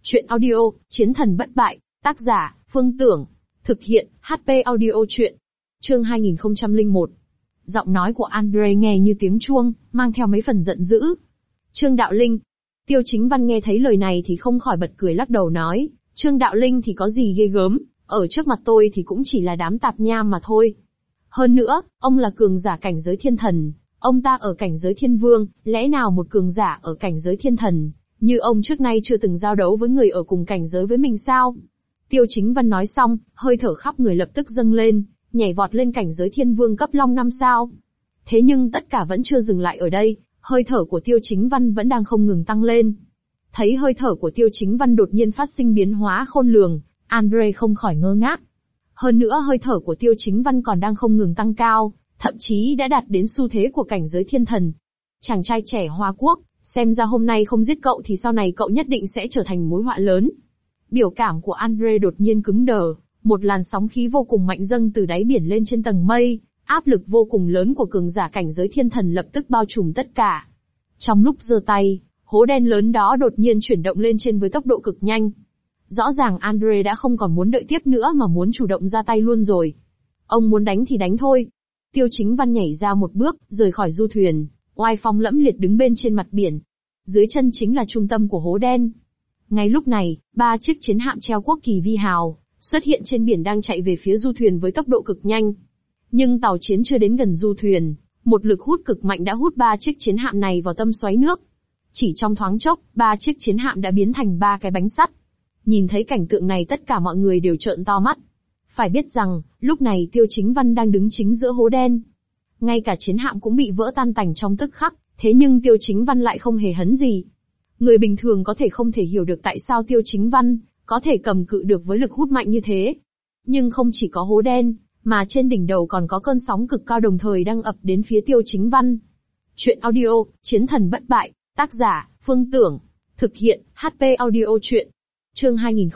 Chuyện audio, Chiến thần bất bại, tác giả, Phương Tưởng. Thực hiện, HP audio chuyện. Chương 2001. Giọng nói của Andre nghe như tiếng chuông, mang theo mấy phần giận dữ. Trương Đạo Linh. Tiêu Chính Văn nghe thấy lời này thì không khỏi bật cười lắc đầu nói, Trương Đạo Linh thì có gì ghê gớm, ở trước mặt tôi thì cũng chỉ là đám tạp nham mà thôi. Hơn nữa, ông là cường giả cảnh giới thiên thần, ông ta ở cảnh giới thiên vương, lẽ nào một cường giả ở cảnh giới thiên thần, như ông trước nay chưa từng giao đấu với người ở cùng cảnh giới với mình sao? Tiêu Chính Văn nói xong, hơi thở khắp người lập tức dâng lên, nhảy vọt lên cảnh giới thiên vương cấp long 5 sao. Thế nhưng tất cả vẫn chưa dừng lại ở đây, hơi thở của Tiêu Chính Văn vẫn đang không ngừng tăng lên. Thấy hơi thở của Tiêu Chính Văn đột nhiên phát sinh biến hóa khôn lường, Andre không khỏi ngơ ngác. Hơn nữa hơi thở của Tiêu Chính Văn còn đang không ngừng tăng cao, thậm chí đã đạt đến xu thế của cảnh giới thiên thần. Chàng trai trẻ Hoa Quốc, xem ra hôm nay không giết cậu thì sau này cậu nhất định sẽ trở thành mối họa lớn. Biểu cảm của Andre đột nhiên cứng đờ, một làn sóng khí vô cùng mạnh dâng từ đáy biển lên trên tầng mây, áp lực vô cùng lớn của cường giả cảnh giới thiên thần lập tức bao trùm tất cả. Trong lúc giơ tay, hố đen lớn đó đột nhiên chuyển động lên trên với tốc độ cực nhanh. Rõ ràng Andre đã không còn muốn đợi tiếp nữa mà muốn chủ động ra tay luôn rồi. Ông muốn đánh thì đánh thôi. Tiêu Chính Văn nhảy ra một bước, rời khỏi du thuyền, oai phong lẫm liệt đứng bên trên mặt biển. Dưới chân chính là trung tâm của hố đen. Ngay lúc này, 3 chiếc chiến hạm treo quốc kỳ vi hào xuất hiện trên biển đang chạy về phía du thuyền với tốc độ cực nhanh. Nhưng tàu chiến chưa đến gần du thuyền, một lực hút cực mạnh đã hút 3 chiếc chiến hạm này vào tâm xoáy nước. Chỉ trong thoáng chốc, 3 chiếc chiến hạm đã biến thành 3 cái bánh sắt. Nhìn thấy cảnh tượng này tất cả mọi người đều trợn to mắt. Phải biết rằng, lúc này Tiêu Chính Văn đang đứng chính giữa hố đen. Ngay cả chiến hạm cũng bị vỡ tan tành trong tức khắc, thế nhưng Tiêu Chính Văn lại không hề hấn gì. Người bình thường có thể không thể hiểu được tại sao Tiêu Chính Văn có thể cầm cự được với lực hút mạnh như thế. Nhưng không chỉ có hố đen, mà trên đỉnh đầu còn có cơn sóng cực cao đồng thời đang ập đến phía Tiêu Chính Văn. Chuyện audio, Chiến thần bất bại, tác giả, Phương Tưởng. Thực hiện, HP audio chuyện. Chương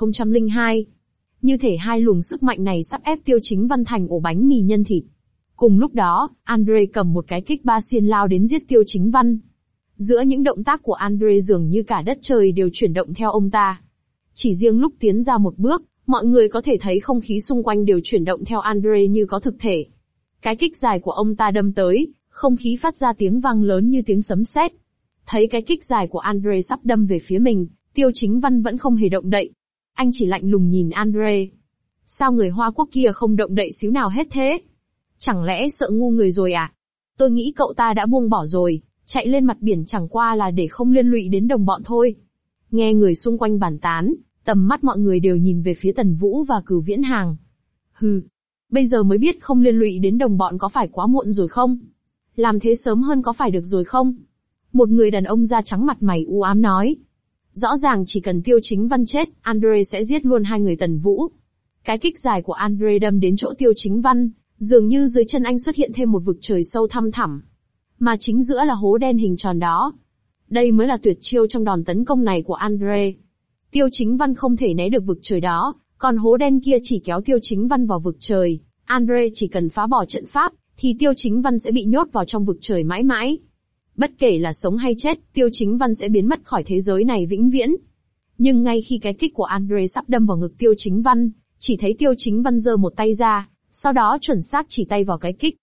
2002. Như thể hai luồng sức mạnh này sắp ép Tiêu Chính Văn thành ổ bánh mì nhân thịt. Cùng lúc đó, Andre cầm một cái kích ba xiên lao đến giết Tiêu Chính Văn. Giữa những động tác của Andre dường như cả đất trời đều chuyển động theo ông ta. Chỉ riêng lúc tiến ra một bước, mọi người có thể thấy không khí xung quanh đều chuyển động theo Andre như có thực thể. Cái kích dài của ông ta đâm tới, không khí phát ra tiếng vang lớn như tiếng sấm sét. Thấy cái kích dài của Andre sắp đâm về phía mình, Tiêu Chính Văn vẫn không hề động đậy. Anh chỉ lạnh lùng nhìn Andre. Sao người Hoa Quốc kia không động đậy xíu nào hết thế? Chẳng lẽ sợ ngu người rồi à? Tôi nghĩ cậu ta đã buông bỏ rồi, chạy lên mặt biển chẳng qua là để không liên lụy đến đồng bọn thôi. Nghe người xung quanh bàn tán, tầm mắt mọi người đều nhìn về phía Tần Vũ và Cửu Viễn Hàng. Hừ, bây giờ mới biết không liên lụy đến đồng bọn có phải quá muộn rồi không? Làm thế sớm hơn có phải được rồi không? Một người đàn ông da trắng mặt mày u ám nói. Rõ ràng chỉ cần Tiêu Chính Văn chết, Andre sẽ giết luôn hai người Tần Vũ. Cái kích dài của Andre đâm đến chỗ Tiêu Chính Văn, dường như dưới chân anh xuất hiện thêm một vực trời sâu thăm thẳm. Mà chính giữa là hố đen hình tròn đó. Đây mới là tuyệt chiêu trong đòn tấn công này của Andre. Tiêu Chính Văn không thể né được vực trời đó, còn hố đen kia chỉ kéo Tiêu Chính Văn vào vực trời. Andre chỉ cần phá bỏ trận pháp, thì Tiêu Chính Văn sẽ bị nhốt vào trong vực trời mãi mãi. Bất kể là sống hay chết, Tiêu Chính Văn sẽ biến mất khỏi thế giới này vĩnh viễn. Nhưng ngay khi cái kích của Andre sắp đâm vào ngực Tiêu Chính Văn, chỉ thấy Tiêu Chính Văn giơ một tay ra, sau đó chuẩn xác chỉ tay vào cái kích.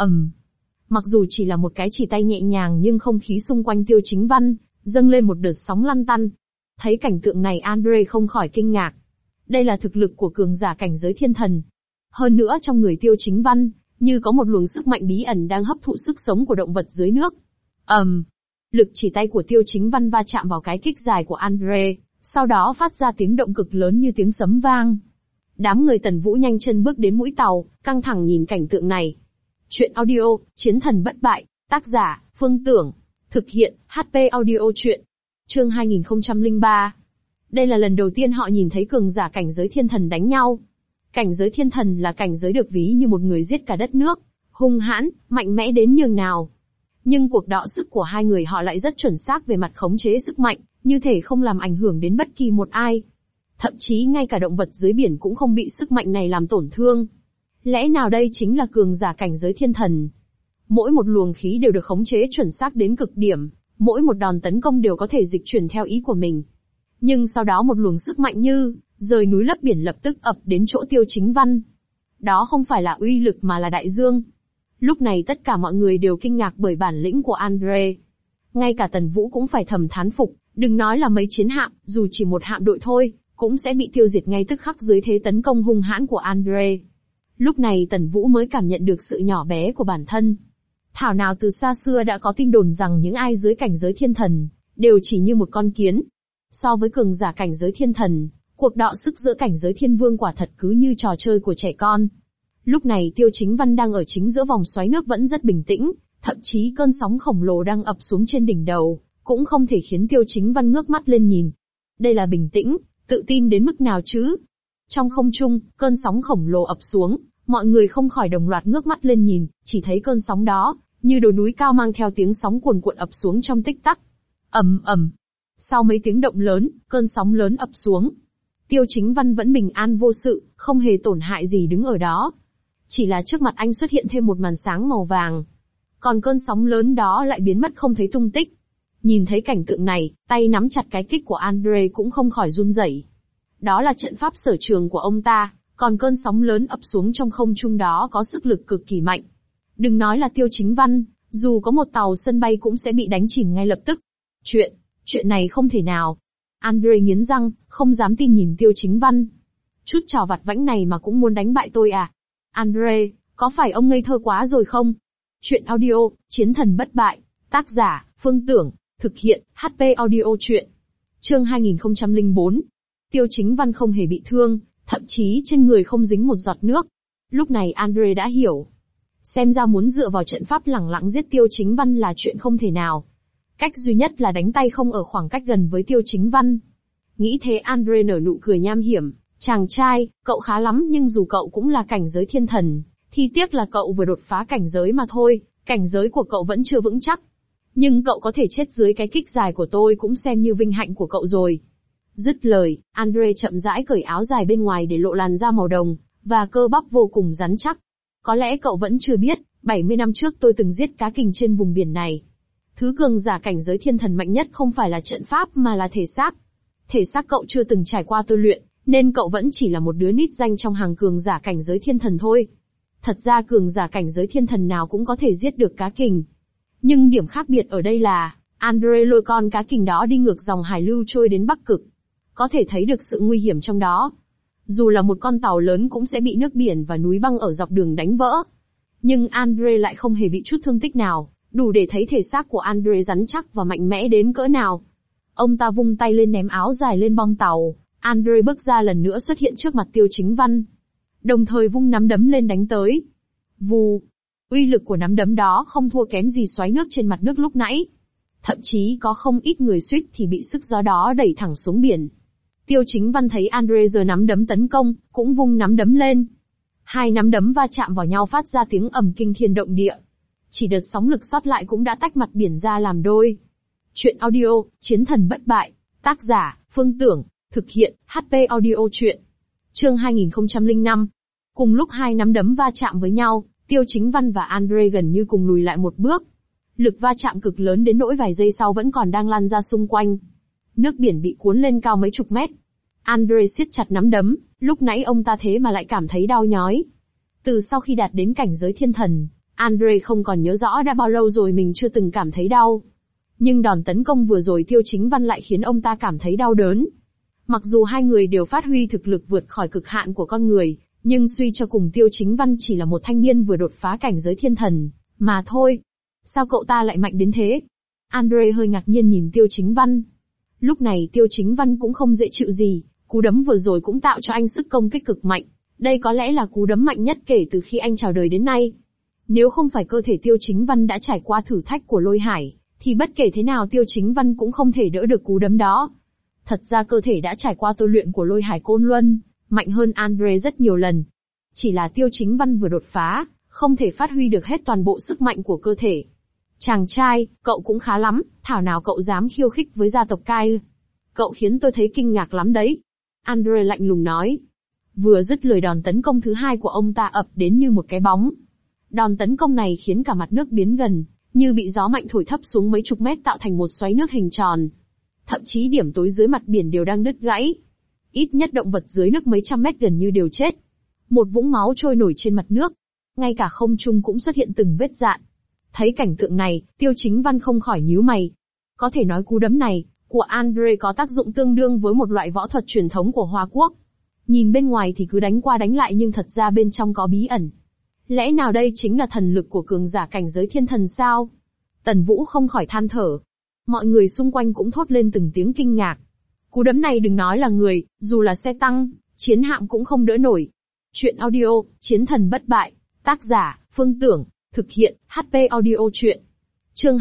Mặc dù chỉ là một cái chỉ tay nhẹ nhàng nhưng không khí xung quanh Tiêu Chính Văn dâng lên một đợt sóng lăn tăn. Thấy cảnh tượng này Andre không khỏi kinh ngạc. Đây là thực lực của cường giả cảnh giới thiên thần. Hơn nữa trong người Tiêu Chính Văn, như có một luồng sức mạnh bí ẩn đang hấp thụ sức sống của động vật dưới nước. Lực chỉ tay của Tiêu Chính Văn va chạm vào cái kích dài của Andre, sau đó phát ra tiếng động cực lớn như tiếng sấm vang. Đám người Tần Vũ nhanh chân bước đến mũi tàu, căng thẳng nhìn cảnh tượng này. Chuyện audio, Chiến thần bất bại, tác giả, Phương Tưởng. Thực hiện, HP audio chuyện. Chương 2003. Đây là lần đầu tiên họ nhìn thấy cường giả cảnh giới thiên thần đánh nhau. Cảnh giới thiên thần là cảnh giới được ví như một người giết cả đất nước, hung hãn, mạnh mẽ đến nhường nào. Nhưng cuộc đọ sức của hai người họ lại rất chuẩn xác về mặt khống chế sức mạnh, như thể không làm ảnh hưởng đến bất kỳ một ai. Thậm chí ngay cả động vật dưới biển cũng không bị sức mạnh này làm tổn thương. Lẽ nào đây chính là cường giả cảnh giới thiên thần? Mỗi một luồng khí đều được khống chế chuẩn xác đến cực điểm, mỗi một đòn tấn công đều có thể dịch chuyển theo ý của mình. Nhưng sau đó một luồng sức mạnh như rời núi lấp biển lập tức ập đến chỗ Tiêu Chính Văn. Đó không phải là uy lực mà là đại dương. Lúc này tất cả mọi người đều kinh ngạc bởi bản lĩnh của Andre. Ngay cả Tần Vũ cũng phải thầm thán phục, đừng nói là mấy chiến hạm, dù chỉ một hạm đội thôi, cũng sẽ bị tiêu diệt ngay tức khắc dưới thế tấn công hung hãn của Andre. Lúc này Tần Vũ mới cảm nhận được sự nhỏ bé của bản thân. Thảo nào từ xa xưa đã có tin đồn rằng những ai dưới cảnh giới thiên thần, đều chỉ như một con kiến. So với cường giả cảnh giới thiên thần, cuộc đọ sức giữa cảnh giới thiên vương quả thật cứ như trò chơi của trẻ con. Lúc này Tiêu Chính Văn đang ở chính giữa vòng xoáy nước vẫn rất bình tĩnh, thậm chí cơn sóng khổng lồ đang ập xuống trên đỉnh đầu, cũng không thể khiến Tiêu Chính Văn ngước mắt lên nhìn. Đây là bình tĩnh, tự tin đến mức nào chứ? Trong không trung, cơn sóng khổng lồ ập xuống, mọi người không khỏi đồng loạt ngước mắt lên nhìn, chỉ thấy cơn sóng đó, như đồi núi cao mang theo tiếng sóng cuồn cuộn ập xuống trong tích tắc. Ầm ầm. Sau mấy tiếng động lớn, cơn sóng lớn ập xuống. Tiêu Chính Văn vẫn bình an vô sự, không hề tổn hại gì đứng ở đó. Chỉ là trước mặt anh xuất hiện thêm một màn sáng màu vàng. Còn cơn sóng lớn đó lại biến mất không thấy tung tích. Nhìn thấy cảnh tượng này, tay nắm chặt cái kích của Andre cũng không khỏi run rẩy. Đó là trận pháp sở trường của ông ta, còn cơn sóng lớn ập xuống trong không trung đó có sức lực cực kỳ mạnh. Đừng nói là Tiêu Chính Văn, dù có một tàu sân bay cũng sẽ bị đánh chìm ngay lập tức. Chuyện này không thể nào. Andre nghiến răng, không dám tin nhìn Tiêu Chính Văn. Chút trò vặt vãnh này mà cũng muốn đánh bại tôi à? Andre, có phải ông ngây thơ quá rồi không? Chuyện audio, Chiến thần bất bại. Tác giả, Phương Tưởng. Thực hiện, HP Audio Chuyện. Chương 2004. Tiêu Chính Văn không hề bị thương, thậm chí trên người không dính một giọt nước. Lúc này Andre đã hiểu. Xem ra muốn dựa vào trận pháp lẳng lặng giết Tiêu Chính Văn là chuyện không thể nào. Cách duy nhất là đánh tay không ở khoảng cách gần với Tiêu Chính Văn. Nghĩ thế Andre nở nụ cười nham hiểm. Chàng trai, cậu khá lắm nhưng dù cậu cũng là cảnh giới thiên thần, thì tiếc là cậu vừa đột phá cảnh giới mà thôi, cảnh giới của cậu vẫn chưa vững chắc. Nhưng cậu có thể chết dưới cái kích dài của tôi cũng xem như vinh hạnh của cậu rồi. Dứt lời, Andre chậm rãi cởi áo dài bên ngoài để lộ làn da màu đồng, và cơ bắp vô cùng rắn chắc. Có lẽ cậu vẫn chưa biết, 70 năm trước tôi từng giết cá kình trên vùng biển này. Thứ cường giả cảnh giới thiên thần mạnh nhất không phải là trận pháp mà là thể xác. Thể xác cậu chưa từng trải qua tôi luyện, nên cậu vẫn chỉ là một đứa nít danh trong hàng cường giả cảnh giới thiên thần thôi. Thật ra cường giả cảnh giới thiên thần nào cũng có thể giết được cá kình. Nhưng điểm khác biệt ở đây là, Andre lôi con cá kình đó đi ngược dòng hải lưu trôi đến Bắc Cực. Có thể thấy được sự nguy hiểm trong đó. Dù là một con tàu lớn cũng sẽ bị nước biển và núi băng ở dọc đường đánh vỡ. Nhưng Andre lại không hề bị chút thương tích nào, đủ để thấy thể xác của Andre rắn chắc và mạnh mẽ đến cỡ nào. Ông ta vung tay lên ném áo dài lên bong tàu. Andre bước ra lần nữa xuất hiện trước mặt Tiêu Chính Văn. Đồng thời vung nắm đấm lên đánh tới. Vù. Uy lực của nắm đấm đó không thua kém gì xoáy nước trên mặt nước lúc nãy. Thậm chí có không ít người suýt thì bị sức gió đó đẩy thẳng xuống biển. Tiêu Chính Văn thấy Andre giơ nắm đấm tấn công, cũng vung nắm đấm lên. Hai nắm đấm va chạm vào nhau phát ra tiếng ầm kinh thiên động địa. Chỉ đợt sóng lực sót lại cũng đã tách mặt biển ra làm đôi. Chuyện audio, Chiến thần bất bại. Tác giả, Phương Tưởng. Thực hiện, HP Audio Chuyện. Chương 2005. Cùng lúc hai nắm đấm va chạm với nhau, Tiêu Chính Văn và Andre gần như cùng lùi lại một bước. Lực va chạm cực lớn đến nỗi vài giây sau vẫn còn đang lan ra xung quanh. Nước biển bị cuốn lên cao mấy chục mét. Andre siết chặt nắm đấm, lúc nãy ông ta thế mà lại cảm thấy đau nhói. Từ sau khi đạt đến cảnh giới thiên thần, Andre không còn nhớ rõ đã bao lâu rồi mình chưa từng cảm thấy đau. Nhưng đòn tấn công vừa rồi Tiêu Chính Văn lại khiến ông ta cảm thấy đau đớn. Mặc dù hai người đều phát huy thực lực vượt khỏi cực hạn của con người, nhưng suy cho cùng Tiêu Chính Văn chỉ là một thanh niên vừa đột phá cảnh giới thiên thần, mà thôi. Sao cậu ta lại mạnh đến thế? Andre hơi ngạc nhiên nhìn Tiêu Chính Văn. Lúc này Tiêu Chính Văn cũng không dễ chịu gì, cú đấm vừa rồi cũng tạo cho anh sức công kích cực mạnh. Đây có lẽ là cú đấm mạnh nhất kể từ khi anh chào đời đến nay. Nếu không phải cơ thể Tiêu Chính Văn đã trải qua thử thách của lôi hải, thì bất kể thế nào Tiêu Chính Văn cũng không thể đỡ được cú đấm đó. Thật ra cơ thể đã trải qua tôi luyện của lôi hải côn luân, mạnh hơn Andre rất nhiều lần. Chỉ là Tiêu Chính Văn vừa đột phá, không thể phát huy được hết toàn bộ sức mạnh của cơ thể. Chàng trai, cậu cũng khá lắm, thảo nào cậu dám khiêu khích với gia tộc Kyle. Cậu khiến tôi thấy kinh ngạc lắm đấy. Andre lạnh lùng nói. Vừa dứt lời đòn tấn công thứ hai của ông ta ập đến như một cái bóng. Đòn tấn công này khiến cả mặt nước biến gần, như bị gió mạnh thổi thấp xuống mấy chục mét tạo thành một xoáy nước hình tròn. Thậm chí điểm tối dưới mặt biển đều đang đứt gãy. Ít nhất động vật dưới nước mấy trăm mét gần như đều chết. Một vũng máu trôi nổi trên mặt nước. Ngay cả không trung cũng xuất hiện từng vết rạn. Thấy cảnh tượng này, Tiêu Chính Văn không khỏi nhíu mày. Có thể nói cú đấm này của Andre có tác dụng tương đương với một loại võ thuật truyền thống của Hoa Quốc. Nhìn bên ngoài thì cứ đánh qua đánh lại nhưng thật ra bên trong có bí ẩn. Lẽ nào đây chính là thần lực của cường giả cảnh giới thiên thần sao? Tần Vũ không khỏi than thở. Mọi người xung quanh cũng thốt lên từng tiếng kinh ngạc. Cú đấm này đừng nói là người, dù là xe tăng, chiến hạm cũng không đỡ nổi. Chuyện audio, Chiến thần bất bại. Tác giả, Phương Tưởng. Thực hiện, HP Audio Chuyện. Chương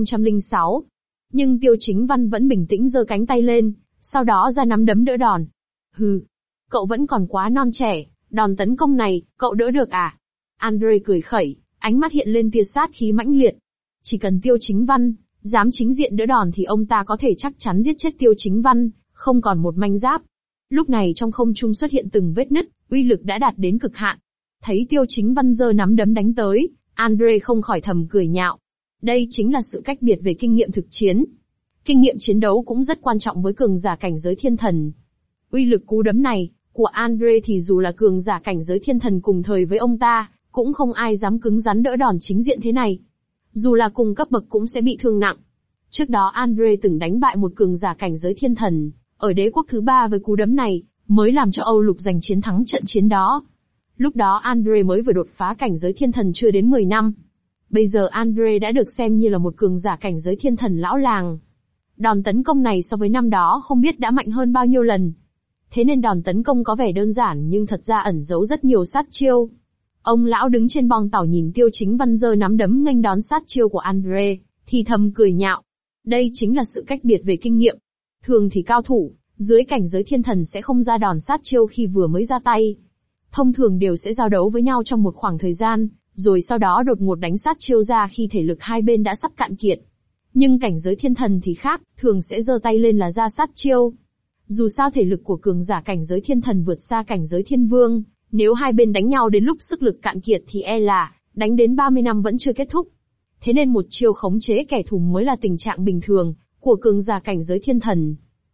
2006. Nhưng Tiêu Chính Văn vẫn bình tĩnh giơ cánh tay lên, sau đó ra nắm đấm đỡ đòn. Hừ, cậu vẫn còn quá non trẻ, đòn tấn công này, cậu đỡ được à? Andre cười khẩy, ánh mắt hiện lên tia sát khí mãnh liệt. Chỉ cần Tiêu Chính Văn dám chính diện đỡ đòn thì ông ta có thể chắc chắn giết chết Tiêu Chính Văn, không còn một manh giáp. Lúc này trong không trung xuất hiện từng vết nứt, uy lực đã đạt đến cực hạn. Thấy Tiêu Chính Văn giơ nắm đấm đánh tới, Andre không khỏi thầm cười nhạo. Đây chính là sự cách biệt về kinh nghiệm thực chiến. Kinh nghiệm chiến đấu cũng rất quan trọng với cường giả cảnh giới thiên thần. Uy lực cú đấm này của Andre thì dù là cường giả cảnh giới thiên thần cùng thời với ông ta, cũng không ai dám cứng rắn đỡ đòn chính diện thế này. Dù là cùng cấp bậc cũng sẽ bị thương nặng. Trước đó Andre từng đánh bại một cường giả cảnh giới thiên thần, ở đế quốc thứ 3 với cú đấm này, mới làm cho Âu Lục giành chiến thắng trận chiến đó. Lúc đó Andre mới vừa đột phá cảnh giới thiên thần chưa đến 10 năm. Bây giờ Andre đã được xem như là một cường giả cảnh giới thiên thần lão làng. Đòn tấn công này so với năm đó không biết đã mạnh hơn bao nhiêu lần. Thế nên đòn tấn công có vẻ đơn giản nhưng thật ra ẩn giấu rất nhiều sát chiêu. Ông lão đứng trên bong tàu nhìn Tiêu Chính Văn giơ nắm đấm nghênh đón sát chiêu của Andre, thì thầm cười nhạo. Đây chính là sự cách biệt về kinh nghiệm. Thường thì cao thủ, dưới cảnh giới thiên thần sẽ không ra đòn sát chiêu khi vừa mới ra tay. Thông thường đều sẽ giao đấu với nhau trong một khoảng thời gian, rồi sau đó đột ngột đánh sát chiêu ra khi thể lực hai bên đã sắp cạn kiệt. Nhưng cảnh giới thiên thần thì khác, thường sẽ giơ tay lên là ra sát chiêu. Dù sao thể lực của cường giả cảnh giới thiên thần vượt xa cảnh giới thiên vương, nếu hai bên đánh nhau đến lúc sức lực cạn kiệt thì e là đánh đến 30 năm vẫn chưa kết thúc. Thế nên một chiêu khống chế kẻ thù mới là tình trạng bình thường của cường giả cảnh giới thiên thần.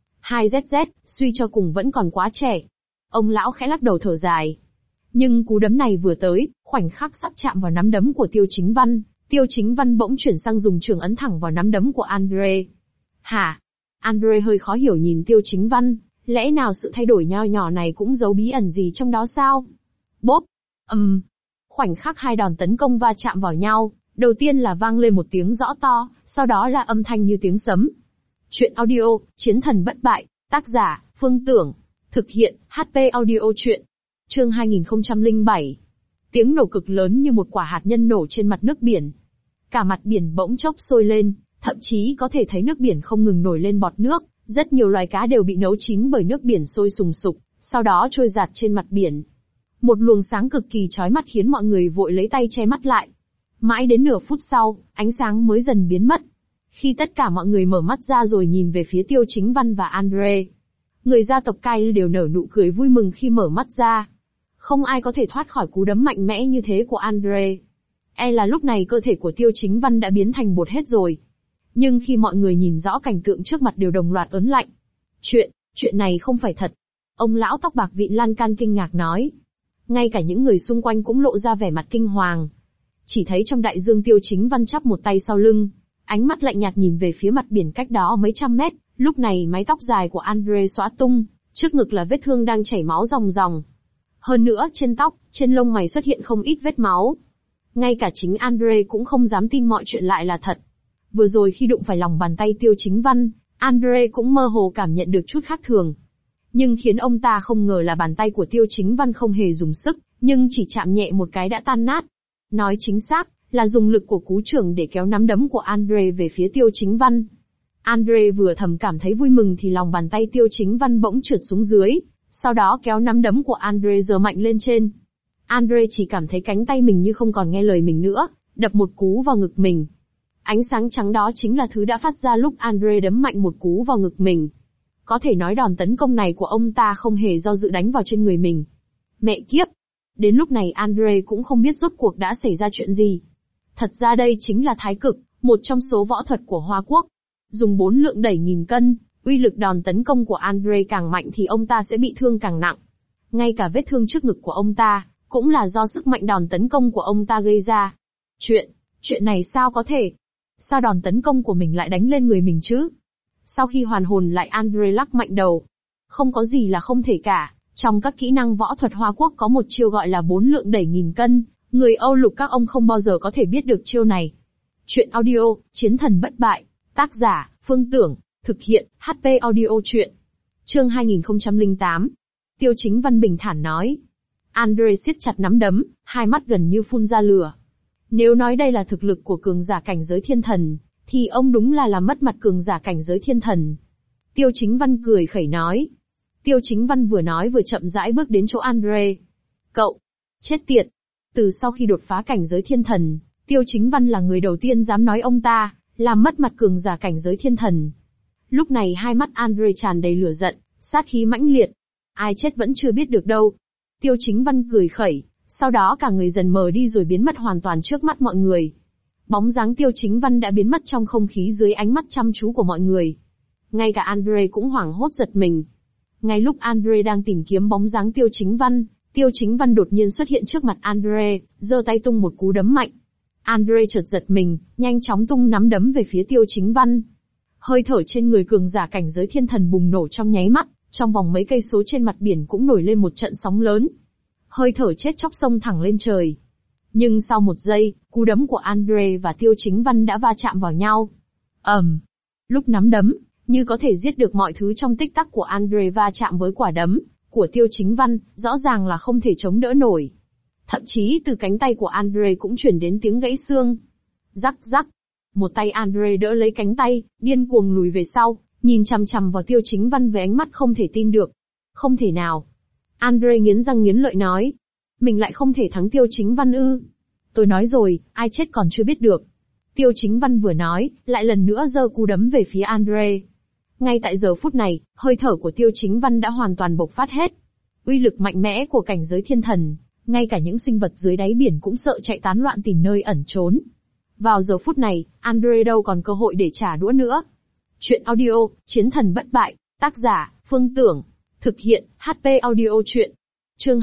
2ZZ, suy cho cùng vẫn còn quá trẻ. Ông lão khẽ lắc đầu thở dài. Nhưng cú đấm này vừa tới, khoảnh khắc sắp chạm vào nắm đấm của Tiêu Chính Văn, Tiêu Chính Văn bỗng chuyển sang dùng trường ấn thẳng vào nắm đấm của Andre. Hả? Andre hơi khó hiểu nhìn Tiêu Chính Văn, lẽ nào sự thay đổi nho nhỏ này cũng giấu bí ẩn gì trong đó sao? Bốp! Khoảnh khắc hai đòn tấn công va chạm vào nhau, đầu tiên là vang lên một tiếng rõ to, sau đó là âm thanh như tiếng sấm. Chuyện audio, Chiến thần bất bại, tác giả, Phương Tưởng. Thực hiện, HP Audio Chuyện. Chương 2007. Tiếng nổ cực lớn như một quả hạt nhân nổ trên mặt nước biển. Cả mặt biển bỗng chốc sôi lên, thậm chí có thể thấy nước biển không ngừng nổi lên bọt nước, rất nhiều loài cá đều bị nấu chín bởi nước biển sôi sùng sục, sau đó trôi dạt trên mặt biển. Một luồng sáng cực kỳ chói mắt khiến mọi người vội lấy tay che mắt lại. Mãi đến nửa phút sau, ánh sáng mới dần biến mất. Khi tất cả mọi người mở mắt ra rồi nhìn về phía Tiêu Chính Văn và Andre, người gia tộc Kyle đều nở nụ cười vui mừng khi mở mắt ra. Không ai có thể thoát khỏi cú đấm mạnh mẽ như thế của Andre. E là lúc này cơ thể của Tiêu Chính Văn đã biến thành bột hết rồi. Nhưng khi mọi người nhìn rõ cảnh tượng trước mặt đều đồng loạt ớn lạnh. Chuyện này không phải thật. Ông lão tóc bạc vịn lan can kinh ngạc nói. Ngay cả những người xung quanh cũng lộ ra vẻ mặt kinh hoàng. Chỉ thấy trong đại dương Tiêu Chính Văn chắp một tay sau lưng, ánh mắt lạnh nhạt nhìn về phía mặt biển cách đó mấy trăm mét, lúc này mái tóc dài của Andre xõa tung, trước ngực là vết thương đang chảy máu ròng ròng. Hơn nữa trên tóc, trên lông mày xuất hiện không ít vết máu. Ngay cả chính Andre cũng không dám tin mọi chuyện lại là thật. Vừa rồi khi đụng phải lòng bàn tay Tiêu Chính Văn, Andre cũng mơ hồ cảm nhận được chút khác thường. Nhưng khiến ông ta không ngờ là bàn tay của Tiêu Chính Văn không hề dùng sức, nhưng chỉ chạm nhẹ một cái đã tan nát. Nói chính xác, là dùng lực của cú chưởng để kéo nắm đấm của Andre về phía Tiêu Chính Văn. Andre vừa thầm cảm thấy vui mừng thì lòng bàn tay Tiêu Chính Văn bỗng trượt xuống dưới, sau đó kéo nắm đấm của Andre giơ mạnh lên trên. Andre chỉ cảm thấy cánh tay mình như không còn nghe lời mình nữa, đập một cú vào ngực mình. Ánh sáng trắng đó chính là thứ đã phát ra lúc Andre đấm mạnh một cú vào ngực mình. Có thể nói đòn tấn công này của ông ta không hề do dự đánh vào trên người mình. Mẹ kiếp! Đến lúc này Andre cũng không biết rốt cuộc đã xảy ra chuyện gì. Thật ra đây chính là thái cực, một trong số võ thuật của Hoa Quốc. Dùng 4 lượng đẩy nghìn cân, Uy lực đòn tấn công của Andre càng mạnh thì ông ta sẽ bị thương càng nặng. Ngay cả vết thương trước ngực của ông ta, cũng là do sức mạnh đòn tấn công của ông ta gây ra. Chuyện này sao có thể? Sao đòn tấn công của mình lại đánh lên người mình chứ? Sau khi hoàn hồn lại Andre lắc mạnh đầu. Không có gì là không thể cả, trong các kỹ năng võ thuật Hoa Quốc có một chiêu gọi là 4 lượng đẩy nghìn cân, người Âu Lục các ông không bao giờ có thể biết được chiêu này. Chuyện audio, Chiến thần bất bại, tác giả, Phương Tưởng, thực hiện, HP audio chuyện. Chương 2008. Tiêu Chính Văn bình thản nói. Andre siết chặt nắm đấm, hai mắt gần như phun ra lửa. Nếu nói đây là thực lực của cường giả cảnh giới thiên thần, thì ông đúng là làm mất mặt cường giả cảnh giới thiên thần. Tiêu Chính Văn cười khẩy nói. Tiêu Chính Văn vừa nói vừa chậm rãi bước đến chỗ Andre. Cậu! Chết tiệt! Từ sau khi đột phá cảnh giới thiên thần, Tiêu Chính Văn là người đầu tiên dám nói ông ta, làm mất mặt cường giả cảnh giới thiên thần. Lúc này hai mắt Andre tràn đầy lửa giận, sát khí mãnh liệt. Ai chết vẫn chưa biết được đâu. Tiêu Chính Văn cười khẩy, sau đó cả người dần mờ đi rồi biến mất hoàn toàn trước mắt mọi người. Bóng dáng Tiêu Chính Văn đã biến mất trong không khí dưới ánh mắt chăm chú của mọi người. Ngay cả Andre cũng hoảng hốt giật mình. Ngay lúc Andre đang tìm kiếm bóng dáng Tiêu Chính Văn đột nhiên xuất hiện trước mặt Andre, giơ tay tung một cú đấm mạnh. Andre chợt giật mình, nhanh chóng tung nắm đấm về phía Tiêu Chính Văn. Hơi thở trên người cường giả cảnh giới thiên thần bùng nổ trong nháy mắt, trong vòng mấy cây số trên mặt biển cũng nổi lên một trận sóng lớn. Hơi thở chết chóc xông thẳng lên trời. Nhưng sau một giây, cú đấm của Andre và Tiêu Chính Văn đã va chạm vào nhau. Lúc nắm đấm, như có thể giết được mọi thứ trong tích tắc của Andre va chạm với quả đấm của Tiêu Chính Văn, rõ ràng là không thể chống đỡ nổi. Thậm chí từ cánh tay của Andre cũng truyền đến tiếng gãy xương. Rắc rắc. Một tay Andre đỡ lấy cánh tay, điên cuồng lùi về sau, nhìn chằm chằm vào Tiêu Chính Văn với ánh mắt không thể tin được. Không thể nào. Andre nghiến răng nghiến lợi nói. Mình lại không thể thắng Tiêu Chính Văn ư? Tôi nói rồi, ai chết còn chưa biết được. Tiêu Chính Văn vừa nói, lại lần nữa giơ cú đấm về phía Andre. Ngay tại giờ phút này, hơi thở của Tiêu Chính Văn đã hoàn toàn bộc phát hết. Uy lực mạnh mẽ của cảnh giới thiên thần, ngay cả những sinh vật dưới đáy biển cũng sợ chạy tán loạn tìm nơi ẩn trốn. Vào giờ phút này, Andre đâu còn cơ hội để trả đũa nữa. Chuyện audio, Chiến thần bất bại, tác giả, Phương Tưởng, thực hiện, HP audio chuyện. Chương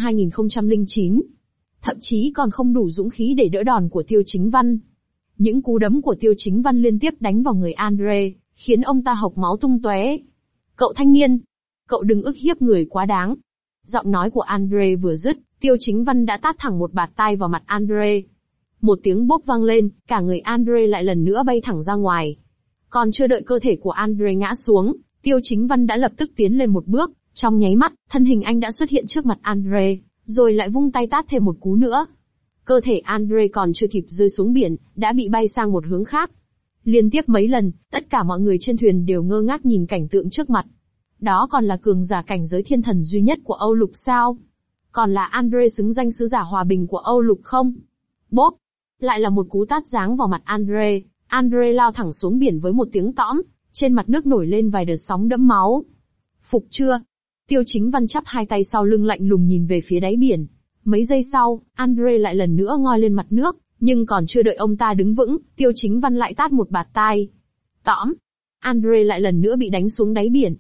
2009. Thậm chí còn không đủ dũng khí để đỡ đòn của Tiêu Chính Văn. Những cú đấm của Tiêu Chính Văn liên tiếp đánh vào người Andre, khiến ông ta hộc máu tung tóe. Cậu thanh niên, cậu đừng ức hiếp người quá đáng. Giọng nói của Andre vừa dứt, Tiêu Chính Văn đã tát thẳng một bạt tai vào mặt Andre. Một tiếng bốp vang lên, cả người Andre lại lần nữa bay thẳng ra ngoài. Còn chưa đợi cơ thể của Andre ngã xuống, Tiêu Chính Văn đã lập tức tiến lên một bước, trong nháy mắt, thân hình anh đã xuất hiện trước mặt Andre, rồi lại vung tay tát thêm một cú nữa. Cơ thể Andre còn chưa kịp rơi xuống biển, đã bị bay sang một hướng khác. Liên tiếp mấy lần, tất cả mọi người trên thuyền đều ngơ ngác nhìn cảnh tượng trước mặt. Đó còn là cường giả cảnh giới thiên thần duy nhất của Âu Lục sao? Còn là Andre xứng danh sứ giả hòa bình của Âu Lục không? Bốp! Lại là một cú tát giáng vào mặt Andre. Andre lao thẳng xuống biển với một tiếng tõm, trên mặt nước nổi lên vài đợt sóng đẫm máu. Phục chưa? Tiêu Chính Văn chắp hai tay sau lưng lạnh lùng nhìn về phía đáy biển. Mấy giây sau, Andre lại lần nữa ngoi lên mặt nước, nhưng còn chưa đợi ông ta đứng vững, Tiêu Chính Văn lại tát một bạt tai. Tõm! Andre lại lần nữa bị đánh xuống đáy biển.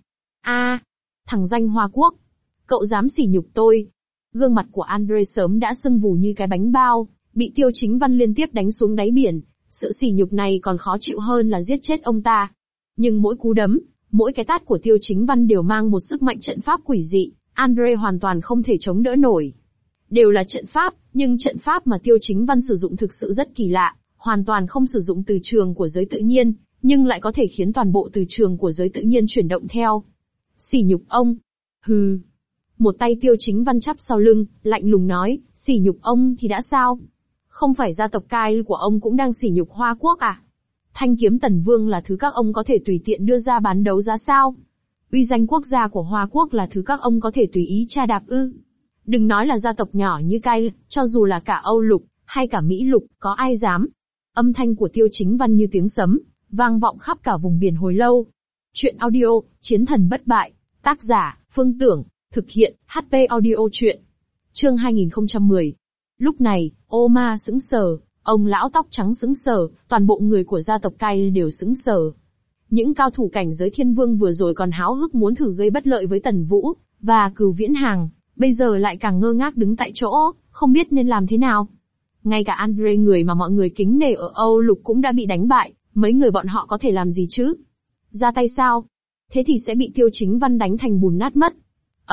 Thằng danh Hoa Quốc! Cậu dám sỉ nhục tôi! Gương mặt của Andre sớm đã sưng vù như cái bánh bao, bị Tiêu Chính Văn liên tiếp đánh xuống đáy biển. Sự sỉ nhục này còn khó chịu hơn là giết chết ông ta. Nhưng mỗi cú đấm, mỗi cái tát của Tiêu Chính Văn đều mang một sức mạnh trận pháp quỷ dị, Andre hoàn toàn không thể chống đỡ nổi. Đều là trận pháp, nhưng trận pháp mà Tiêu Chính Văn sử dụng thực sự rất kỳ lạ, hoàn toàn không sử dụng từ trường của giới tự nhiên, nhưng lại có thể khiến toàn bộ từ trường của giới tự nhiên chuyển động theo. Sỉ nhục ông! Hừ! Một tay Tiêu Chính Văn chắp sau lưng, lạnh lùng nói, sỉ nhục ông thì đã sao? Không phải gia tộc Kyle của ông cũng đang sỉ nhục Hoa Quốc à? Thanh kiếm Tần Vương là thứ các ông có thể tùy tiện đưa ra bán đấu giá sao? Uy danh quốc gia của Hoa Quốc là thứ các ông có thể tùy ý tra đạp ư? Đừng nói là gia tộc nhỏ như Kyle, cho dù là cả Âu Lục, hay cả Mỹ Lục, có ai dám? Âm thanh của Tiêu Chính Văn như tiếng sấm, vang vọng khắp cả vùng biển hồi lâu. Chuyện audio, Chiến thần bất bại, tác giả, Phương Tưởng, thực hiện, HP audio chuyện. Chương 2010. Lúc này, Oma sững sờ, ông lão tóc trắng sững sờ, toàn bộ người của gia tộc Kyle đều sững sờ. Những cao thủ cảnh giới thiên vương vừa rồi còn háo hức muốn thử gây bất lợi với Tần Vũ và Cửu Viễn Hàng, bây giờ lại càng ngơ ngác đứng tại chỗ, không biết nên làm thế nào. Ngay cả Andre, người mà mọi người kính nể ở Âu Lục, cũng đã bị đánh bại, mấy người bọn họ có thể làm gì chứ? Ra tay sao? Thế thì sẽ bị Tiêu Chính Văn đánh thành bùn nát mất.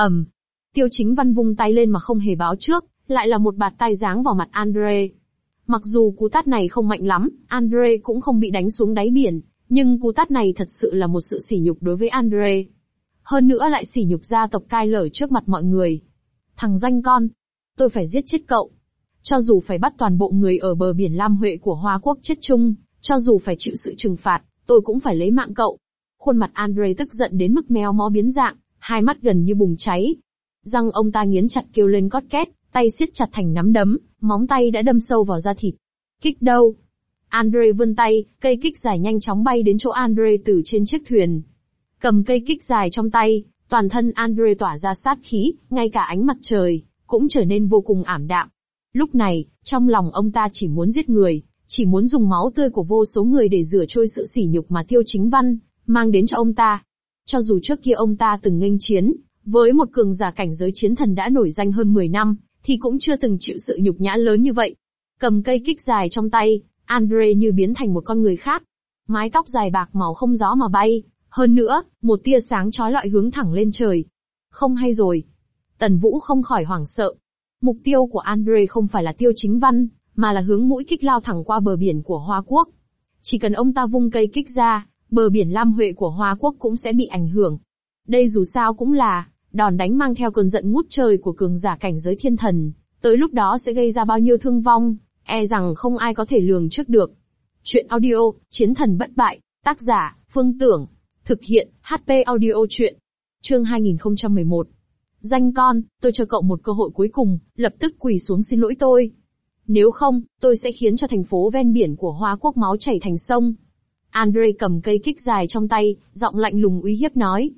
Tiêu Chính Văn vung tay lên mà không hề báo trước, lại là một bạt tay giáng vào mặt Andre. Mặc dù cú tát này không mạnh lắm, Andre cũng không bị đánh xuống đáy biển, nhưng cú tát này thật sự là một sự sỉ nhục đối với Andre. Hơn nữa lại sỉ nhục gia tộc Cai Lở trước mặt mọi người. Thằng danh con! Tôi phải giết chết cậu. Cho dù phải bắt toàn bộ người ở bờ biển Lam Huệ của Hoa Quốc chết chung, cho dù phải chịu sự trừng phạt, tôi cũng phải lấy mạng cậu. Khuôn mặt Andre tức giận đến mức méo mó biến dạng, hai mắt gần như bùng cháy. Răng ông ta nghiến chặt kêu lên cót két, tay siết chặt thành nắm đấm, móng tay đã đâm sâu vào da thịt. Kích đâu? Andre vươn tay, cây kích dài nhanh chóng bay đến chỗ Andre từ trên chiếc thuyền. Cầm cây kích dài trong tay, toàn thân Andre tỏa ra sát khí, ngay cả ánh mặt trời cũng trở nên vô cùng ảm đạm. Lúc này, trong lòng ông ta chỉ muốn giết người, chỉ muốn dùng máu tươi của vô số người để rửa trôi sự sỉ nhục mà Tiêu Chính Văn mang đến cho ông ta. Cho dù trước kia ông ta từng nghênh chiến với một cường giả cảnh giới chiến thần đã nổi danh hơn 10 năm, thì cũng chưa từng chịu sự nhục nhã lớn như vậy. Cầm cây kích dài trong tay, Andre như biến thành một con người khác. Mái tóc dài bạc màu không gió mà bay, hơn nữa, một tia sáng chói lọi hướng thẳng lên trời. Không hay rồi. Tần Vũ không khỏi hoảng sợ. Mục tiêu của Andre không phải là Tiêu Chính Văn, mà là hướng mũi kích lao thẳng qua bờ biển của Hoa Quốc. Chỉ cần ông ta vung cây kích ra, bờ biển Lam Huệ của Hoa Quốc cũng sẽ bị ảnh hưởng. Đây dù sao cũng là đòn đánh mang theo cơn giận ngút trời của cường giả cảnh giới thiên thần, tới lúc đó sẽ gây ra bao nhiêu thương vong, e rằng không ai có thể lường trước được. Chuyện audio, Chiến thần bất bại, tác giả, Phương Tưởng, thực hiện, HP audio chuyện. Chương 2011. Danh con, tôi cho cậu một cơ hội cuối cùng, lập tức quỳ xuống xin lỗi tôi. Nếu không, tôi sẽ khiến cho thành phố ven biển của Hoa Quốc máu chảy thành sông. Andre cầm cây kích dài trong tay, giọng lạnh lùng uy hiếp nói.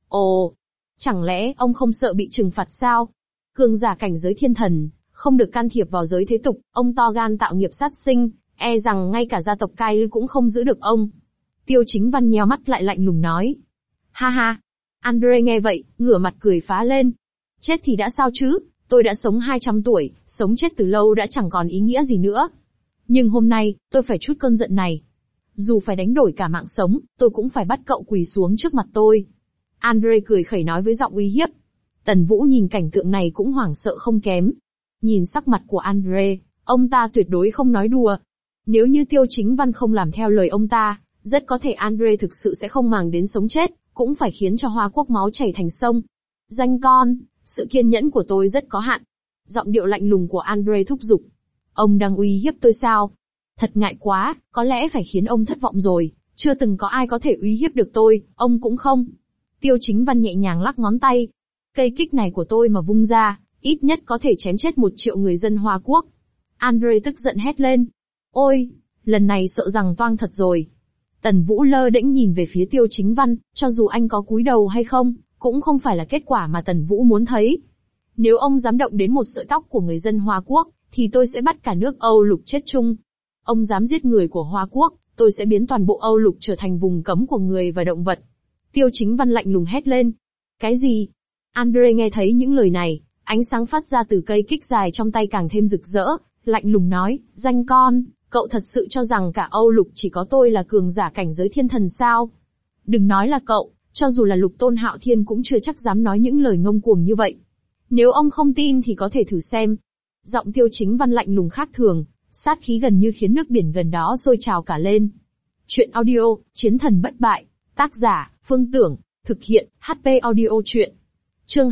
Ồ, chẳng lẽ ông không sợ bị trừng phạt sao? Cường giả cảnh giới thiên thần, không được can thiệp vào giới thế tục, ông to gan tạo nghiệp sát sinh, e rằng ngay cả gia tộc Cai cũng không giữ được ông. Tiêu Chính Văn nheo mắt lại lạnh lùng nói. Ha ha. Andre nghe vậy, ngửa mặt cười phá lên. Chết thì đã sao chứ, tôi đã sống 200 tuổi, sống chết từ lâu đã chẳng còn ý nghĩa gì nữa. Nhưng hôm nay, tôi phải trút cơn giận này. Dù phải đánh đổi cả mạng sống, tôi cũng phải bắt cậu quỳ xuống trước mặt tôi. Andre cười khẩy nói với giọng uy hiếp. Tần Vũ nhìn cảnh tượng này cũng hoảng sợ không kém. Nhìn sắc mặt của Andre, ông ta tuyệt đối không nói đùa. Nếu như Tiêu Chính Văn không làm theo lời ông ta, rất có thể Andre thực sự sẽ không màng đến sống chết, cũng phải khiến cho Hoa Quốc máu chảy thành sông. Danh con, sự kiên nhẫn của tôi rất có hạn. Giọng điệu lạnh lùng của Andre thúc giục. Ông đang uy hiếp tôi sao? Thật ngại quá, có lẽ phải khiến ông thất vọng rồi, chưa từng có ai có thể uy hiếp được tôi, ông cũng không. Tiêu Chính Văn nhẹ nhàng lắc ngón tay. Cây kích này của tôi mà vung ra, ít nhất có thể chém chết 1 triệu người dân Hoa Quốc. Andre tức giận hét lên. Ôi, lần này sợ rằng toang thật rồi. Tần Vũ lơ đễnh nhìn về phía Tiêu Chính Văn, cho dù anh có cúi đầu hay không, cũng không phải là kết quả mà Tần Vũ muốn thấy. Nếu ông dám động đến một sợi tóc của người dân Hoa Quốc, thì tôi sẽ bắt cả nước Âu Lục chết chung. Ông dám giết người của Hoa Quốc, tôi sẽ biến toàn bộ Âu Lục trở thành vùng cấm của người và động vật. Tiêu Chính Văn lạnh lùng hét lên. Cái gì? Andre nghe thấy những lời này, ánh sáng phát ra từ cây kích dài trong tay càng thêm rực rỡ, lạnh lùng nói, danh con, cậu thật sự cho rằng cả Âu Lục chỉ có tôi là cường giả cảnh giới thiên thần sao? Đừng nói là cậu, cho dù là Lục Tôn Hạo Thiên cũng chưa chắc dám nói những lời ngông cuồng như vậy. Nếu ông không tin thì có thể thử xem. Giọng Tiêu Chính Văn lạnh lùng khác thường, sát khí gần như khiến nước biển gần đó sôi trào cả lên. Chuyện audio, Chiến thần bất bại, tác giả, Phương Tưởng, thực hiện, HP audio chuyện. Chương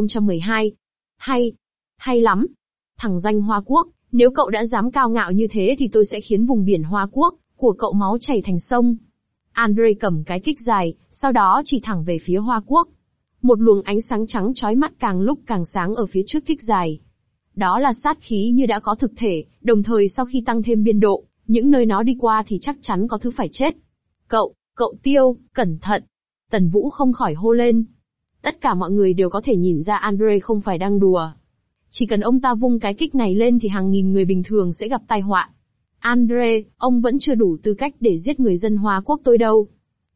2012. Hay lắm. Thằng danh Hoa Quốc, nếu cậu đã dám cao ngạo như thế thì tôi sẽ khiến vùng biển Hoa Quốc của cậu máu chảy thành sông. Andre cầm cái kích dài, sau đó chỉ thẳng về phía Hoa Quốc. Một luồng ánh sáng trắng chói mắt càng lúc càng sáng ở phía trước kích dài. Đó là sát khí như đã có thực thể, đồng thời sau khi tăng thêm biên độ, những nơi nó đi qua thì chắc chắn có thứ phải chết. Cậu Tiêu, cẩn thận. Tần Vũ không khỏi hô lên. Tất cả mọi người đều có thể nhìn ra Andre không phải đang đùa. Chỉ cần ông ta vung cái kích này lên thì hàng nghìn người bình thường sẽ gặp tai họa. Andre, ông vẫn chưa đủ tư cách để giết người dân Hoa Quốc tôi đâu.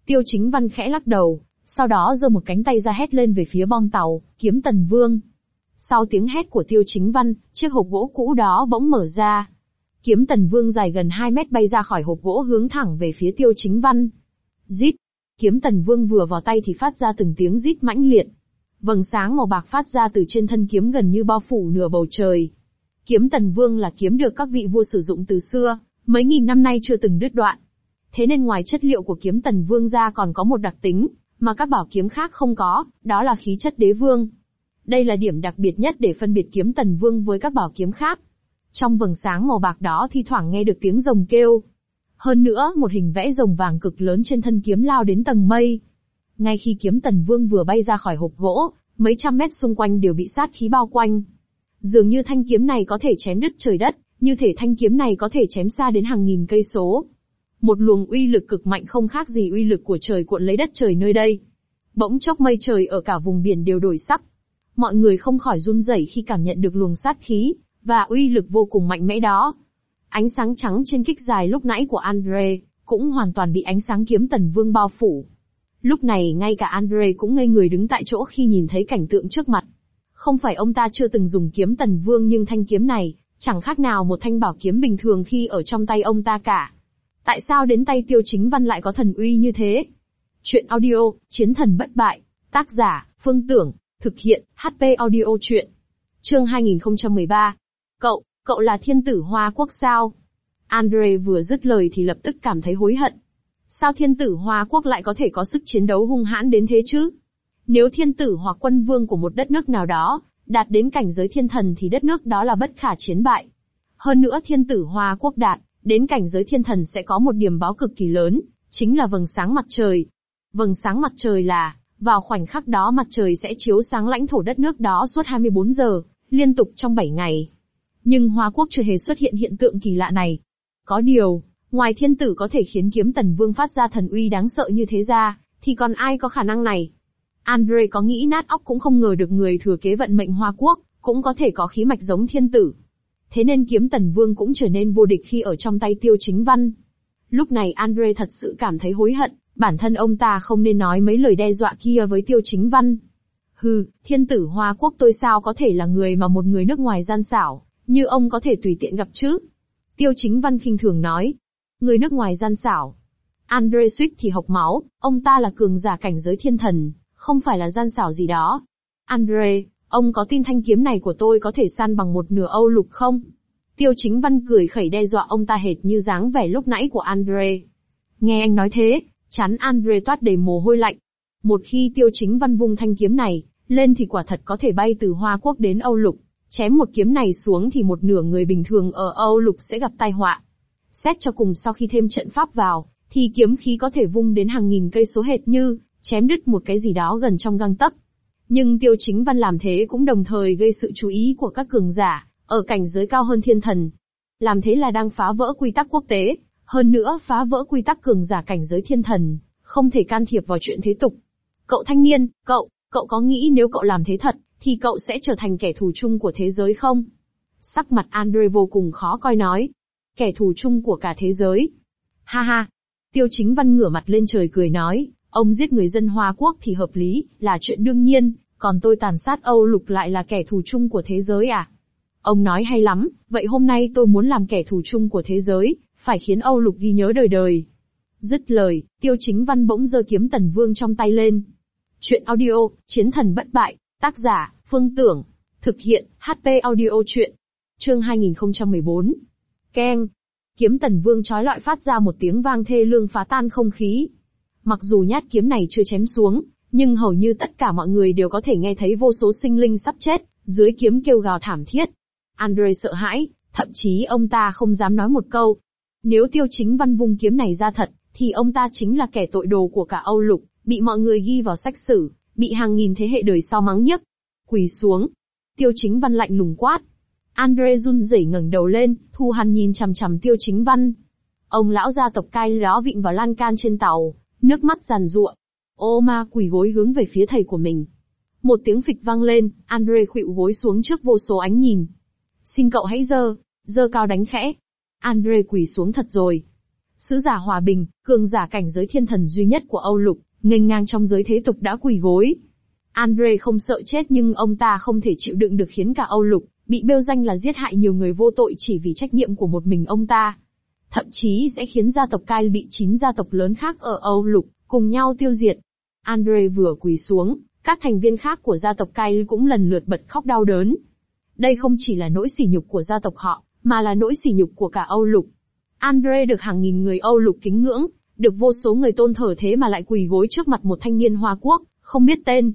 Tiêu Chính Văn khẽ lắc đầu, sau đó giơ một cánh tay ra hét lên về phía bong tàu, kiếm Tần Vương. Sau tiếng hét của Tiêu Chính Văn, chiếc hộp gỗ cũ đó bỗng mở ra. Kiếm Tần Vương dài gần 2 mét bay ra khỏi hộp gỗ hướng thẳng về phía Tiêu Chính Văn. Rít! Kiếm Tần Vương vừa vào tay thì phát ra từng tiếng rít mãnh liệt. Vầng sáng màu bạc phát ra từ trên thân kiếm gần như bao phủ nửa bầu trời. Kiếm Tần Vương là kiếm được các vị vua sử dụng từ xưa, mấy nghìn năm nay chưa từng đứt đoạn. Thế nên ngoài chất liệu của kiếm Tần Vương ra còn có một đặc tính, mà các bảo kiếm khác không có, đó là khí chất đế vương. Đây là điểm đặc biệt nhất để phân biệt kiếm Tần Vương với các bảo kiếm khác. Trong vầng sáng màu bạc đó thi thoảng nghe được tiếng rồng kêu. Hơn nữa, một hình vẽ rồng vàng cực lớn trên thân kiếm lao đến tầng mây. Ngay khi kiếm Tần Vương vừa bay ra khỏi hộp gỗ, mấy trăm mét xung quanh đều bị sát khí bao quanh. Dường như thanh kiếm này có thể chém đứt trời đất, như thể thanh kiếm này có thể chém xa đến hàng nghìn cây số. Một luồng uy lực cực mạnh không khác gì uy lực của trời cuộn lấy đất trời nơi đây. Bỗng chốc mây trời ở cả vùng biển đều đổi sắc. Mọi người không khỏi run rẩy khi cảm nhận được luồng sát khí và uy lực vô cùng mạnh mẽ đó. Ánh sáng trắng trên kích dài lúc nãy của Andre cũng hoàn toàn bị ánh sáng kiếm Tần Vương bao phủ. Lúc này ngay cả Andre cũng ngây người đứng tại chỗ khi nhìn thấy cảnh tượng trước mặt. Không phải ông ta chưa từng dùng kiếm Tần Vương, nhưng thanh kiếm này chẳng khác nào một thanh bảo kiếm bình thường khi ở trong tay ông ta cả. Tại sao đến tay Tiêu Chính Văn lại có thần uy như thế? Chuyện audio, Chiến thần bất bại. Tác giả, Phương Tưởng. Thực hiện, HP Audio Chuyện. Chương 2013. Cậu là thiên tử Hoa Quốc sao? Andre vừa dứt lời thì lập tức cảm thấy hối hận. Sao thiên tử Hoa Quốc lại có thể có sức chiến đấu hung hãn đến thế chứ? Nếu thiên tử hoặc quân vương của một đất nước nào đó đạt đến cảnh giới thiên thần thì đất nước đó là bất khả chiến bại. Hơn nữa thiên tử Hoa Quốc đạt đến cảnh giới thiên thần sẽ có một điểm báo cực kỳ lớn, chính là vầng sáng mặt trời. Vầng sáng mặt trời là, vào khoảnh khắc đó mặt trời sẽ chiếu sáng lãnh thổ đất nước đó suốt 24 giờ, liên tục trong 7 ngày. Nhưng Hoa Quốc chưa hề xuất hiện hiện tượng kỳ lạ này. Có điều, ngoài thiên tử có thể khiến kiếm Tần Vương phát ra thần uy đáng sợ như thế ra, thì còn ai có khả năng này? Andre có nghĩ nát óc cũng không ngờ được người thừa kế vận mệnh Hoa Quốc cũng có thể có khí mạch giống thiên tử. Thế nên kiếm Tần Vương cũng trở nên vô địch khi ở trong tay Tiêu Chính Văn. Lúc này Andre thật sự cảm thấy hối hận, bản thân ông ta không nên nói mấy lời đe dọa kia với Tiêu Chính Văn. Hừ, thiên tử Hoa Quốc tôi sao có thể là người mà một người nước ngoài gian xảo như ông có thể tùy tiện gặp chứ? Tiêu Chính Văn khinh thường nói. Người nước ngoài gian xảo. Andre suýt thì hộc máu, ông ta là cường giả cảnh giới thiên thần, không phải là gian xảo gì đó. Andre, ông có tin thanh kiếm này của tôi có thể san bằng một nửa Âu Lục không? Tiêu Chính Văn cười khẩy đe dọa ông ta hệt như dáng vẻ lúc nãy của Andre. Nghe anh nói thế, trán Andre toát đầy mồ hôi lạnh. Một khi Tiêu Chính Văn vung thanh kiếm này lên thì quả thật có thể bay từ Hoa Quốc đến Âu Lục. Chém một kiếm này xuống thì một nửa người bình thường ở Âu Lục sẽ gặp tai họa. Xét cho cùng sau khi thêm trận pháp vào, thì kiếm khí có thể vung đến hàng nghìn cây số hệt như chém đứt một cái gì đó gần trong gang tấc. Nhưng Tiêu Chính Văn làm thế cũng đồng thời gây sự chú ý của các cường giả ở cảnh giới cao hơn thiên thần. Làm thế là đang phá vỡ quy tắc quốc tế, hơn nữa phá vỡ quy tắc cường giả cảnh giới thiên thần, không thể can thiệp vào chuyện thế tục. Cậu thanh niên, cậu có nghĩ nếu cậu làm thế thật, thì cậu sẽ trở thành kẻ thù chung của thế giới không? Sắc mặt Andre vô cùng khó coi nói. Kẻ thù chung của cả thế giới. Ha ha. Tiêu Chính Văn ngửa mặt lên trời cười nói, ông giết người dân Hoa Quốc thì hợp lý, là chuyện đương nhiên, còn tôi tàn sát Âu Lục lại là kẻ thù chung của thế giới à? Ông nói hay lắm, vậy hôm nay tôi muốn làm kẻ thù chung của thế giới, phải khiến Âu Lục ghi nhớ đời đời. Dứt lời, Tiêu Chính Văn bỗng giơ kiếm Tần Vương trong tay lên. Chuyện audio, Chiến thần bất bại. Tác giả, Phương Tưởng. Thực hiện, HP Audio Chuyện. Chương 2014. Keng. Kiếm Tần Vương chói lọi phát ra một tiếng vang thê lương phá tan không khí. Mặc dù nhát kiếm này chưa chém xuống, nhưng hầu như tất cả mọi người đều có thể nghe thấy vô số sinh linh sắp chết, dưới kiếm kêu gào thảm thiết. Andre sợ hãi, thậm chí ông ta không dám nói một câu. Nếu Tiêu Chính Văn vung kiếm này ra thật, thì ông ta chính là kẻ tội đồ của cả Âu Lục, bị mọi người ghi vào sách sử, bị hàng nghìn thế hệ đời sau mắng nhiếc. Quỳ xuống. Tiêu Chính Văn lạnh lùng quát. Andre run rẩy ngẩng đầu lên, Thu Hàn nhìn chằm chằm Tiêu Chính Văn. Ông lão gia tộc Cai đó vịn vào lan can trên tàu, nước mắt giàn giụa. Ô ma quỳ gối hướng về phía thầy của mình. Một tiếng phịch vang lên, Andre khuỵu gối xuống trước vô số ánh nhìn. Xin cậu hãy giơ cao đánh khẽ. Andre quỳ xuống thật rồi. Sứ giả hòa bình, cường giả cảnh giới thiên thần duy nhất của Âu Lục, nghênh ngang trong giới thế tục đã quỳ gối. Andre không sợ chết nhưng ông ta không thể chịu đựng được khiến cả Âu Lục bị bêu danh là giết hại nhiều người vô tội chỉ vì trách nhiệm của một mình ông ta. Thậm chí sẽ khiến gia tộc Kyle bị 9 gia tộc lớn khác ở Âu Lục cùng nhau tiêu diệt. Andre vừa quỳ xuống, các thành viên khác của gia tộc Kyle cũng lần lượt bật khóc đau đớn. Đây không chỉ là nỗi sỉ nhục của gia tộc họ, mà là nỗi sỉ nhục của cả Âu Lục. Andre được hàng nghìn người Âu Lục kính ngưỡng, được vô số người tôn thờ thế mà lại quỳ gối trước mặt một thanh niên Hoa Quốc, không biết tên.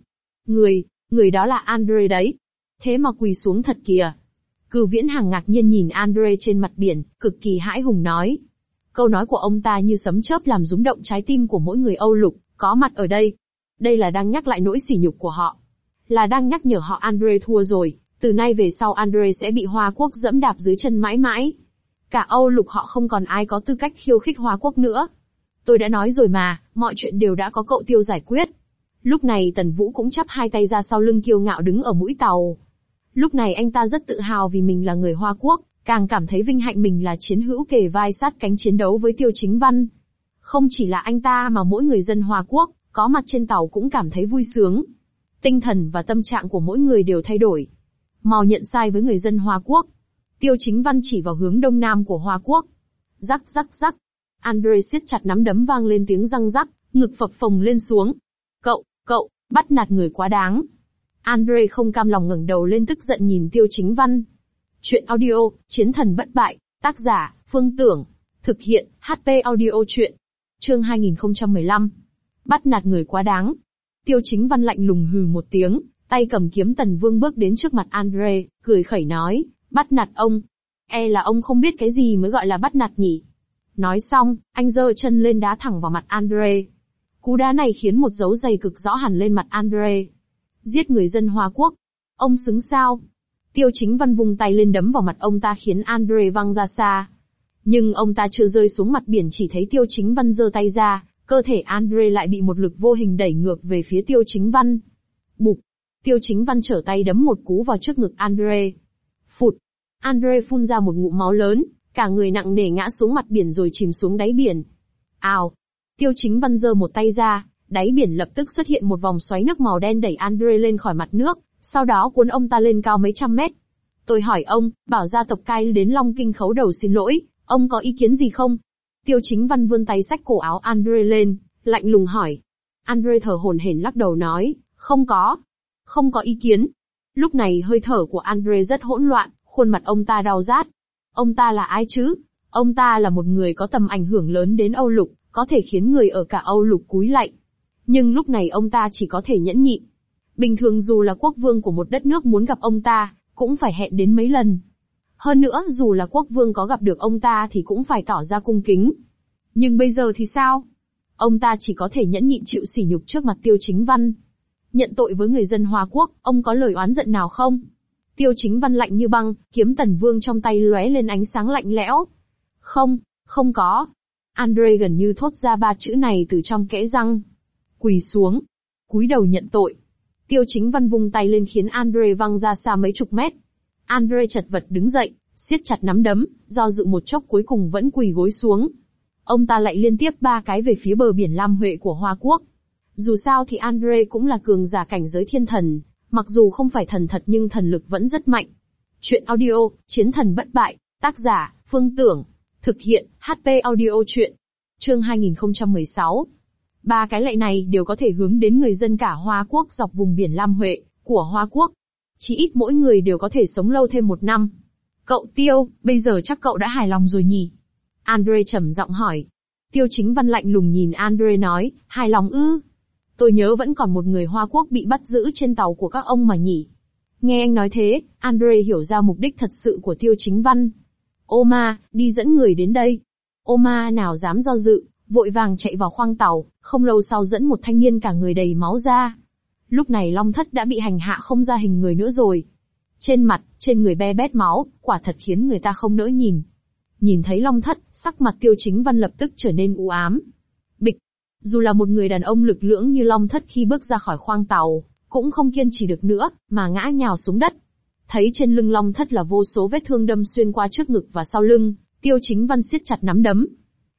Người đó là Andre đấy. Thế mà quỳ xuống thật kìa. Cửu Viễn Hàng ngạc nhiên nhìn Andre trên mặt biển, cực kỳ hãi hùng nói. Câu nói của ông ta như sấm chớp làm rung động trái tim của mỗi người Âu Lục, có mặt ở đây. Đây là đang nhắc lại nỗi sỉ nhục của họ. Là đang nhắc nhở họ Andre thua rồi, từ nay về sau Andre sẽ bị Hoa Quốc dẫm đạp dưới chân mãi mãi. Cả Âu Lục họ không còn ai có tư cách khiêu khích Hoa Quốc nữa. Tôi đã nói rồi mà, mọi chuyện đều đã có cậu Tiêu giải quyết. Lúc này Tần Vũ cũng chắp hai tay ra sau lưng kiêu ngạo đứng ở mũi tàu. Lúc này anh ta rất tự hào vì mình là người Hoa Quốc, càng cảm thấy vinh hạnh mình là chiến hữu kề vai sát cánh chiến đấu với Tiêu Chính Văn. Không chỉ là anh ta mà mỗi người dân Hoa Quốc, có mặt trên tàu cũng cảm thấy vui sướng. Tinh thần và tâm trạng của mỗi người đều thay đổi. Mau nhận sai với người dân Hoa Quốc. Tiêu Chính Văn chỉ vào hướng đông nam của Hoa Quốc. Rắc rắc rắc. Andre siết chặt nắm đấm vang lên tiếng răng rắc, ngực phập phồng lên xuống. Cậu, bắt nạt người quá đáng. Andre không cam lòng ngẩng đầu lên tức giận nhìn Tiêu Chính Văn. Chuyện audio, Chiến thần bất bại, tác giả, Phương Tưởng. Thực hiện, HP audio chuyện. Chương 2015. Bắt nạt người quá đáng. Tiêu Chính Văn lạnh lùng hừ một tiếng, tay cầm kiếm Tần Vương bước đến trước mặt Andre, cười khẩy nói, bắt nạt ông. Là ông không biết cái gì mới gọi là bắt nạt nhỉ. Nói xong, anh giơ chân lên đá thẳng vào mặt Andre. Cú đá này khiến một dấu giày cực rõ hẳn lên mặt Andre. Giết người dân Hoa Quốc. Ông xứng sao? Tiêu Chính Văn vung tay lên đấm vào mặt ông ta khiến Andre văng ra xa. Nhưng ông ta chưa rơi xuống mặt biển chỉ thấy Tiêu Chính Văn giơ tay ra, cơ thể Andre lại bị một lực vô hình đẩy ngược về phía Tiêu Chính Văn. Bụp! Tiêu Chính Văn trở tay đấm một cú vào trước ngực Andre. Phụt! Andre phun ra một ngụm máu lớn, cả người nặng nề ngã xuống mặt biển rồi chìm xuống đáy biển. Ào! Tiêu Chính Văn giơ một tay ra, đáy biển lập tức xuất hiện một vòng xoáy nước màu đen đẩy Andre lên khỏi mặt nước, sau đó cuốn ông ta lên cao mấy trăm mét. Tôi hỏi ông, bảo gia tộc Kyle đến Long Kinh khấu đầu xin lỗi, ông có ý kiến gì không? Tiêu Chính Văn vươn tay xách cổ áo Andre lên, lạnh lùng hỏi. Andre thở hổn hển lắc đầu nói, không có ý kiến. Lúc này hơi thở của Andre rất hỗn loạn, khuôn mặt ông ta đau rát. Ông ta là ai chứ? Ông ta là một người có tầm ảnh hưởng lớn đến Âu Lục, có thể khiến người ở cả Âu Lục cúi lạy. Nhưng lúc này ông ta chỉ có thể nhẫn nhịn. Bình thường dù là quốc vương của một đất nước muốn gặp ông ta, cũng phải hẹn đến mấy lần. Hơn nữa dù là quốc vương có gặp được ông ta thì cũng phải tỏ ra cung kính. Nhưng bây giờ thì sao? Ông ta chỉ có thể nhẫn nhịn chịu sỉ nhục trước mặt Tiêu Chính Văn. Nhận tội với người dân Hoa Quốc, ông có lời oán giận nào không? Tiêu Chính Văn lạnh như băng, kiếm Tần Vương trong tay lóe lên ánh sáng lạnh lẽo. Không có. Andre gần như thốt ra ba chữ này từ trong kẽ răng. Quỳ xuống. Cúi đầu nhận tội. Tiêu Chính Văn vung tay lên khiến Andre văng ra xa mấy chục mét. Andre chật vật đứng dậy, siết chặt nắm đấm, do dự một chốc cuối cùng vẫn quỳ gối xuống. Ông ta lại liên tiếp 3 cái về phía bờ biển Lam Huệ của Hoa Quốc. Dù sao thì Andre cũng là cường giả cảnh giới thiên thần, mặc dù không phải thần thật nhưng thần lực vẫn rất mạnh. Chuyện audio, Chiến thần bất bại, tác giả, Phương Tưởng. Thực hiện, HP audio chuyện. Chương 2016. 3 cái lạy này đều có thể hướng đến người dân cả Hoa Quốc dọc vùng biển Lam Huệ của Hoa Quốc. Chỉ ít mỗi người đều có thể sống lâu thêm 1 năm. Cậu Tiêu, bây giờ chắc cậu đã hài lòng rồi nhỉ? Andre trầm giọng hỏi. Tiêu Chính Văn lạnh lùng nhìn Andre nói, hài lòng ư? Tôi nhớ vẫn còn một người Hoa Quốc bị bắt giữ trên tàu của các ông mà nhỉ? Nghe anh nói thế, Andre hiểu ra mục đích thật sự của Tiêu Chính Văn. Oma, đi dẫn người đến đây. Oma nào dám do dự, vội vàng chạy vào khoang tàu, không lâu sau dẫn một thanh niên cả người đầy máu ra. Lúc này Long Thất đã bị hành hạ không ra hình người nữa rồi. Trên mặt, trên người be bét máu, quả thật khiến người ta không nỡ nhìn. Nhìn thấy Long Thất, sắc mặt Tiêu Chính Văn lập tức trở nên u ám. Bịch! Dù là một người đàn ông lực lưỡng như Long Thất khi bước ra khỏi khoang tàu, cũng không kiên trì được nữa, mà ngã nhào xuống đất. Thấy trên lưng Long Thất là vô số vết thương đâm xuyên qua trước ngực và sau lưng, Tiêu Chính Văn siết chặt nắm đấm.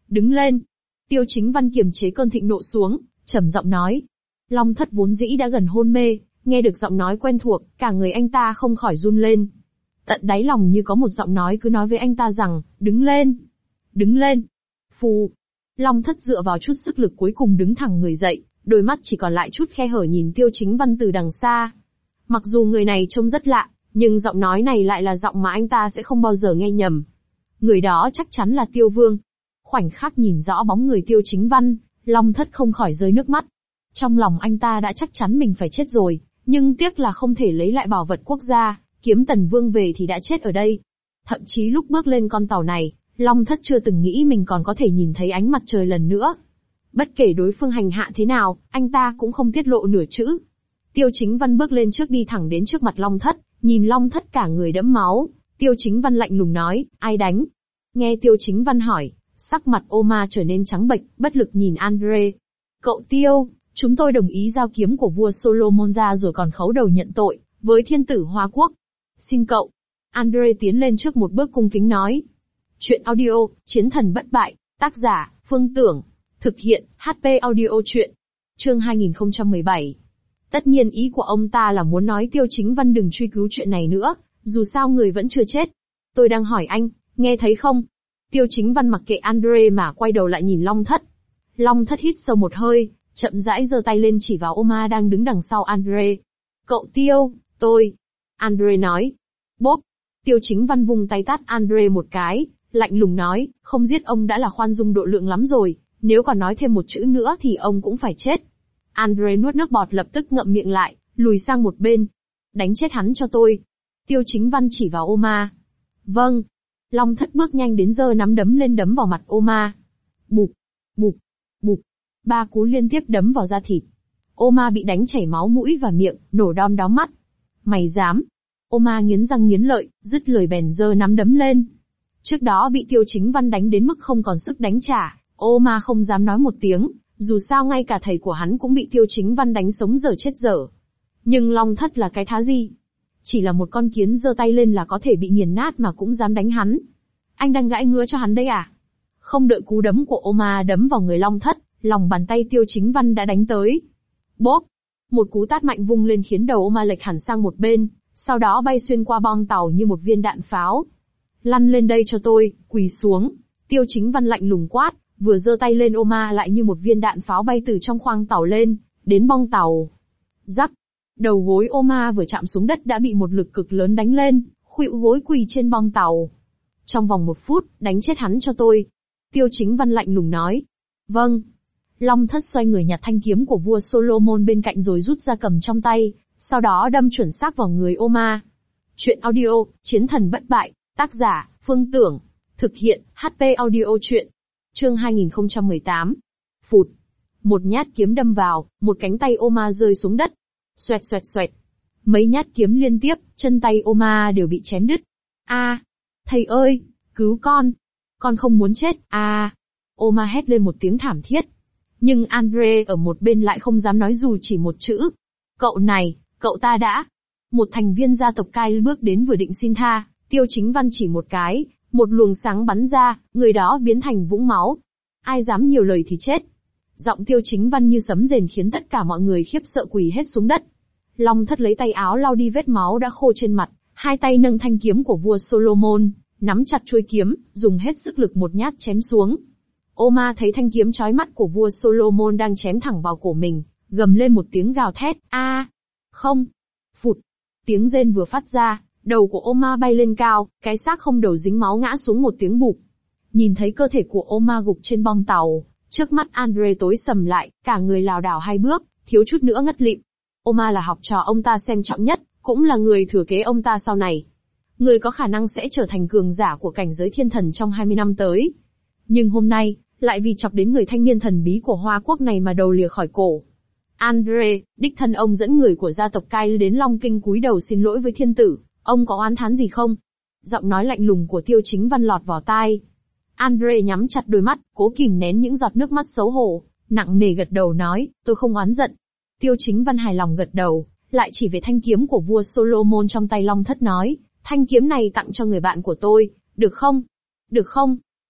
Đứng lên. Tiêu Chính Văn kiềm chế cơn thịnh nộ xuống, trầm giọng nói. Long Thất vốn dĩ đã gần hôn mê, nghe được giọng nói quen thuộc, cả người anh ta không khỏi run lên. Tận đáy lòng như có một giọng nói cứ nói với anh ta rằng, đứng lên. Đứng lên. Phù. Long Thất dựa vào chút sức lực cuối cùng đứng thẳng người dậy, đôi mắt chỉ còn lại chút khe hở nhìn Tiêu Chính Văn từ đằng xa. Mặc dù người này trông rất lạ, nhưng giọng nói này lại là giọng mà anh ta sẽ không bao giờ nghe nhầm. Người đó chắc chắn là Tiêu Vương. Khoảnh khắc nhìn rõ bóng người Tiêu Chính Văn, Long Thất không khỏi rơi nước mắt. Trong lòng anh ta đã chắc chắn mình phải chết rồi, nhưng tiếc là không thể lấy lại bảo vật quốc gia, kiếm Tần Vương về thì đã chết ở đây. Thậm chí lúc bước lên con tàu này, Long Thất chưa từng nghĩ mình còn có thể nhìn thấy ánh mặt trời lần nữa. Bất kể đối phương hành hạ thế nào, anh ta cũng không tiết lộ nửa chữ. Tiêu Chính Văn bước lên trước đi thẳng đến trước mặt Long Thất, nhìn Long Thất cả người đẫm máu. Tiêu Chính Văn lạnh lùng nói, ai đánh? Nghe Tiêu Chính Văn hỏi, sắc mặt Oma trở nên trắng bệch, bất lực nhìn Andre. Cậu Tiêu, chúng tôi đồng ý giao kiếm của vua Solomon ra rồi còn khấu đầu nhận tội, với thiên tử Hoa Quốc. Xin cậu. Andre tiến lên trước một bước cung kính nói. Chuyện audio, Chiến thần bất bại, tác giả, Phương Tưởng. Thực hiện, HP audio chuyện. Chương 2017. Tất nhiên ý của ông ta là muốn nói Tiêu Chính Văn đừng truy cứu chuyện này nữa, dù sao người vẫn chưa chết. Tôi đang hỏi anh, nghe thấy không? Tiêu Chính Văn mặc kệ Andre mà quay đầu lại nhìn Long Thất. Long Thất hít sâu một hơi, chậm rãi giơ tay lên chỉ vào Oma đang đứng đằng sau Andre. Cậu Tiêu, tôi. Andre nói. Bốp. Tiêu Chính Văn vung tay tát Andre một cái, lạnh lùng nói, không giết ông đã là khoan dung độ lượng lắm rồi, nếu còn nói thêm một chữ nữa thì ông cũng phải chết. Andre nuốt nước bọt lập tức ngậm miệng lại, lùi sang một bên. Đánh chết hắn cho tôi. Tiêu Chính Văn chỉ vào Oma. Vâng. Long Thất bước nhanh đến giơ nắm đấm lên đấm vào mặt Oma. Bụp, bụp, bụp. 3 cú liên tiếp đấm vào da thịt. Oma bị đánh chảy máu mũi và miệng, nổ đom đóm mắt. Mày dám? Oma nghiến răng nghiến lợi, dứt lời bèn giơ nắm đấm lên. Trước đó bị Tiêu Chính Văn đánh đến mức không còn sức đánh trả, Oma không dám nói một tiếng, dù sao ngay cả thầy của hắn cũng bị Tiêu Chính Văn đánh sống dở chết dở. Nhưng Long Thất là cái thá gì? Chỉ là một con kiến giơ tay lên là có thể bị nghiền nát mà cũng dám đánh hắn. Anh đang gãi ngứa cho hắn đây à? Không đợi cú đấm của Oma đấm vào người Long Thất, lòng bàn tay Tiêu Chính Văn đã đánh tới. Bốp! Một cú tát mạnh vung lên khiến đầu Oma lệch hẳn sang một bên, sau đó bay xuyên qua bong tàu như một viên đạn pháo. Lăn lên đây cho tôi, quỳ xuống. Tiêu Chính Văn lạnh lùng quát, vừa giơ tay lên Oma lại như một viên đạn pháo bay từ trong khoang tàu lên, đến bong tàu. Rắc! Đầu gối Oma vừa chạm xuống đất đã bị một lực cực lớn đánh lên, khuỵu gối quỳ trên bong tàu. Trong vòng 1 phút, đánh chết hắn cho tôi. Tiêu Chính Văn lạnh lùng nói. Vâng. Long Thất xoay người nhặt thanh kiếm của vua Solomon bên cạnh rồi rút ra cầm trong tay, sau đó đâm chuẩn xác vào người Oma. Chuyện audio, Chiến thần bất bại, tác giả, Phương Tưởng. Thực hiện, HP audio chuyện. Chương 2018. Phụt. Một nhát kiếm đâm vào, một cánh tay Oma rơi xuống đất. Xoẹt xoẹt xoẹt. Mấy nhát kiếm liên tiếp, chân tay Oma đều bị chém đứt. A, thầy ơi, cứu con không muốn chết, a. Oma hét lên một tiếng thảm thiết. Nhưng Andre ở một bên lại không dám nói dù chỉ một chữ. Cậu này, cậu ta đã. Một thành viên gia tộc Kyle bước đến vừa định xin tha, Tiêu Chính Văn chỉ một cái, một luồng sáng bắn ra, người đó biến thành vũng máu. Ai dám nhiều lời thì chết. Giọng Tiêu Chính Văn như sấm rền khiến tất cả mọi người khiếp sợ quỳ hết xuống đất. Long Thất lấy tay áo lau đi vết máu đã khô trên mặt, hai tay nâng thanh kiếm của vua Solomon, nắm chặt chuôi kiếm, dùng hết sức lực một nhát chém xuống. Oma thấy thanh kiếm chói mắt của vua Solomon đang chém thẳng vào cổ mình, gầm lên một tiếng gào thét, a, không, phụt, tiếng rên vừa phát ra, đầu của Oma bay lên cao, cái xác không đầu dính máu ngã xuống một tiếng bụp. Nhìn thấy cơ thể của Oma gục trên bong tàu, trước mắt Andre tối sầm lại, cả người lảo đảo 2 bước, thiếu chút nữa ngất lịm. Oma là học trò ông ta xem trọng nhất, cũng là người thừa kế ông ta sau này. Người có khả năng sẽ trở thành cường giả của cảnh giới thiên thần trong 20 năm tới. Nhưng hôm nay, lại vì chọc đến người thanh niên thần bí của Hoa Quốc này mà đầu lìa khỏi cổ. Andre, đích thân ông dẫn người của gia tộc Kyle đến Long Kinh cúi đầu xin lỗi với thiên tử, ông có oán thán gì không? Giọng nói lạnh lùng của Tiêu Chính Văn lọt vào tai. Andre nhắm chặt đôi mắt, cố kìm nén những giọt nước mắt xấu hổ, nặng nề gật đầu nói, tôi không oán giận. Tiêu Chính Văn hài lòng gật đầu, lại chỉ về thanh kiếm của vua Solomon trong tay Long Thất nói, thanh kiếm này tặng cho người bạn của tôi, được không? Được không?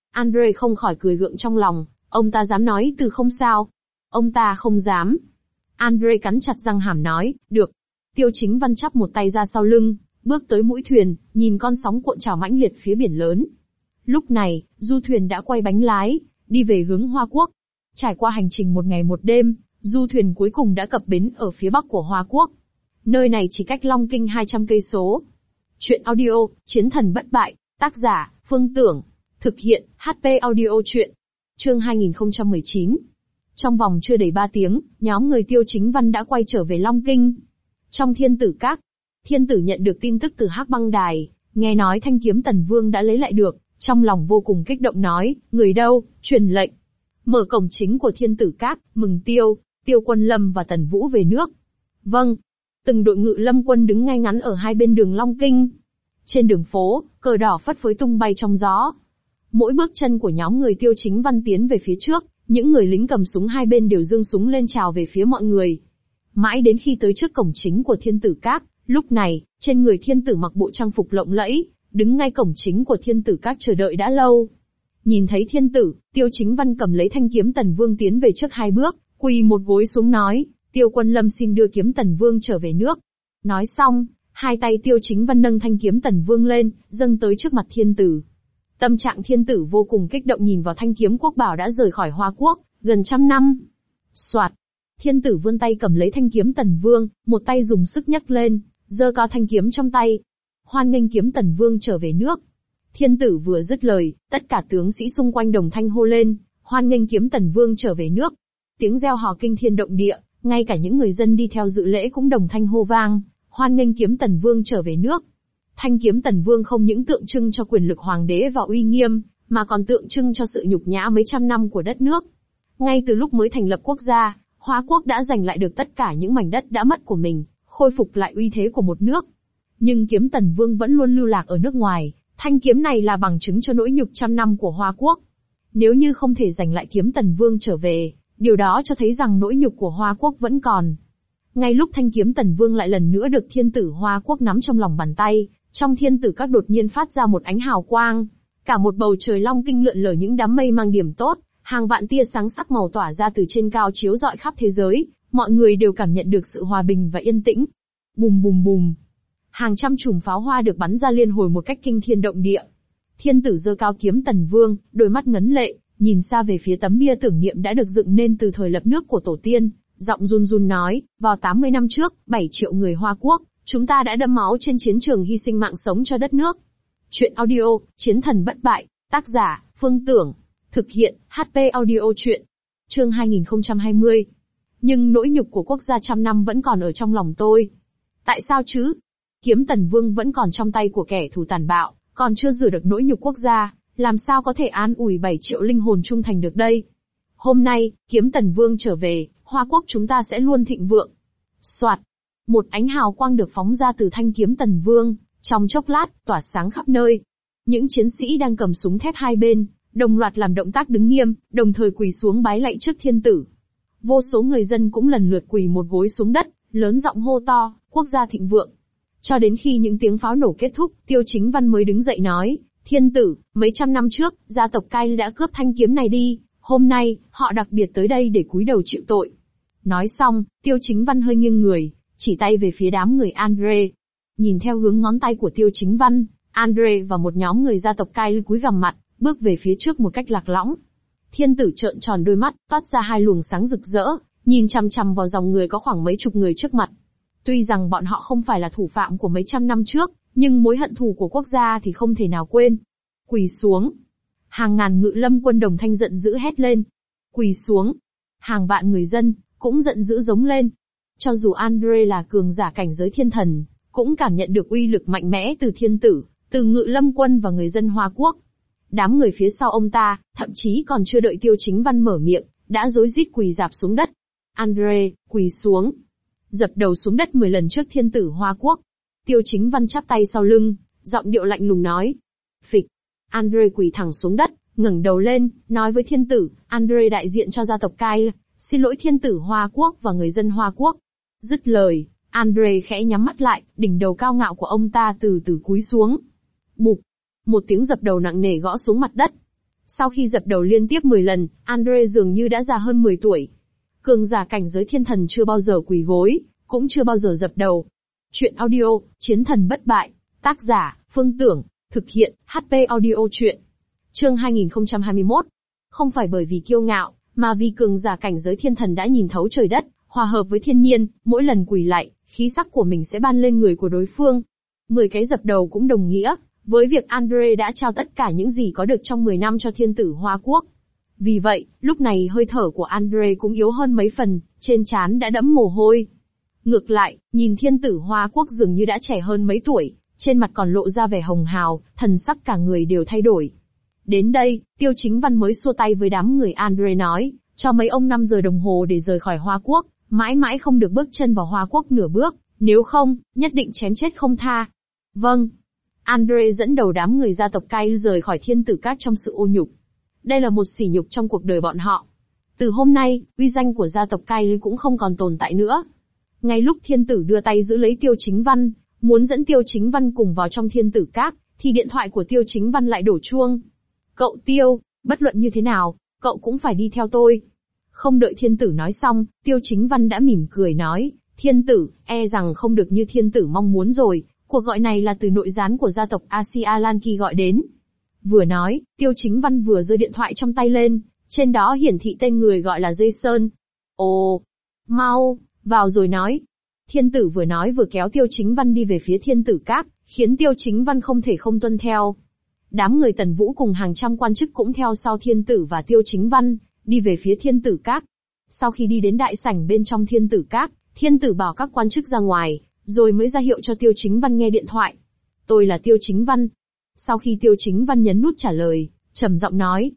Andre không khỏi cười gượng trong lòng, ông ta dám nói từ không sao. Ông ta không dám. Andre cắn chặt răng hàm nói, được. Tiêu Chính Văn chắp một tay ra sau lưng, bước tới mũi thuyền, nhìn con sóng cuộn trào mãnh liệt phía biển lớn. Lúc này, du thuyền đã quay bánh lái, đi về hướng Hoa Quốc. Trải qua hành trình một ngày một đêm, du thuyền cuối cùng đã cập bến ở phía bắc của Hoa Quốc. Nơi này chỉ cách Long Kinh 200 cây số. Chuyện audio, Chiến thần bất bại, tác giả, Phương Tưởng. Thực hiện, HP Audio Chuyện. Chương 2019. Trong vòng chưa đầy 3 tiếng, nhóm người Tiêu Chính Văn đã quay trở về Long Kinh. Trong Thiên Tử Các, Thiên Tử nhận được tin tức từ Hắc Băng Đài, nghe nói thanh kiếm Tần Vương đã lấy lại được, trong lòng vô cùng kích động nói, người đâu, truyền lệnh. Mở cổng chính của Thiên Tử Các, mừng Tiêu Quân Lâm và Tần Vũ về nước. Vâng. Từng đội ngự lâm quân đứng ngay ngắn ở hai bên đường Long Kinh. Trên đường phố, cờ đỏ phất phới tung bay trong gió. Mỗi bước chân của nhóm người Tiêu Chính Văn tiến về phía trước, những người lính cầm súng hai bên đều giương súng lên chào về phía mọi người. Mãi đến khi tới trước cổng chính của Thiên Tử Các, lúc này, trên người Thiên Tử mặc bộ trang phục lộng lẫy, đứng ngay cổng chính của Thiên Tử Các chờ đợi đã lâu. Nhìn thấy Thiên Tử, Tiêu Chính Văn cầm lấy thanh kiếm Tần Vương tiến về trước 2 bước, quỳ một gối xuống nói, Tiêu Quân Lâm xin đưa kiếm Tần Vương trở về nước. Nói xong, hai tay Tiêu Chính Văn nâng thanh kiếm Tần Vương lên, dâng tới trước mặt Thiên Tử. Tâm trạng Thiên Tử vô cùng kích động nhìn vào thanh kiếm quốc bảo đã rời khỏi Hoa Quốc, gần 100 năm. Soạt. Thiên Tử vươn tay cầm lấy thanh kiếm Tần Vương, một tay dùng sức nhấc lên, giơ cao thanh kiếm trong tay. Hoan nghênh kiếm Tần Vương trở về nước. Thiên Tử vừa dứt lời, tất cả tướng sĩ xung quanh đồng thanh hô lên, hoan nghênh kiếm Tần Vương trở về nước. Tiếng reo hò kinh thiên động địa, ngay cả những người dân đi theo dự lễ cũng đồng thanh hô vang, hoan nghênh kiếm Tần Vương trở về nước. Thanh kiếm Tần Vương không những tượng trưng cho quyền lực hoàng đế và uy nghiêm, mà còn tượng trưng cho sự nhục nhã mấy trăm năm của đất nước. Ngay từ lúc mới thành lập quốc gia, Hoa Quốc đã giành lại được tất cả những mảnh đất đã mất của mình, khôi phục lại uy thế của một nước. Nhưng kiếm Tần Vương vẫn luôn lưu lạc ở nước ngoài, thanh kiếm này là bằng chứng cho nỗi nhục 100 năm của Hoa Quốc. Nếu như không thể giành lại kiếm Tần Vương trở về, điều đó cho thấy rằng nỗi nhục của Hoa Quốc vẫn còn. Ngay lúc thanh kiếm Tần Vương lại lần nữa được Thiên Tử Hoa Quốc nắm trong lòng bàn tay, trong Thiên Tử Các đột nhiên phát ra một ánh hào quang. Cả một bầu trời Long Kinh lượn lờ những đám mây mang điểm tốt, hàng vạn tia sáng sắc màu tỏa ra từ trên cao chiếu rọi khắp thế giới, mọi người đều cảm nhận được sự hòa bình và yên tĩnh. Bùm bùm bùm. Hàng trăm chùm pháo hoa được bắn ra liên hồi một cách kinh thiên động địa. Thiên Tử giơ cao kiếm Tần Vương, đôi mắt ngấn lệ, nhìn xa về phía tấm bia tưởng niệm đã được dựng nên từ thời lập nước của tổ tiên, giọng run run nói, vào 80 năm trước, 7 triệu người Hoa Quốc, chúng ta đã đẫm máu trên chiến trường hy sinh mạng sống cho đất nước. Chuyện audio, Chiến thần bất bại, tác giả, Phương Tưởng. Thực hiện, HP Audio Chuyện. Chương 2020. Nhưng nỗi nhục của quốc gia 100 năm vẫn còn ở trong lòng tôi. Tại sao chứ? Kiếm Tần Vương vẫn còn trong tay của kẻ thù tàn bạo, còn chưa rửa được nỗi nhục quốc gia, làm sao có thể an ủi 7 triệu linh hồn trung thành được đây? Hôm nay, kiếm Tần Vương trở về, Hoa Quốc chúng ta sẽ luôn thịnh vượng. Soạt. Một ánh hào quang được phóng ra từ thanh kiếm Tần Vương, trong chốc lát, tỏa sáng khắp nơi. Những chiến sĩ đang cầm súng thép hai bên, đồng loạt làm động tác đứng nghiêm, đồng thời quỳ xuống bái lạy trước Thiên Tử. Vô số người dân cũng lần lượt quỳ một gối xuống đất, lớn giọng hô to, quốc gia thịnh vượng. Cho đến khi những tiếng pháo nổ kết thúc, Tiêu Chính Văn mới đứng dậy nói, Thiên Tử, mấy trăm năm trước, gia tộc Cai đã cướp thanh kiếm này đi, hôm nay, họ đặc biệt tới đây để cúi đầu chịu tội. Nói xong, Tiêu Chính Văn hơi nghiêng người, chỉ tay về phía đám người Andre. Nhìn theo hướng ngón tay của Tiêu Chính Văn, Andre và một nhóm người gia tộc Cai cúi gằm mặt, bước về phía trước một cách lạc lõng. Thiên Tử trợn tròn đôi mắt, toát ra hai luồng sáng rực rỡ, nhìn chằm chằm vào dòng người có khoảng mấy chục người trước mặt. Tuy rằng bọn họ không phải là thủ phạm của mấy trăm năm trước, nhưng mối hận thù của quốc gia thì không thể nào quên. Quỳ xuống. Hàng ngàn ngự lâm quân đồng thanh giận dữ hét lên. Quỳ xuống. Hàng vạn người dân cũng giận dữ giống lên. Cho dù Andre là cường giả cảnh giới thiên thần, cũng cảm nhận được uy lực mạnh mẽ từ Thiên Tử, từ ngự lâm quân và người dân Hoa Quốc. Đám người phía sau ông ta, thậm chí còn chưa đợi Tiêu Chính Văn mở miệng, đã rối rít quỳ rạp xuống đất. Andre, quỳ xuống. Dập đầu xuống đất 10 lần trước Thiên Tử Hoa Quốc. Tiêu Chính Văn chắp tay sau lưng, giọng điệu lạnh lùng nói. Phịch. Andre quỳ thẳng xuống đất, ngẩng đầu lên, nói với Thiên Tử, Andre đại diện cho gia tộc Cai, xin lỗi Thiên Tử Hoa Quốc và người dân Hoa Quốc. Dứt lời, Andre khẽ nhắm mắt lại, đỉnh đầu cao ngạo của ông ta từ từ cúi xuống. Bụp. Một tiếng dập đầu nặng nề gõ xuống mặt đất. Sau khi dập đầu liên tiếp 10 lần, Andre dường như đã già hơn 10 tuổi. Cường giả cảnh giới thiên thần chưa bao giờ quỳ gối, cũng chưa bao giờ dập đầu. Chuyện audio, Chiến thần bất bại. Tác giả, Phương Tưởng. Thực hiện, HP Audio Chuyện. Chương 2021. Không phải bởi vì kiêu ngạo, mà vì cường giả cảnh giới thiên thần đã nhìn thấu trời đất, hòa hợp với thiên nhiên, mỗi lần quỳ lạy, khí sắc của mình sẽ ban lên người của đối phương. 10 cái dập đầu cũng đồng nghĩa với việc Andre đã trao tất cả những gì có được trong 10 năm cho thiên tử Hoa Quốc. Vì vậy, lúc này hơi thở của Andre cũng yếu hơn mấy phần, trên trán đã đẫm mồ hôi. Ngược lại, nhìn thiên tử Hoa Quốc dường như đã trẻ hơn mấy tuổi, trên mặt còn lộ ra vẻ hồng hào, thần sắc cả người đều thay đổi. Đến đây, Tiêu Chính Văn mới xua tay với đám người Andre nói, cho mấy ông 5 giờ đồng hồ để rời khỏi Hoa Quốc, mãi mãi không được bước chân vào Hoa Quốc nửa bước, nếu không, nhất định chém chết không tha. Vâng. Andre dẫn đầu đám người gia tộc Kai rời khỏi thiên tử các trong sự ô nhục. Đây là một sỉ nhục trong cuộc đời bọn họ. Từ hôm nay, uy danh của gia tộc Kai cũng không còn tồn tại nữa. Ngay lúc thiên tử đưa tay giữ lấy Tiêu Chính Văn, muốn dẫn Tiêu Chính Văn cùng vào trong thiên tử các, thì điện thoại của Tiêu Chính Văn lại đổ chuông. Cậu Tiêu, bất luận như thế nào, cậu cũng phải đi theo tôi. Không đợi thiên tử nói xong, Tiêu Chính Văn đã mỉm cười nói, thiên tử, e rằng không được như thiên tử mong muốn rồi, cuộc gọi này là từ nội gián của gia tộc Asia Lan Kỳ gọi đến. Vừa nói, Tiêu Chính Văn vừa giơ điện thoại trong tay lên, trên đó hiển thị tên người gọi là Jason. Ồ, mau, vào rồi nói. Thiên tử vừa nói vừa kéo Tiêu Chính Văn đi về phía thiên tử các, khiến Tiêu Chính Văn không thể không tuân theo. Đám người Tần Vũ cùng hàng trăm quan chức cũng theo sau thiên tử và Tiêu Chính Văn, đi về phía thiên tử các. Sau khi đi đến đại sảnh bên trong thiên tử các, thiên tử bảo các quan chức ra ngoài, rồi mới ra hiệu cho Tiêu Chính Văn nghe điện thoại. Tôi là Tiêu Chính Văn. Sau khi Tiêu Chính Văn nhấn nút trả lời, trầm giọng nói.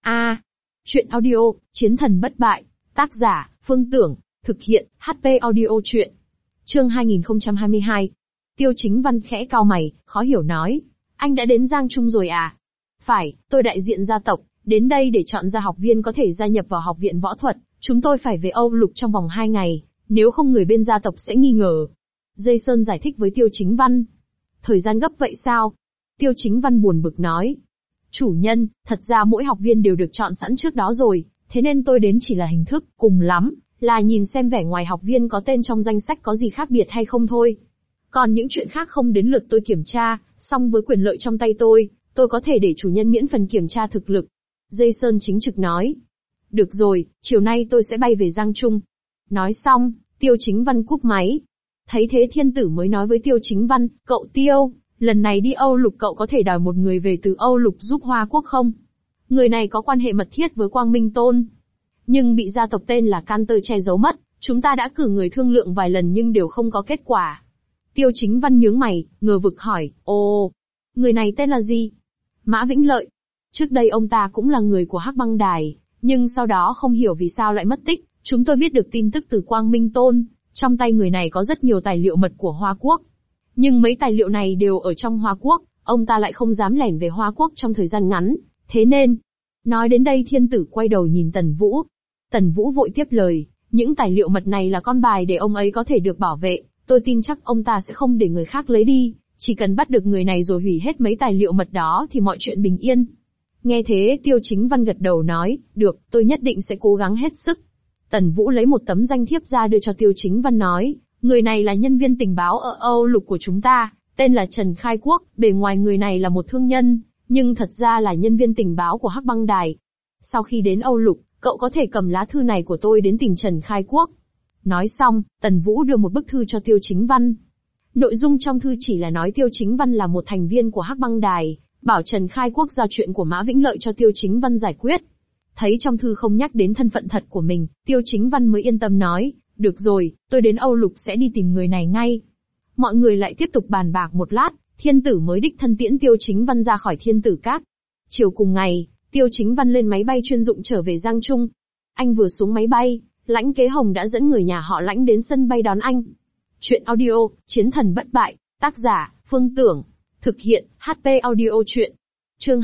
Chuyện audio, Chiến thần bất bại. Tác giả, Phương Tưởng. Thực hiện, HP Audio Chuyện. Chương 2022. Tiêu Chính Văn khẽ cau mày, khó hiểu nói. Anh đã đến Giang Trung rồi à? Phải, tôi đại diện gia tộc, đến đây để chọn ra học viên có thể gia nhập vào học viện võ thuật. Chúng tôi phải về Âu Lục trong vòng 2 ngày, nếu không người bên gia tộc sẽ nghi ngờ. Jason giải thích với Tiêu Chính Văn. Thời gian gấp vậy sao? Tiêu Chính Văn buồn bực nói. Chủ nhân, thật ra mỗi học viên đều được chọn sẵn trước đó rồi, thế nên tôi đến chỉ là hình thức, cùng lắm là nhìn xem vẻ ngoài học viên có tên trong danh sách có gì khác biệt hay không thôi. Còn những chuyện khác không đến lượt tôi kiểm tra, song với quyền lợi trong tay tôi có thể để chủ nhân miễn phần kiểm tra thực lực. Jason chính trực nói. Được rồi, chiều nay tôi sẽ bay về Giang Trung. Nói xong, Tiêu Chính Văn cúp máy. Thấy thế thiên tử mới nói với Tiêu Chính Văn, cậu Tiêu, lần này đi Âu Lục cậu có thể đòi một người về từ Âu Lục giúp Hoa Quốc không? Người này có quan hệ mật thiết với Quang Minh Tôn. Nhưng bị gia tộc tên là Canter che giấu mất, chúng ta đã cử người thương lượng vài lần nhưng đều không có kết quả. Tiêu Chính Văn nhướng mày, ngờ vực hỏi, ồ, người này tên là gì? Mã Vĩnh Lợi. Trước đây ông ta cũng là người của Hắc Băng Đài, nhưng sau đó không hiểu vì sao lại mất tích, chúng tôi biết được tin tức từ Quang Minh Tôn. Trong tay người này có rất nhiều tài liệu mật của Hoa Quốc. Nhưng mấy tài liệu này đều ở trong Hoa Quốc, ông ta lại không dám lẻn về Hoa Quốc trong thời gian ngắn. Thế nên, nói đến đây thiên tử quay đầu nhìn Tần Vũ. Tần Vũ vội tiếp lời, những tài liệu mật này là con bài để ông ấy có thể được bảo vệ. Tôi tin chắc ông ta sẽ không để người khác lấy đi, chỉ cần bắt được người này rồi hủy hết mấy tài liệu mật đó thì mọi chuyện bình yên. Nghe thế Tiêu Chính Văn gật đầu nói, được, tôi nhất định sẽ cố gắng hết sức. Tần Vũ lấy một tấm danh thiếp ra đưa cho Tiêu Chính Văn nói, người này là nhân viên tình báo ở Âu Lục của chúng ta, tên là Trần Khai Quốc, bề ngoài người này là một thương nhân, nhưng thật ra là nhân viên tình báo của Hắc Băng Đài. Sau khi đến Âu Lục, cậu có thể cầm lá thư này của tôi đến tìm Trần Khai Quốc. Nói xong, Tần Vũ đưa một bức thư cho Tiêu Chính Văn. Nội dung trong thư chỉ là nói Tiêu Chính Văn là một thành viên của Hắc Băng Đài, bảo Trần Khai Quốc giao chuyện của Mã Vĩnh Lợi cho Tiêu Chính Văn giải quyết. Thấy trong thư không nhắc đến thân phận thật của mình, Tiêu Chính Văn mới yên tâm nói, được rồi, tôi đến Âu Lục sẽ đi tìm người này ngay. Mọi người lại tiếp tục bàn bạc một lát, thiên tử mới đích thân tiễn Tiêu Chính Văn ra khỏi thiên tử các. Chiều cùng ngày, Tiêu Chính Văn lên máy bay chuyên dụng trở về Giang Trung. Anh vừa xuống máy bay, Lãnh Kế Hồng đã dẫn người nhà họ Lãnh đến sân bay đón anh. Chuyện audio, Chiến thần bất bại. Tác giả, Phương Tưởng. Thực hiện, HP Audio Chuyện. Chương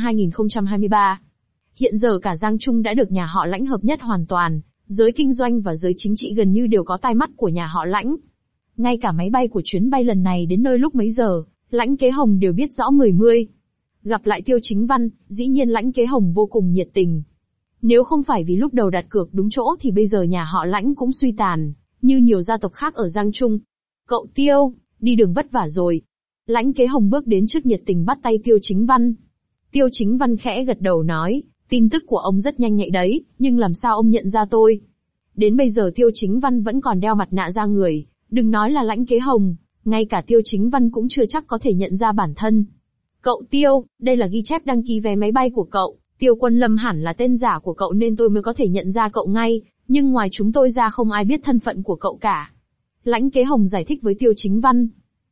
2023. Hiện giờ cả Giang Trung đã được nhà họ Lãnh hợp nhất hoàn toàn, giới kinh doanh và giới chính trị gần như đều có tai mắt của nhà họ Lãnh. Ngay cả máy bay của chuyến bay lần này đến nơi lúc mấy giờ, Lãnh Kế Hồng đều biết rõ 10. Gặp lại Tiêu Chính Văn, dĩ nhiên Lãnh Kế Hồng vô cùng nhiệt tình. Nếu không phải vì lúc đầu đặt cược đúng chỗ thì bây giờ nhà họ Lãnh cũng suy tàn, như nhiều gia tộc khác ở Giang Trung. Cậu Tiêu, đi đường vất vả rồi. Lãnh Kế Hồng bước đến trước nhiệt tình bắt tay Tiêu Chính Văn. Tiêu Chính Văn khẽ gật đầu nói, tin tức của ông rất nhanh nhạy đấy, nhưng làm sao ông nhận ra tôi? Đến bây giờ Tiêu Chính Văn vẫn còn đeo mặt nạ ra người, đừng nói là Lãnh Kế Hồng, ngay cả Tiêu Chính Văn cũng chưa chắc có thể nhận ra bản thân. Cậu Tiêu, đây là ghi chép đăng ký vé máy bay của cậu, Tiêu Quân Lâm hẳn là tên giả của cậu nên tôi mới có thể nhận ra cậu ngay, nhưng ngoài chúng tôi ra không ai biết thân phận của cậu cả. Lãnh Kế Hồng giải thích với Tiêu Chính Văn.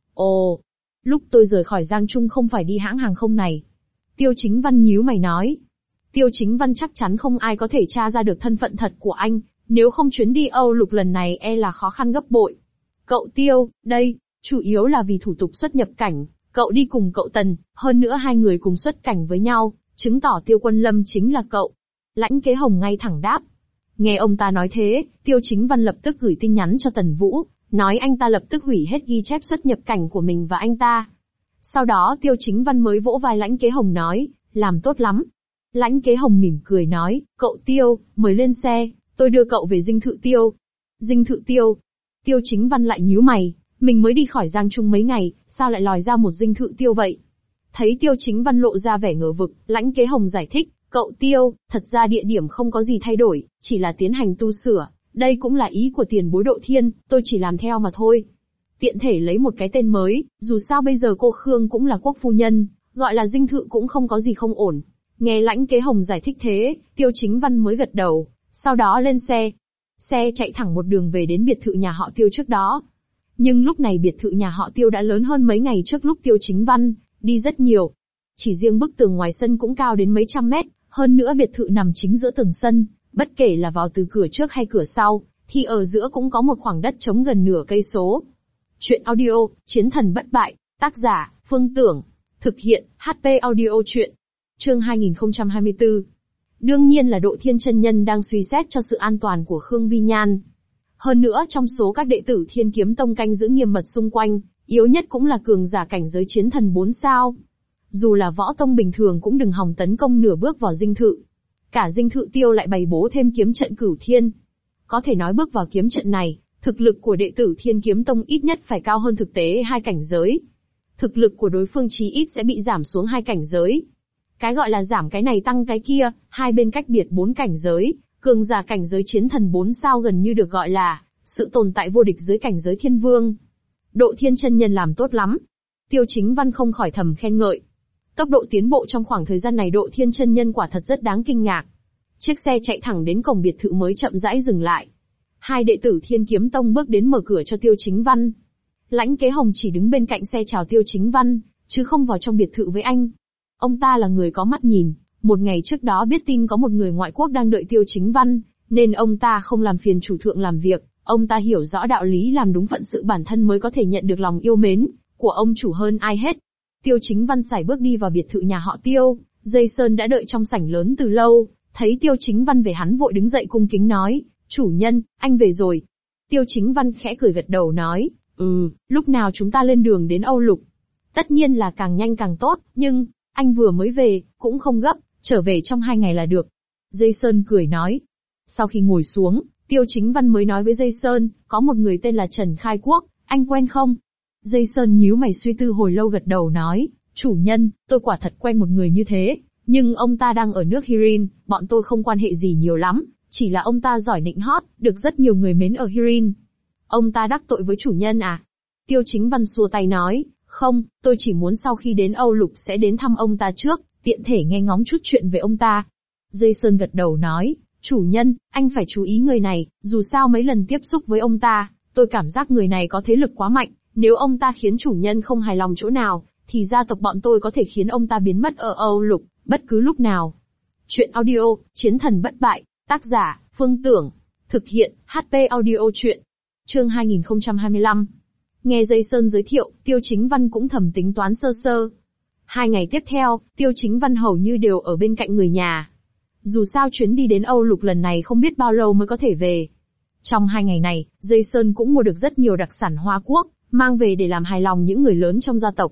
Ồ, lúc tôi rời khỏi Giang Trung không phải đi hãng hàng không này. Tiêu Chính Văn nhíu mày nói. Tiêu Chính Văn chắc chắn không ai có thể tra ra được thân phận thật của anh, nếu không chuyến đi Âu Lục lần này e là khó khăn gấp bội. Cậu Tiêu, đây, chủ yếu là vì thủ tục xuất nhập cảnh, cậu đi cùng cậu Tần, hơn nữa hai người cùng xuất cảnh với nhau, chứng tỏ Tiêu Quân Lâm chính là cậu. Lãnh Kế Hồng ngay thẳng đáp. Nghe ông ta nói thế, Tiêu Chính Văn lập tức gửi tin nhắn cho Tần Vũ, nói anh ta lập tức hủy hết ghi chép xuất nhập cảnh của mình và anh ta. Sau đó Tiêu Chính Văn mới vỗ vai Lãnh Kế Hồng nói, làm tốt lắm. Lãnh Kế Hồng mỉm cười nói, cậu Tiêu, mời lên xe, tôi đưa cậu về dinh thự Tiêu. Dinh thự Tiêu. Tiêu Chính Văn lại nhíu mày, mình mới đi khỏi Giang Trung mấy ngày, sao lại lòi ra một dinh thự Tiêu vậy? Thấy Tiêu Chính Văn lộ ra vẻ ngờ vực, Lãnh Kế Hồng giải thích, cậu Tiêu, thật ra địa điểm không có gì thay đổi, chỉ là tiến hành tu sửa, đây cũng là ý của tiền bối Độ Thiên, tôi chỉ làm theo mà thôi. Tiện thể lấy một cái tên mới, dù sao bây giờ cô Khương cũng là quốc phu nhân, gọi là dinh thự cũng không có gì không ổn. Nghe Lãnh Kế Hồng giải thích thế, Tiêu Chính Văn mới gật đầu, sau đó lên xe. Xe chạy thẳng một đường về đến biệt thự nhà họ Tiêu trước đó. Nhưng lúc này biệt thự nhà họ Tiêu đã lớn hơn mấy ngày trước lúc Tiêu Chính Văn đi rất nhiều. Chỉ riêng bức tường ngoài sân cũng cao đến mấy trăm mét, hơn nữa biệt thự nằm chính giữa tường sân, bất kể là vào từ cửa trước hay cửa sau, thì ở giữa cũng có một khoảng đất trống gần nửa cây số. Chuyện audio, Chiến thần bất bại, tác giả, Phương Tưởng, thực hiện, HP audio chuyện. Chương 2024. Đương nhiên là Độ Thiên chân nhân đang suy xét cho sự an toàn của Khương Vi Nhan. Hơn nữa trong số các đệ tử Thiên Kiếm Tông canh giữ nghiêm mật xung quanh, yếu nhất cũng là cường giả cảnh giới chiến thần 4 sao. Dù là võ tông bình thường cũng đừng hòng tấn công nửa bước vào dinh thự. Cả dinh thự Tiêu lại bày bố thêm kiếm trận Cửu Thiên. Có thể nói bước vào kiếm trận này, thực lực của đệ tử Thiên Kiếm Tông ít nhất phải cao hơn thực tế 2 cảnh giới. Thực lực của đối phương chí ít sẽ bị giảm xuống 2 cảnh giới. Cái gọi là giảm cái này tăng cái kia, hai bên cách biệt 4 cảnh giới, cường giả cảnh giới chiến thần 4 sao gần như được gọi là sự tồn tại vô địch dưới cảnh giới thiên vương. Độ Thiên chân nhân làm tốt lắm. Tiêu Chính Văn không khỏi thầm khen ngợi. Tốc độ tiến bộ trong khoảng thời gian này Độ Thiên chân nhân quả thật rất đáng kinh ngạc. Chiếc xe chạy thẳng đến cổng biệt thự mới chậm rãi dừng lại. Hai đệ tử Thiên Kiếm Tông bước đến mở cửa cho Tiêu Chính Văn. Lãnh Kế Hồng chỉ đứng bên cạnh xe chào Tiêu Chính Văn, chứ không vào trong biệt thự với anh. Ông ta là người có mắt nhìn, một ngày trước đó biết tin có một người ngoại quốc đang đợi Tiêu Chính Văn, nên ông ta không làm phiền chủ thượng làm việc, ông ta hiểu rõ đạo lý làm đúng phận sự bản thân mới có thể nhận được lòng yêu mến của ông chủ hơn ai hết. Tiêu Chính Văn sải bước đi vào biệt thự nhà họ Tiêu, Dây Sơn đã đợi trong sảnh lớn từ lâu, thấy Tiêu Chính Văn về hắn vội đứng dậy cung kính nói, chủ nhân, anh về rồi. Tiêu Chính Văn khẽ cười gật đầu nói, lúc nào chúng ta lên đường đến Âu Lục? Tất nhiên là càng nhanh càng tốt, nhưng, anh vừa mới về, cũng không gấp, trở về trong 2 ngày là được. Dây Sơn cười nói. Sau khi ngồi xuống, Tiêu Chính Văn mới nói với Dây Sơn, có một người tên là Trần Khai Quốc, anh quen không? Dây Sơn nhíu mày suy tư hồi lâu gật đầu nói, chủ nhân, tôi quả thật quen một người như thế, nhưng ông ta đang ở nước Hirin, bọn tôi không quan hệ gì nhiều lắm, chỉ là ông ta giỏi nịnh hót, được rất nhiều người mến ở Hirin. Ông ta đắc tội với chủ nhân à? Tiêu Chính Văn xua tay nói, không, tôi chỉ muốn sau khi đến Âu Lục sẽ đến thăm ông ta trước, tiện thể nghe ngóng chút chuyện về ông ta. Dây Sơn gật đầu nói, chủ nhân, anh phải chú ý người này, dù sao mấy lần tiếp xúc với ông ta, tôi cảm giác người này có thế lực quá mạnh, nếu ông ta khiến chủ nhân không hài lòng chỗ nào, thì gia tộc bọn tôi có thể khiến ông ta biến mất ở Âu Lục, bất cứ lúc nào. Chuyện audio, Chiến thần bất bại, tác giả, Phương Tưởng, thực hiện, HP audio chuyện. Chương 2025. Nghe Dây Sơn giới thiệu, Tiêu Chính Văn cũng thầm tính toán sơ sơ. 2 ngày tiếp theo, Tiêu Chính Văn hầu như đều ở bên cạnh người nhà. Dù sao chuyến đi đến Âu Lục lần này không biết bao lâu mới có thể về. Trong 2 ngày này, Dây Sơn cũng mua được rất nhiều đặc sản Hoa Quốc, mang về để làm hài lòng những người lớn trong gia tộc.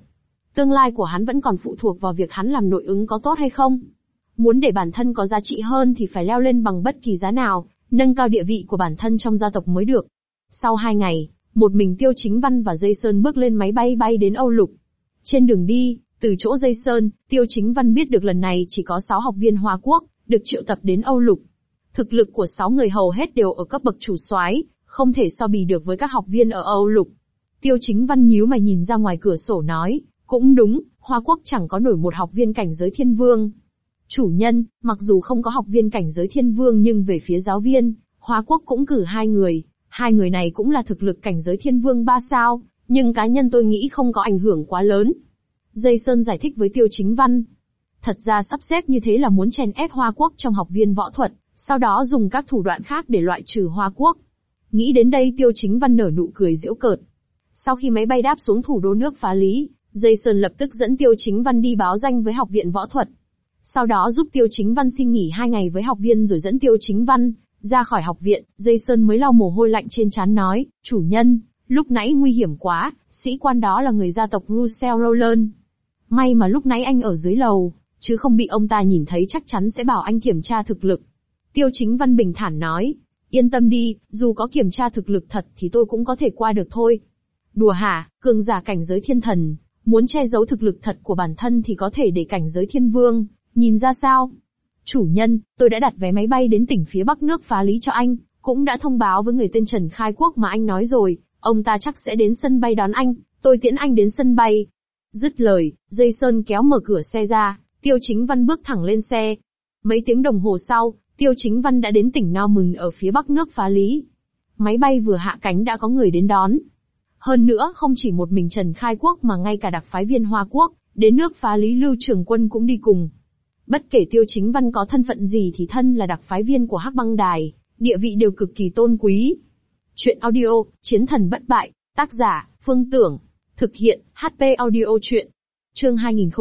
Tương lai của hắn vẫn còn phụ thuộc vào việc hắn làm nội ứng có tốt hay không. Muốn để bản thân có giá trị hơn thì phải leo lên bằng bất kỳ giá nào, nâng cao địa vị của bản thân trong gia tộc mới được. Sau 2 ngày, một mình Tiêu Chính Văn và Jason bước lên máy bay bay đến Âu Lục. Trên đường đi, từ chỗ Jason, Tiêu Chính Văn biết được lần này chỉ có 6 học viên Hoa Quốc được triệu tập đến Âu Lục. Thực lực của 6 người hầu hết đều ở cấp bậc chủ soái, không thể so bì được với các học viên ở Âu Lục. Tiêu Chính Văn nhíu mày nhìn ra ngoài cửa sổ nói, cũng đúng, Hoa Quốc chẳng có nổi một học viên cảnh giới thiên vương. Chủ nhân, mặc dù không có học viên cảnh giới thiên vương nhưng về phía giáo viên, Hoa Quốc cũng cử 2 người. 2 người này cũng là thực lực cảnh giới thiên vương 3 sao, nhưng cá nhân tôi nghĩ không có ảnh hưởng quá lớn. Jason giải thích với Tiêu Chính Văn. Thật ra sắp xếp như thế là muốn chèn ép Hoa Quốc trong học viên võ thuật, sau đó dùng các thủ đoạn khác để loại trừ Hoa Quốc. Nghĩ đến đây Tiêu Chính Văn nở nụ cười giễu cợt. Sau khi máy bay đáp xuống thủ đô nước Phá Lý, Jason lập tức dẫn Tiêu Chính Văn đi báo danh với học viện võ thuật. Sau đó giúp Tiêu Chính Văn xin nghỉ 2 ngày với học viên rồi dẫn Tiêu Chính Văn ra khỏi học viện. Jason mới lau mồ hôi lạnh trên trán nói, chủ nhân, lúc nãy nguy hiểm quá, sĩ quan đó là người gia tộc Russell Rowland. May mà lúc nãy anh ở dưới lầu, chứ không bị ông ta nhìn thấy chắc chắn sẽ bảo anh kiểm tra thực lực. Tiêu Chính Văn bình thản nói, yên tâm đi, dù có kiểm tra thực lực thật thì tôi cũng có thể qua được thôi. Đùa hả, cường giả cảnh giới thiên thần, muốn che giấu thực lực thật của bản thân thì có thể để cảnh giới thiên vương nhìn ra sao? Chủ nhân, tôi đã đặt vé máy bay đến tỉnh phía bắc nước Phá Lý cho anh, cũng đã thông báo với người tên Trần Khai Quốc mà anh nói rồi, ông ta chắc sẽ đến sân bay đón anh, tôi tiễn anh đến sân bay. Dứt lời, Jason kéo mở cửa xe ra, Tiêu Chính Văn bước thẳng lên xe. Mấy tiếng đồng hồ sau, Tiêu Chính Văn đã đến tỉnh Norman ở phía bắc nước Phá Lý. Máy bay vừa hạ cánh đã có người đến đón. Hơn nữa không chỉ một mình Trần Khai Quốc mà ngay cả đặc phái viên Hoa Quốc, đến nước Phá Lý Lưu Trường Quân cũng đi cùng. Bất kể Tiêu Chính Văn có thân phận gì thì thân là đặc phái viên của Hắc Băng Đài, địa vị đều cực kỳ tôn quý. Chuyện audio, Chiến thần bất bại, tác giả, Phương Tưởng, thực hiện, HP audio chuyện. Chương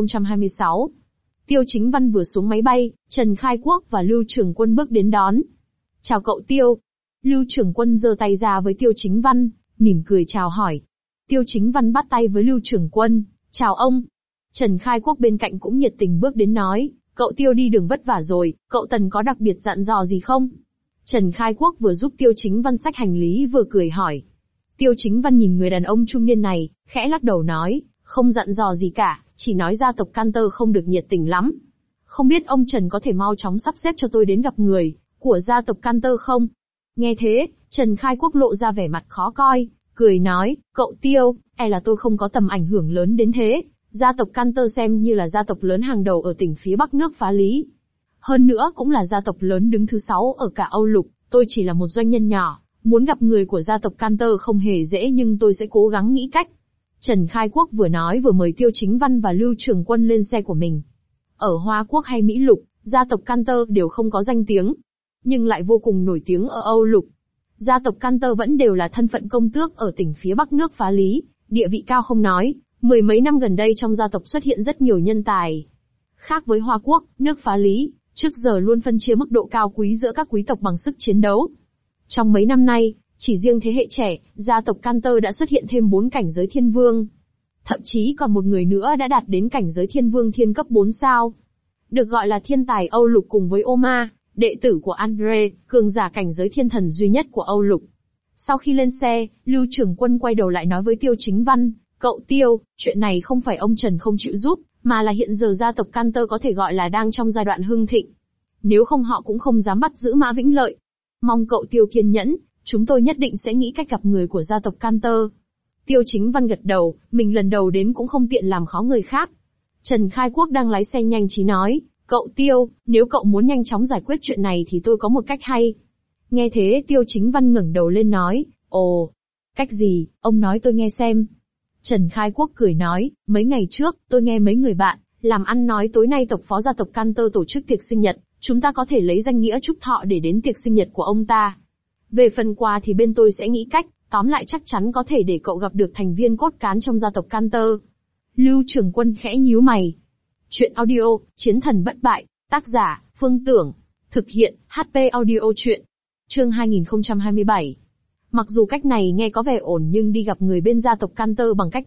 2026. Tiêu Chính Văn vừa xuống máy bay, Trần Khai Quốc và Lưu Trường Quân bước đến đón. Chào cậu Tiêu. Lưu Trường Quân giơ tay ra với Tiêu Chính Văn, mỉm cười chào hỏi. Tiêu Chính Văn bắt tay với Lưu Trường Quân, chào ông. Trần Khai Quốc bên cạnh cũng nhiệt tình bước đến nói, cậu Tiêu đi đường vất vả rồi, cậu Tần có đặc biệt dặn dò gì không? Trần Khai Quốc vừa giúp Tiêu Chính Văn xách hành lý vừa cười hỏi. Tiêu Chính Văn nhìn người đàn ông trung niên này, khẽ lắc đầu nói, không dặn dò gì cả, chỉ nói gia tộc Cantor không được nhiệt tình lắm. Không biết ông Trần có thể mau chóng sắp xếp cho tôi đến gặp người của gia tộc Cantor không? Nghe thế, Trần Khai Quốc lộ ra vẻ mặt khó coi, cười nói, cậu Tiêu, là tôi không có tầm ảnh hưởng lớn đến thế. Gia tộc Cantor xem như là gia tộc lớn hàng đầu ở tỉnh phía bắc nước Phá Lý. Hơn nữa cũng là gia tộc lớn đứng thứ 6 ở cả Âu Lục, tôi chỉ là một doanh nhân nhỏ, muốn gặp người của gia tộc Cantor không hề dễ nhưng tôi sẽ cố gắng nghĩ cách. Trần Khai Quốc vừa nói vừa mời Tiêu Chính Văn và Lưu Trường Quân lên xe của mình. Ở Hoa Quốc hay Mỹ Lục, gia tộc Cantor đều không có danh tiếng, nhưng lại vô cùng nổi tiếng ở Âu Lục. Gia tộc Cantor vẫn đều là thân phận công tước ở tỉnh phía bắc nước Phá Lý, địa vị cao không nói. Mười mấy năm gần đây trong gia tộc xuất hiện rất nhiều nhân tài. Khác với Hoa Quốc, nước Phá Lý, trước giờ luôn phân chia mức độ cao quý giữa các quý tộc bằng sức chiến đấu. Trong mấy năm nay, chỉ riêng thế hệ trẻ, gia tộc Cantor đã xuất hiện thêm 4 cảnh giới thiên vương. Thậm chí còn một người nữa đã đạt đến cảnh giới thiên vương thiên cấp 4 sao. Được gọi là thiên tài Âu Lục cùng với Oma, đệ tử của Andre, cường giả cảnh giới thiên thần duy nhất của Âu Lục. Sau khi lên xe, Lưu Trường Quân quay đầu lại nói với Tiêu Chính Văn, cậu Tiêu, chuyện này không phải ông Trần không chịu giúp, mà là hiện giờ gia tộc Cantor có thể gọi là đang trong giai đoạn hưng thịnh. Nếu không họ cũng không dám bắt giữ Mã Vĩnh Lợi. Mong cậu Tiêu kiên nhẫn, chúng tôi nhất định sẽ nghĩ cách gặp người của gia tộc Cantor. Tiêu Chính Văn gật đầu, mình lần đầu đến cũng không tiện làm khó người khác. Trần Khai Quốc đang lái xe nhanh trí nói, cậu Tiêu, nếu cậu muốn nhanh chóng giải quyết chuyện này thì tôi có một cách hay. Nghe thế Tiêu Chính Văn ngẩng đầu lên nói, ồ, cách gì, ông nói tôi nghe xem. Trần Khai Quốc cười nói, mấy ngày trước, tôi nghe mấy người bạn, làm ăn nói tối nay tộc phó gia tộc Cantor tổ chức tiệc sinh nhật, chúng ta có thể lấy danh nghĩa chúc thọ để đến tiệc sinh nhật của ông ta. Về phần quà thì bên tôi sẽ nghĩ cách, tóm lại chắc chắn có thể để cậu gặp được thành viên cốt cán trong gia tộc Cantor. Lưu Trường Quân khẽ nhíu mày. Chuyện audio, Chiến thần bất bại, tác giả, Phương Tưởng, thực hiện, HP audio chuyện. Chương 2027. Mặc dù cách này nghe có vẻ ổn nhưng đi gặp người bên gia tộc Cantor bằng cách này,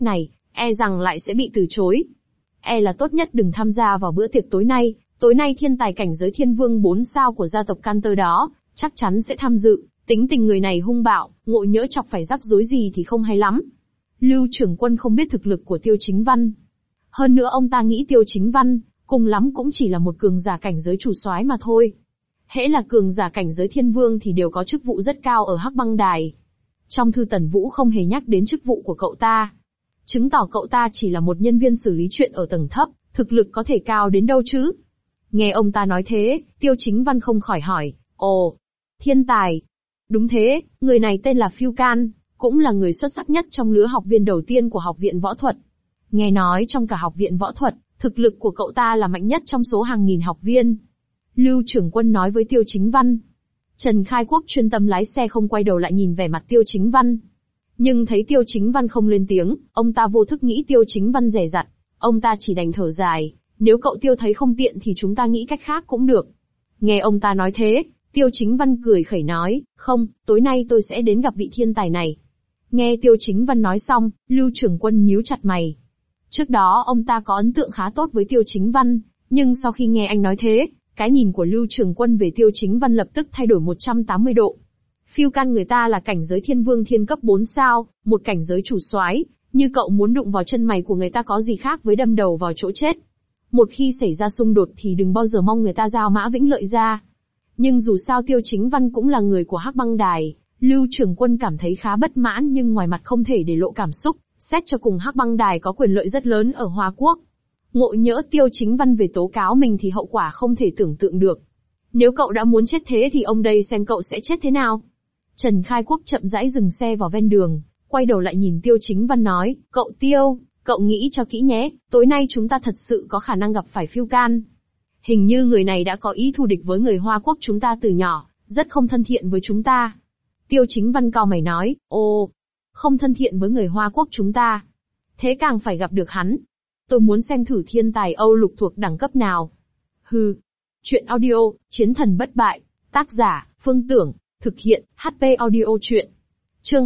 e rằng lại sẽ bị từ chối. E là tốt nhất đừng tham gia vào bữa tiệc tối nay thiên tài cảnh giới thiên vương 4 sao của gia tộc Cantor đó, chắc chắn sẽ tham dự, tính tình người này hung bạo, ngộ nhỡ chọc phải rắc rối gì thì không hay lắm. Lưu trưởng quân không biết thực lực của Tiêu Chính Văn. Hơn nữa ông ta nghĩ Tiêu Chính Văn, cùng lắm cũng chỉ là một cường giả cảnh giới chủ soái mà thôi. Hễ là cường giả cảnh giới thiên vương thì đều có chức vụ rất cao ở Hắc Băng Đài. Trong thư Tần Vũ không hề nhắc đến chức vụ của cậu ta. Chứng tỏ cậu ta chỉ là một nhân viên xử lý chuyện ở tầng thấp, thực lực có thể cao đến đâu chứ. Nghe ông ta nói thế, Tiêu Chính Văn không khỏi hỏi, ồ, thiên tài. Đúng thế, người này tên là Phiêu Can, cũng là người xuất sắc nhất trong lứa học viên đầu tiên của học viện võ thuật. Nghe nói trong cả học viện võ thuật, thực lực của cậu ta là mạnh nhất trong số hàng nghìn học viên. Lưu trưởng quân nói với Tiêu Chính Văn. Trần Khai Quốc chuyên tâm lái xe không quay đầu lại nhìn vẻ mặt Tiêu Chính Văn. Nhưng thấy Tiêu Chính Văn không lên tiếng, ông ta vô thức nghĩ Tiêu Chính Văn dè dặt. Ông ta chỉ đành thở dài, nếu cậu Tiêu thấy không tiện thì chúng ta nghĩ cách khác cũng được. Nghe ông ta nói thế, Tiêu Chính Văn cười khẩy nói, không, tối nay tôi sẽ đến gặp vị thiên tài này. Nghe Tiêu Chính Văn nói xong, Lưu trưởng quân nhíu chặt mày. Trước đó ông ta có ấn tượng khá tốt với Tiêu Chính Văn, nhưng sau khi nghe anh nói thế, cái nhìn của Lưu trưởng quân về Tiêu Chính Văn lập tức thay đổi 180 độ. Phiêu Can người ta là cảnh giới thiên vương thiên cấp 4 sao, một cảnh giới chủ soái, như cậu muốn đụng vào chân mày của người ta có gì khác với đâm đầu vào chỗ chết. Một khi xảy ra xung đột thì đừng bao giờ mong người ta giao mã vĩnh lợi ra. Nhưng dù sao Tiêu Chính Văn cũng là người của Hắc Băng Đài, Lưu trưởng quân cảm thấy khá bất mãn nhưng ngoài mặt không thể để lộ cảm xúc, xét cho cùng Hắc Băng Đài có quyền lợi rất lớn ở Hoa Quốc. Ngộ nhỡ Tiêu Chính Văn về tố cáo mình thì hậu quả không thể tưởng tượng được. Nếu cậu đã muốn chết thế thì ông đây xem cậu sẽ chết thế nào. Trần Khai Quốc chậm rãi dừng xe vào ven đường, quay đầu lại nhìn Tiêu Chính Văn nói, cậu Tiêu, cậu nghĩ cho kỹ nhé, tối nay chúng ta thật sự có khả năng gặp phải Phiêu Can. Hình như người này đã có ý thù địch với người Hoa Quốc chúng ta từ nhỏ, rất không thân thiện với chúng ta. Tiêu Chính Văn cau mày nói, ồ, không thân thiện với người Hoa Quốc chúng ta. Thế càng phải gặp được hắn. Tôi muốn xem thử thiên tài Âu Lục thuộc đẳng cấp nào. Hừ. Chuyện audio, Chiến thần bất bại. Tác giả, Phương Tưởng. Thực hiện, HP audio chuyện. Chương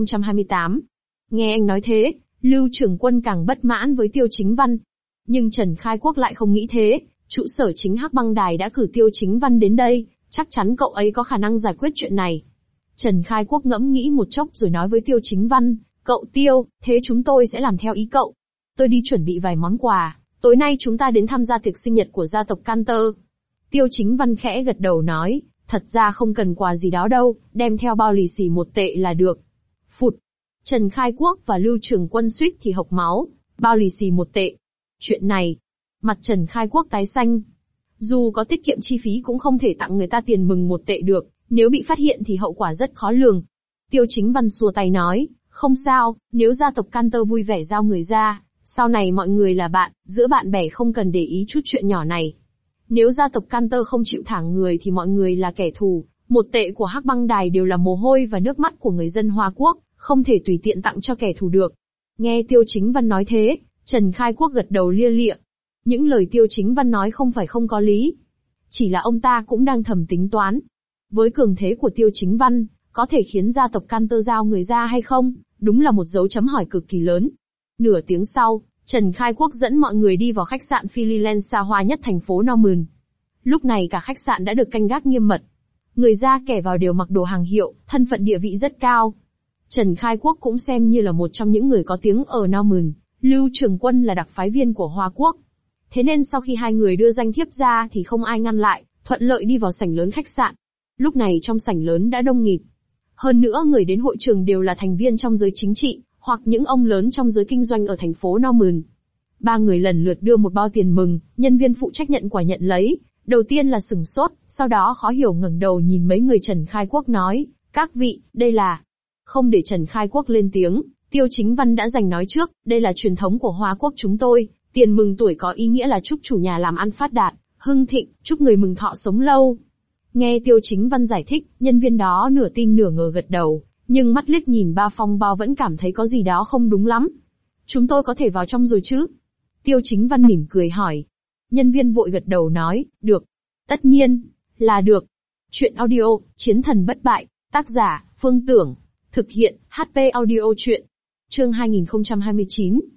2028. Nghe anh nói thế, Lưu trưởng quân càng bất mãn với Tiêu Chính Văn. Nhưng Trần Khai Quốc lại không nghĩ thế, trụ sở chính Hắc Băng Đài đã cử Tiêu Chính Văn đến đây, chắc chắn cậu ấy có khả năng giải quyết chuyện này. Trần Khai Quốc ngẫm nghĩ một chốc rồi nói với Tiêu Chính Văn, cậu Tiêu, thế chúng tôi sẽ làm theo ý cậu. Tôi đi chuẩn bị vài món quà, tối nay chúng ta đến tham gia tiệc sinh nhật của gia tộc Cantor. Tiêu Chính Văn khẽ gật đầu nói, thật ra không cần quà gì đó đâu, đem theo bao lì xì 1 tệ là được. Phụt! Trần Khai Quốc và Lưu trưởng quân suýt thì hộc máu, bao lì xì 1 tệ. Chuyện này, mặt Trần Khai Quốc tái xanh. Dù có tiết kiệm chi phí cũng không thể tặng người ta tiền mừng 1 tệ được, nếu bị phát hiện thì hậu quả rất khó lường. Tiêu Chính Văn xua tay nói, không sao, nếu gia tộc Cantor vui vẻ giao người ra, sau này mọi người là bạn, giữa bạn bè không cần để ý chút chuyện nhỏ này. Nếu gia tộc Cantor không chịu thả người thì mọi người là kẻ thù, 1 tệ của Hắc Băng Đài đều là mồ hôi và nước mắt của người dân Hoa Quốc, không thể tùy tiện tặng cho kẻ thù được. Nghe Tiêu Chính Văn nói thế, Trần Khai Quốc gật đầu lia lịa. Những lời Tiêu Chính Văn nói không phải không có lý. Chỉ là ông ta cũng đang thầm tính toán. Với cường thế của Tiêu Chính Văn, có thể khiến gia tộc Cantor giao người ra hay không, đúng là một dấu chấm hỏi cực kỳ lớn. Nửa tiếng sau, Trần Khai Quốc dẫn mọi người đi vào khách sạn Phililand xa hoa nhất thành phố Norman. Lúc này cả khách sạn đã được canh gác nghiêm mật. Người ra kẻ vào đều mặc đồ hàng hiệu, thân phận địa vị rất cao. Trần Khai Quốc cũng xem như là một trong những người có tiếng ở Norman, Lưu trưởng quân là đặc phái viên của Hoa Quốc. Thế nên sau khi hai người đưa danh thiếp ra thì không ai ngăn lại, thuận lợi đi vào sảnh lớn khách sạn. Lúc này trong sảnh lớn đã đông nghịt. Hơn nữa người đến hội trường đều là thành viên trong giới chính trị, hoặc những ông lớn trong giới kinh doanh ở thành phố Norman. 3 người lần lượt đưa một bao tiền mừng, nhân viên phụ trách nhận quà nhận lấy. Đầu tiên là sửng sốt, sau đó khó hiểu ngẩng đầu nhìn mấy người Trần Khai Quốc nói, các vị, đây là... Không để Trần Khai Quốc lên tiếng, Tiêu Chính Văn đã giành nói trước, đây là truyền thống của Hoa Quốc chúng tôi, tiền mừng tuổi có ý nghĩa là chúc chủ nhà làm ăn phát đạt, hưng thịnh, chúc người mừng thọ sống lâu. Nghe Tiêu Chính Văn giải thích, nhân viên đó nửa tin nửa ngờ gật đầu, nhưng mắt liếc nhìn ba phong bao vẫn cảm thấy có gì đó không đúng lắm. Chúng tôi có thể vào trong rồi chứ? Tiêu Chính Văn mỉm cười hỏi. Nhân viên vội gật đầu nói, được. Tất nhiên, là được. Chuyện audio, Chiến thần bất bại, tác giả, Phương Tưởng. Thực hiện, HP audio chuyện. Chương 2029.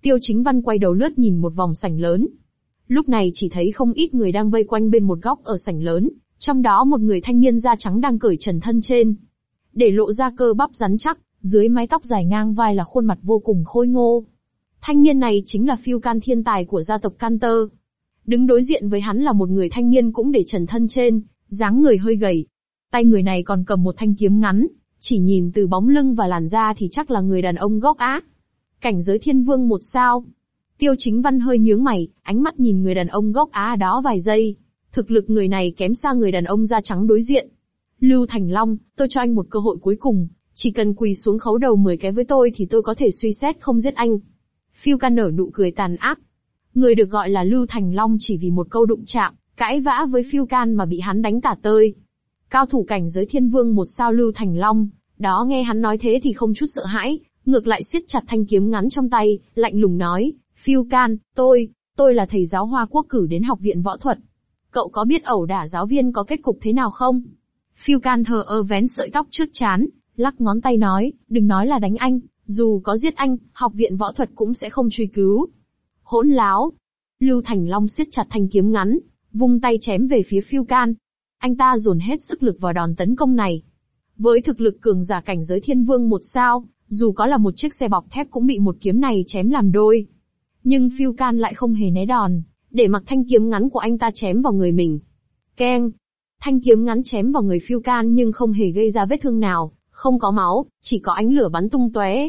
Tiêu Chính Văn quay đầu lướt nhìn một vòng sảnh lớn. Lúc này chỉ thấy không ít người đang vây quanh bên một góc ở sảnh lớn, trong đó một người thanh niên da trắng đang cởi trần thân trên, để lộ ra cơ bắp rắn chắc, dưới mái tóc dài ngang vai là khuôn mặt vô cùng khôi ngô. Thanh niên này chính là Phiêu Can, thiên tài của gia tộc Canter. Đứng đối diện với hắn là một người thanh niên cũng để trần thân trên, dáng người hơi gầy. Tay người này còn cầm một thanh kiếm ngắn, chỉ nhìn từ bóng lưng và làn da thì chắc là người đàn ông gốc Á. Cảnh giới thiên vương 1 sao. Tiêu Chính Văn hơi nhướng mày, ánh mắt nhìn người đàn ông gốc Á đó vài giây. Thực lực người này kém xa người đàn ông da trắng đối diện. Lưu Thành Long, tôi cho anh một cơ hội cuối cùng, chỉ cần quỳ xuống khấu đầu 10 cái với tôi thì tôi có thể suy xét không giết anh. Phiêu Can nở nụ cười tàn ác. Người được gọi là Lưu Thành Long chỉ vì một câu đụng chạm, cãi vã với Phiêu Can mà bị hắn đánh tả tơi. Cao thủ cảnh giới thiên vương 1 sao Lưu Thành Long, đó nghe hắn nói thế thì không chút sợ hãi, ngược lại siết chặt thanh kiếm ngắn trong tay, lạnh lùng nói, Phiêu Can, tôi là thầy giáo Hoa Quốc cử đến học viện võ thuật. Cậu có biết ẩu đả giáo viên có kết cục thế nào không? Phiêu Can thờ ơ vén sợi tóc trước trán, lắc ngón tay nói, đừng nói là đánh anh, dù có giết anh, học viện võ thuật cũng sẽ không truy cứu. Hỗn láo. Lưu Thành Long siết chặt thanh kiếm ngắn, vung tay chém về phía Phiêu Can. Anh ta dồn hết sức lực vào đòn tấn công này. Với thực lực cường giả cảnh giới thiên vương 1 sao, dù có là một chiếc xe bọc thép cũng bị một kiếm này chém làm đôi. Nhưng Phiêu Can lại không hề né đòn, để mặc thanh kiếm ngắn của anh ta chém vào người mình. Keng! Thanh kiếm ngắn chém vào người Phiêu Can nhưng không hề gây ra vết thương nào, không có máu, chỉ có ánh lửa bắn tung tóe.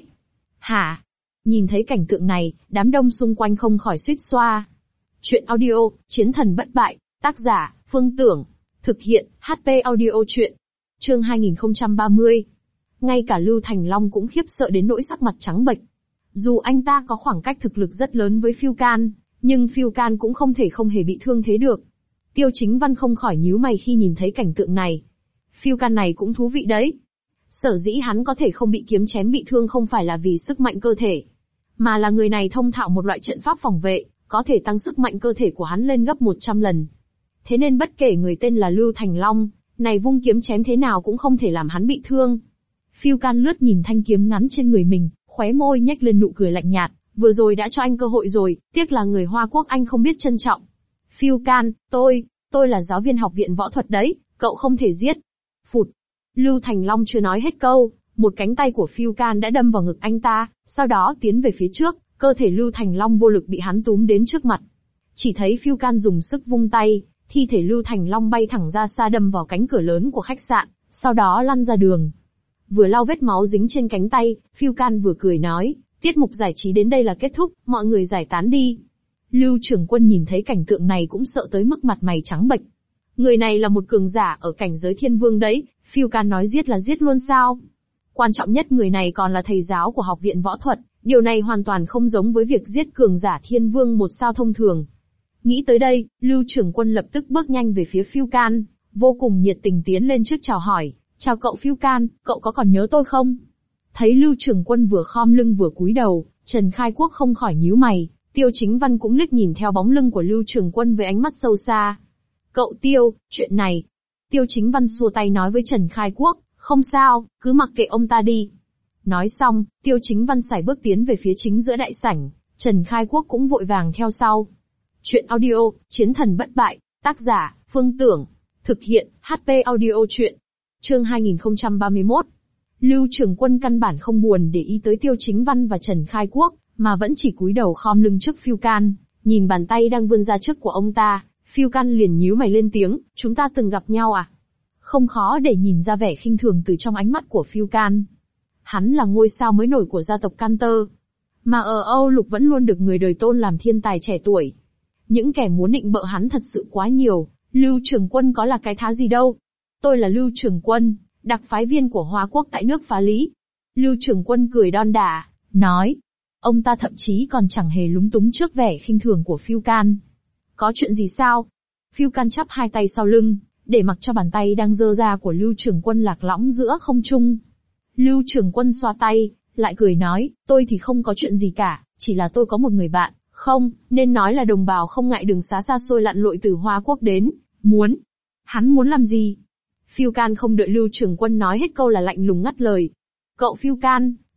Hả? Nhìn thấy cảnh tượng này, đám đông xung quanh không khỏi suýt xoa. Chuyện audio, Chiến thần bất bại, tác giả, Phương Tưởng. Thực hiện, HP audio chuyện. Chương 2030. Ngay cả Lưu Thành Long cũng khiếp sợ đến nỗi sắc mặt trắng bệch. Dù anh ta có khoảng cách thực lực rất lớn với Phiêu Can, nhưng Phiêu Can cũng không thể không hề bị thương thế được. Tiêu Chính Văn không khỏi nhíu mày khi nhìn thấy cảnh tượng này. Phiêu Can này cũng thú vị đấy. Sở dĩ hắn có thể không bị kiếm chém bị thương không phải là vì sức mạnh cơ thể, mà là người này thông thạo một loại trận pháp phòng vệ, có thể tăng sức mạnh cơ thể của hắn lên gấp 100 lần. Thế nên bất kể người tên là Lưu Thành Long, này vung kiếm chém thế nào cũng không thể làm hắn bị thương. Phiêu Can lướt nhìn thanh kiếm ngắn trên người mình, khóe môi nhếch lên nụ cười lạnh nhạt, vừa rồi đã cho anh cơ hội rồi, tiếc là người Hoa Quốc anh không biết trân trọng. Phiêu Can, tôi là giáo viên học viện võ thuật đấy, cậu không thể giết. Phụt. Lưu Thành Long chưa nói hết câu, một cánh tay của Phiêu Can đã đâm vào ngực anh ta, sau đó tiến về phía trước, cơ thể Lưu Thành Long vô lực bị hắn túm đến trước mặt. Chỉ thấy Phiêu Can dùng sức vung tay, thi thể Lưu Thành Long bay thẳng ra xa đâm vào cánh cửa lớn của khách sạn, sau đó lăn ra đường. Vừa lau vết máu dính trên cánh tay, Phiêu Can vừa cười nói, tiết mục giải trí đến đây là kết thúc, mọi người giải tán đi. Lưu trưởng quân nhìn thấy cảnh tượng này cũng sợ tới mức mặt mày trắng bệch. Người này là một cường giả ở cảnh giới thiên vương đấy, Phiêu Can nói giết là giết luôn sao? Quan trọng nhất người này còn là thầy giáo của học viện võ thuật, điều này hoàn toàn không giống với việc giết cường giả thiên vương 1 sao thông thường. Nghĩ tới đây, Lưu trưởng quân lập tức bước nhanh về phía Phiêu Can, vô cùng nhiệt tình tiến lên trước chào hỏi, chào cậu Phiêu Can, cậu có còn nhớ tôi không? Thấy Lưu trưởng quân vừa khom lưng vừa cúi đầu, Trần Khai Quốc không khỏi nhíu mày, Tiêu Chính Văn cũng liếc nhìn theo bóng lưng của Lưu trưởng quân với ánh mắt sâu xa. Cậu Tiêu, chuyện này. Tiêu Chính Văn xua tay nói với Trần Khai Quốc, không sao, cứ mặc kệ ông ta đi. Nói xong, Tiêu Chính Văn sải bước tiến về phía chính giữa đại sảnh, Trần Khai Quốc cũng vội vàng theo sau. Chuyện audio, Chiến thần bất bại, tác giả, Phương Tưởng. Thực hiện, HP audio chuyện. Chương 2031. Lưu trưởng quân căn bản không buồn để ý tới Tiêu Chính Văn và Trần Khai Quốc, mà vẫn chỉ cúi đầu khom lưng trước Phiêu Can, nhìn bàn tay đang vươn ra trước của ông ta, Phiêu Can liền nhíu mày lên tiếng, chúng ta từng gặp nhau à? Không khó để nhìn ra vẻ khinh thường từ trong ánh mắt của Phiêu Can. Hắn là ngôi sao mới nổi của gia tộc Canter, mà ở Âu Lục vẫn luôn được người đời tôn làm thiên tài trẻ tuổi. Những kẻ muốn nịnh bợ hắn thật sự quá nhiều, Lưu trưởng quân có là cái thá gì đâu. Tôi là Lưu trưởng quân, đặc phái viên của Hoa Quốc tại nước Phá Lý. Lưu trưởng quân cười đon đả, nói. Ông ta thậm chí còn chẳng hề lúng túng trước vẻ khinh thường của Phiêu Can. Có chuyện gì sao? Phiêu Can chắp hai tay sau lưng, để mặc cho bàn tay đang giơ ra của Lưu trưởng quân lạc lõng giữa không trung. Lưu trưởng quân xoa tay, lại cười nói, tôi thì không có chuyện gì cả, chỉ là tôi có một người bạn, không, nên nói là đồng bào không ngại đường xá xa xôi lặn lội từ Hoa Quốc đến, muốn. Hắn muốn làm gì? Phiêu Can không đợi Lưu trưởng quân nói hết câu là lạnh lùng ngắt lời. Cậu Phiêu Can,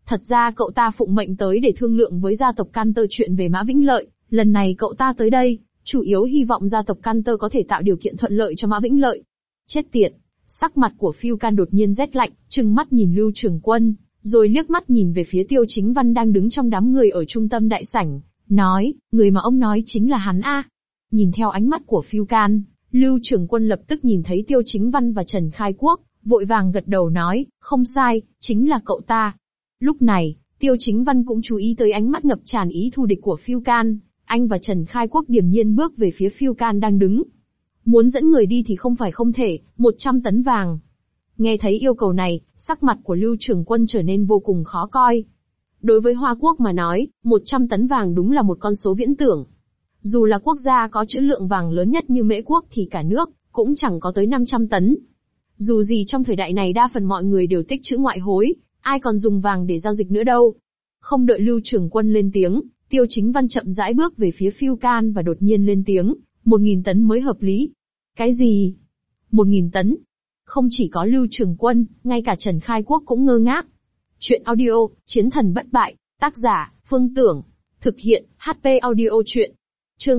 Thật ra cậu ta phụng mệnh tới để thương lượng với gia tộc Cantor chuyện về Mã Vĩnh Lợi, lần này cậu ta tới đây, chủ yếu hy vọng gia tộc Cantor có thể tạo điều kiện thuận lợi cho Mã Vĩnh Lợi. Chết tiệt! Sắc mặt của Phiêu Can đột nhiên rét lạnh, trừng mắt nhìn Lưu Trường Quân, rồi liếc mắt nhìn về phía Tiêu Chính Văn đang đứng trong đám người ở trung tâm đại sảnh, nói, người mà ông nói chính là hắn a. Nhìn theo ánh mắt của Phiêu Can, Lưu Trường Quân lập tức nhìn thấy Tiêu Chính Văn và Trần Khai Quốc, vội vàng gật đầu nói, không sai, chính là cậu ta. Lúc này, Tiêu Chính Văn cũng chú ý tới ánh mắt ngập tràn ý thù địch của Phiêu Can, anh và Trần Khai Quốc điềm nhiên bước về phía Phiêu Can đang đứng. Muốn dẫn người đi thì không phải không thể, 100 tấn vàng. Nghe thấy yêu cầu này, sắc mặt của Lưu Trường Quân trở nên vô cùng khó coi. Đối với Hoa Quốc mà nói, 100 tấn vàng đúng là một con số viễn tưởng. Dù là quốc gia có trữ lượng vàng lớn nhất như Mễ Quốc thì cả nước cũng chẳng có tới 500 tấn. Dù gì trong thời đại này đa phần mọi người đều tích trữ ngoại hối, ai còn dùng vàng để giao dịch nữa đâu. Không đợi Lưu Trường Quân lên tiếng, Tiêu Chính Văn chậm rãi bước về phía Phiêu Can và đột nhiên lên tiếng, 1.000 tấn mới hợp lý. Cái gì? 1.000 tấn? Không chỉ có Lưu Trường Quân, ngay cả Trần Khai Quốc cũng ngơ ngác. Chuyện audio, Chiến thần bất bại, tác giả, Phương Tưởng. Thực hiện, HP audio chuyện. Chương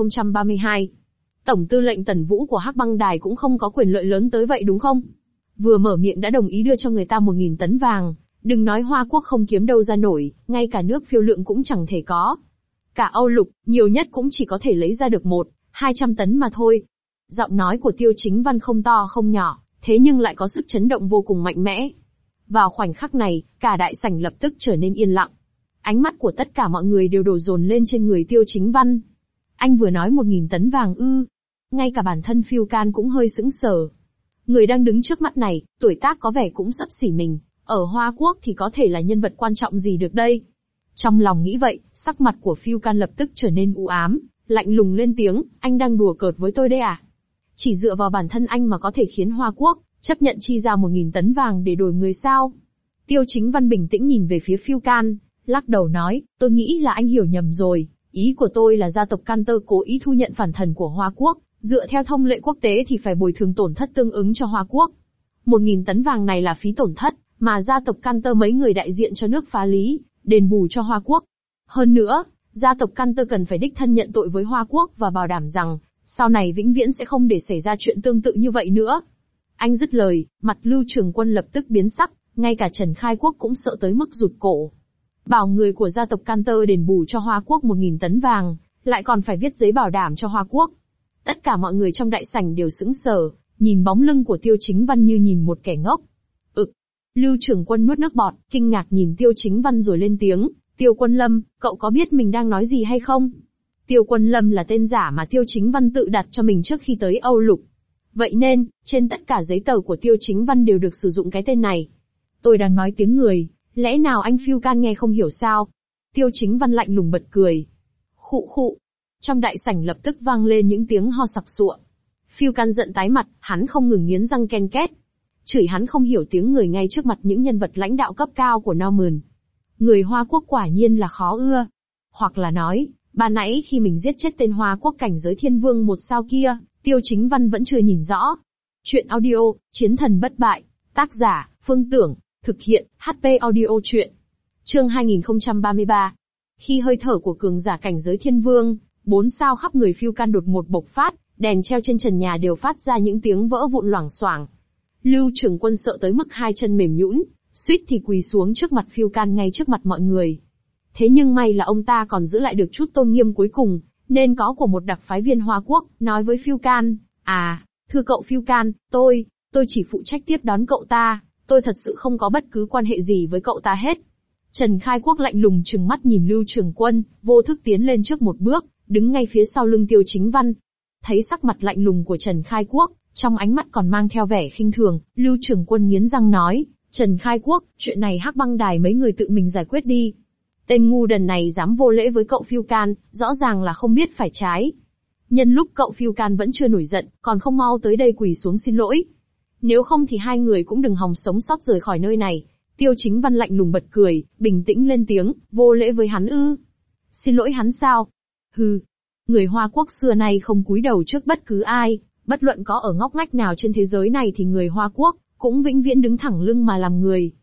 2032. Tổng tư lệnh Tần Vũ của Hắc Băng Đài cũng không có quyền lợi lớn tới vậy đúng không? Vừa mở miệng đã đồng ý đưa cho người ta 1.000 tấn vàng, đừng nói Hoa Quốc không kiếm đâu ra nổi, ngay cả nước Phiêu Lượng cũng chẳng thể có. Cả Âu Lục, nhiều nhất cũng chỉ có thể lấy ra được 200 tấn mà thôi. Giọng nói của Tiêu Chính Văn không to không nhỏ, thế nhưng lại có sức chấn động vô cùng mạnh mẽ. Vào khoảnh khắc này, cả đại sảnh lập tức trở nên yên lặng. Ánh mắt của tất cả mọi người đều đổ dồn lên trên người Tiêu Chính Văn. Anh vừa nói 1.000 tấn vàng ư? Ngay cả bản thân Phiêu Can cũng hơi sững sờ. Người đang đứng trước mắt này, tuổi tác có vẻ cũng xấp xỉ mình, ở Hoa Quốc thì có thể là nhân vật quan trọng gì được đây? Trong lòng nghĩ vậy, sắc mặt của Phiêu Can lập tức trở nên u ám, lạnh lùng lên tiếng, anh đang đùa cợt với tôi đây à? Chỉ dựa vào bản thân anh mà có thể khiến Hoa Quốc chấp nhận chi ra 1.000 tấn vàng để đổi người sao? Tiêu Chính Văn bình tĩnh nhìn về phía Phiêu Can, lắc đầu nói, tôi nghĩ là anh hiểu nhầm rồi, ý của tôi là gia tộc Cantor cố ý thu nhận phản thần của Hoa Quốc, dựa theo thông lệ quốc tế thì phải bồi thường tổn thất tương ứng cho Hoa Quốc. 1.000 tấn vàng này là phí tổn thất, mà gia tộc Cantor mấy người đại diện cho nước phá lý, đền bù cho Hoa Quốc. Hơn nữa, gia tộc Cantor cần phải đích thân nhận tội với Hoa Quốc và bảo đảm rằng, sau này vĩnh viễn sẽ không để xảy ra chuyện tương tự như vậy nữa. Anh dứt lời, mặt Lưu Trường Quân lập tức biến sắc, ngay cả Trần Khai Quốc cũng sợ tới mức rụt cổ. Bảo người của gia tộc Cantor đền bù cho Hoa Quốc 1.000 tấn vàng, lại còn phải viết giấy bảo đảm cho Hoa Quốc. Tất cả mọi người trong đại sảnh đều sững sờ, nhìn bóng lưng của Tiêu Chính Văn như nhìn một kẻ ngốc. Lưu Trường Quân nuốt nước bọt, kinh ngạc nhìn Tiêu Chính Văn rồi lên tiếng, Tiêu Quân Lâm, cậu có biết mình đang nói gì hay không? Tiêu Quân Lâm là tên giả mà Tiêu Chính Văn tự đặt cho mình trước khi tới Âu Lục. Vậy nên, trên tất cả giấy tờ của Tiêu Chính Văn đều được sử dụng cái tên này. Tôi đang nói tiếng người, lẽ nào anh Phiêu Can nghe không hiểu sao? Tiêu Chính Văn lạnh lùng bật cười. Khụ khụ. Trong đại sảnh lập tức vang lên những tiếng ho sặc sụa. Phiêu Can giận tái mặt, hắn không ngừng nghiến răng ken két. Chửi hắn không hiểu tiếng người ngay trước mặt những nhân vật lãnh đạo cấp cao của Norman. Người Hoa Quốc quả nhiên là khó ưa. Hoặc là nói, ban nãy khi mình giết chết tên Hoa Quốc cảnh giới thiên vương 1 sao kia, Tiêu Chính Văn vẫn chưa nhìn rõ. Chuyện audio, Chiến thần bất bại, tác giả, Phương Tưởng, thực hiện, HP audio chuyện. Chương 2033. Khi hơi thở của cường giả cảnh giới thiên vương, 4 sao khắp người Phiêu Can đột ngột bộc phát, đèn treo trên trần nhà đều phát ra những tiếng vỡ vụn loảng xoảng. Lưu Trường Quân sợ tới mức hai chân mềm nhũn, suýt thì quỳ xuống trước mặt Phiêu Can ngay trước mặt mọi người. Thế nhưng may là ông ta còn giữ lại được chút tôn nghiêm cuối cùng, nên có của một đặc phái viên Hoa Quốc, nói với Phiêu Can, thưa cậu Phiêu Can, tôi chỉ phụ trách tiếp đón cậu ta, tôi thật sự không có bất cứ quan hệ gì với cậu ta hết. Trần Khai Quốc lạnh lùng trừng mắt nhìn Lưu Trường Quân, vô thức tiến lên trước một bước, đứng ngay phía sau lưng Tiêu Chính Văn. Thấy sắc mặt lạnh lùng của Trần Khai Quốc, trong ánh mắt còn mang theo vẻ khinh thường, Lưu Trường Quân nghiến răng nói, Trần Khai Quốc, chuyện này Hắc Băng Đài mấy người tự mình giải quyết đi. Tên ngu đần này dám vô lễ với cậu Phiêu Can, rõ ràng là không biết phải trái. Nhân lúc cậu Phiêu Can vẫn chưa nổi giận, còn không mau tới đây quỳ xuống xin lỗi. Nếu không thì hai người cũng đừng hòng sống sót rời khỏi nơi này. Tiêu Chính Văn lạnh lùng bật cười, bình tĩnh lên tiếng, vô lễ với hắn ư? Xin lỗi hắn sao? Hừ. Người Hoa Quốc xưa nay không cúi đầu trước bất cứ ai, bất luận có ở ngóc ngách nào trên thế giới này thì người Hoa Quốc cũng vĩnh viễn đứng thẳng lưng mà làm người.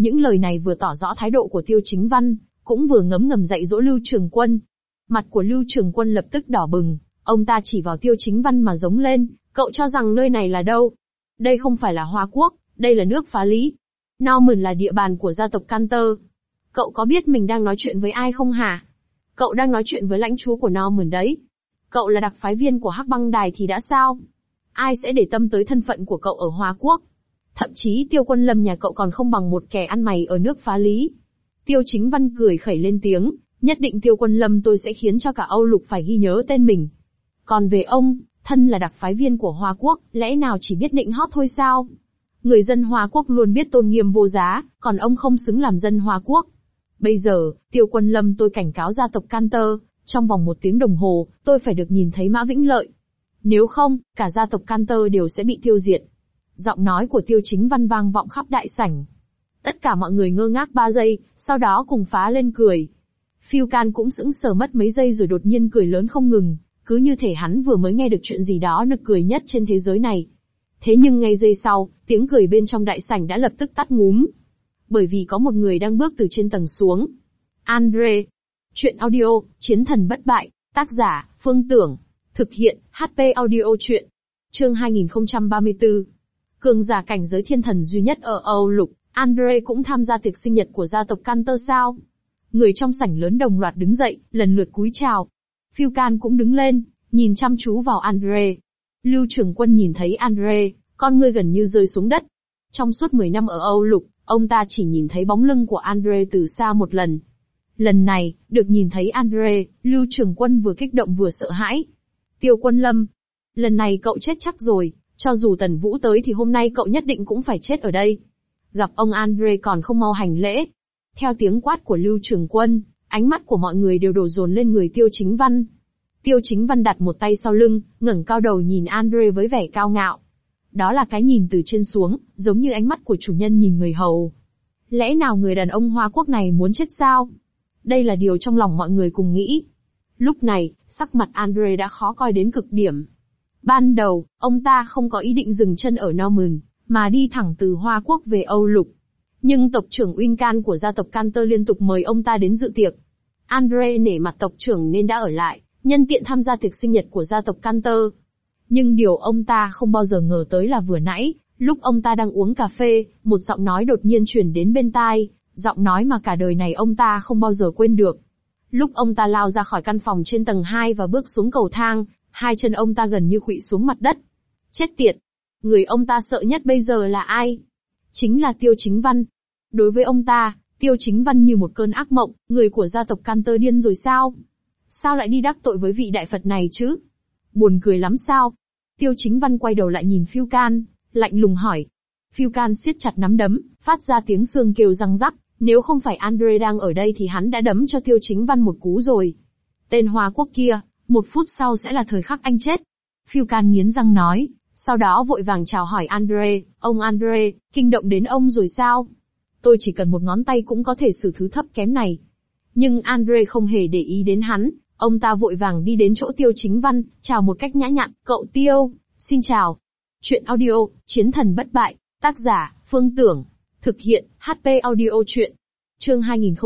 Những lời này vừa tỏ rõ thái độ của Tiêu Chính Văn, cũng vừa ngấm ngầm dạy dỗ Lưu Trường Quân. Mặt của Lưu Trường Quân lập tức đỏ bừng, ông ta chỉ vào Tiêu Chính Văn mà giống lên, cậu cho rằng nơi này là đâu? Đây không phải là Hoa Quốc, đây là nước Phá Lý. Norman là địa bàn của gia tộc Cantor. Cậu có biết mình đang nói chuyện với ai không hả? Cậu đang nói chuyện với lãnh chúa của Norman đấy. Cậu là đặc phái viên của Hắc Băng Đài thì đã sao? Ai sẽ để tâm tới thân phận của cậu ở Hoa Quốc? Thậm chí Tiêu Quân Lâm nhà cậu còn không bằng một kẻ ăn mày ở nước Phá Lý. Tiêu Chính Văn cười khẩy lên tiếng, nhất định Tiêu Quân Lâm tôi sẽ khiến cho cả Âu Lục phải ghi nhớ tên mình. Còn về ông, thân là đặc phái viên của Hoa Quốc, lẽ nào chỉ biết nịnh hót thôi sao? Người dân Hoa Quốc luôn biết tôn nghiêm vô giá, còn ông không xứng làm dân Hoa Quốc. Bây giờ, Tiêu Quân Lâm tôi cảnh cáo gia tộc Cantor, trong vòng 1 tiếng đồng hồ, tôi phải được nhìn thấy Mã Vĩnh Lợi. Nếu không, cả gia tộc Cantor đều sẽ bị tiêu diệt. Giọng nói của Tiêu Chính Văn vang vọng khắp đại sảnh. Tất cả mọi người ngơ ngác 3 giây, sau đó cùng phá lên cười. Phiêu Can cũng sững sờ mất mấy giây rồi đột nhiên cười lớn không ngừng, cứ như thể hắn vừa mới nghe được chuyện gì đó nực cười nhất trên thế giới này. Thế nhưng ngay giây sau, tiếng cười bên trong đại sảnh đã lập tức tắt ngúm. Bởi vì có một người đang bước từ trên tầng xuống. Andre. Chuyện audio, Chiến thần bất bại, tác giả, Phương Tưởng. Thực hiện, HP audio chuyện. Chương 2034. Cường giả cảnh giới thiên thần duy nhất ở Âu Lục, Andre cũng tham gia tiệc sinh nhật của gia tộc Cantor sao? Người trong sảnh lớn đồng loạt đứng dậy, lần lượt cúi chào. Phiêu Can cũng đứng lên, nhìn chăm chú vào Andre. Lưu Trường Quân nhìn thấy Andre, con ngươi gần như rơi xuống đất. Trong suốt 10 năm ở Âu Lục, ông ta chỉ nhìn thấy bóng lưng của Andre từ xa một lần. Lần này, được nhìn thấy Andre, Lưu Trường Quân vừa kích động vừa sợ hãi. Tiêu Quân Lâm, lần này cậu chết chắc rồi, cho dù Tần Vũ tới thì hôm nay cậu nhất định cũng phải chết ở đây. Gặp ông Andre còn không mau hành lễ. Theo tiếng quát của Lưu Trường Quân, ánh mắt của mọi người đều đổ dồn lên người Tiêu Chính Văn. Tiêu Chính Văn đặt một tay sau lưng, ngẩng cao đầu nhìn Andre với vẻ cao ngạo. Đó là cái nhìn từ trên xuống, giống như ánh mắt của chủ nhân nhìn người hầu. Lẽ nào người đàn ông Hoa Quốc này muốn chết sao? Đây là điều trong lòng mọi người cùng nghĩ. Lúc này, sắc mặt Andre đã khó coi đến cực điểm. Ban đầu, ông ta không có ý định dừng chân ở Norman, mà đi thẳng từ Hoa Quốc về Âu Lục. Nhưng tộc trưởng Uyên của gia tộc Cantor liên tục mời ông ta đến dự tiệc. Andre nể mặt tộc trưởng nên đã ở lại, nhân tiện tham gia tiệc sinh nhật của gia tộc Cantor. Nhưng điều ông ta không bao giờ ngờ tới là vừa nãy, lúc ông ta đang uống cà phê, một giọng nói đột nhiên truyền đến bên tai, giọng nói mà cả đời này ông ta không bao giờ quên được. Lúc ông ta lao ra khỏi căn phòng trên tầng 2 và bước xuống cầu thang, hai chân ông ta gần như khuỵu xuống mặt đất. Chết tiệt! Người ông ta sợ nhất bây giờ là ai? Chính là Tiêu Chính Văn. Đối với ông ta, Tiêu Chính Văn như một cơn ác mộng, người của gia tộc Cantor điên rồi sao? Sao lại đi đắc tội với vị đại Phật này chứ? Buồn cười lắm sao? Tiêu Chính Văn quay đầu lại nhìn Phiêu Can, lạnh lùng hỏi. Phiêu Can siết chặt nắm đấm, phát ra tiếng xương kêu răng rắc, nếu không phải Andre đang ở đây thì hắn đã đấm cho Tiêu Chính Văn một cú rồi. Tên Hoa Quốc kia, 1 phút sau sẽ là thời khắc anh chết. Phiêu Can nghiến răng nói, sau đó vội vàng chào hỏi Andre, ông Andre, kinh động đến ông rồi sao? Tôi chỉ cần một ngón tay cũng có thể xử thứ thấp kém này. Nhưng Andre không hề để ý đến hắn, ông ta vội vàng đi đến chỗ Tiêu Chính Văn, chào một cách nhã nhặn, cậu Tiêu, xin chào. Chuyện audio, Chiến thần bất bại, tác giả, Phương Tưởng. Thực hiện, HP audio chuyện. Chương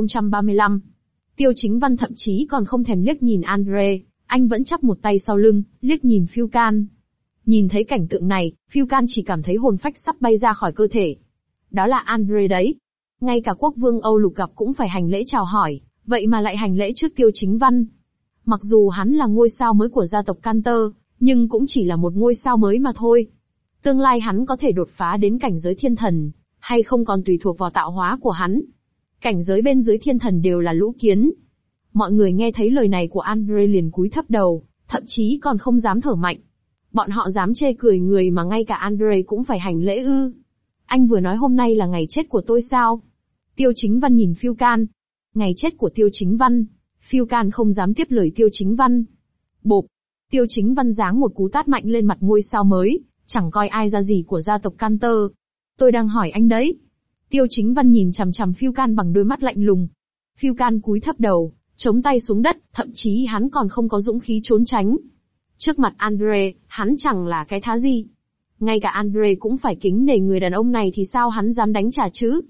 2035. Tiêu Chính Văn thậm chí còn không thèm liếc nhìn Andre, anh vẫn chắp một tay sau lưng, liếc nhìn Phiêu Can. Nhìn thấy cảnh tượng này, Phiêu Can chỉ cảm thấy hồn phách sắp bay ra khỏi cơ thể. Đó là Andre đấy. Ngay cả quốc vương Âu Lục gặp cũng phải hành lễ chào hỏi, vậy mà lại hành lễ trước Tiêu Chính Văn. Mặc dù hắn là ngôi sao mới của gia tộc Cantor, nhưng cũng chỉ là một ngôi sao mới mà thôi. Tương lai hắn có thể đột phá đến cảnh giới thiên thần, hay không còn tùy thuộc vào tạo hóa của hắn. Cảnh giới bên dưới thiên thần đều là lũ kiến. Mọi người nghe thấy lời này của Andre liền cúi thấp đầu, thậm chí còn không dám thở mạnh. Bọn họ dám chê cười người mà ngay cả Andre cũng phải hành lễ ư? Anh vừa nói hôm nay là ngày chết của tôi sao? Tiêu Chính Văn nhìn Phiêu Can. Ngày chết của Tiêu Chính Văn. Phiêu Can không dám tiếp lời Tiêu Chính Văn. Bộp. Tiêu Chính Văn giáng một cú tát mạnh lên mặt ngôi sao mới, chẳng coi ai ra gì của gia tộc Cantor. Tôi đang hỏi anh đấy. Tiêu Chính Văn nhìn chằm chằm Phiêu Can bằng đôi mắt lạnh lùng. Phiêu Can cúi thấp đầu, chống tay xuống đất, thậm chí hắn còn không có dũng khí trốn tránh. Trước mặt Andre, hắn chẳng là cái thá gì. Ngay cả Andre cũng phải kính nể người đàn ông này thì sao hắn dám đánh trả chứ?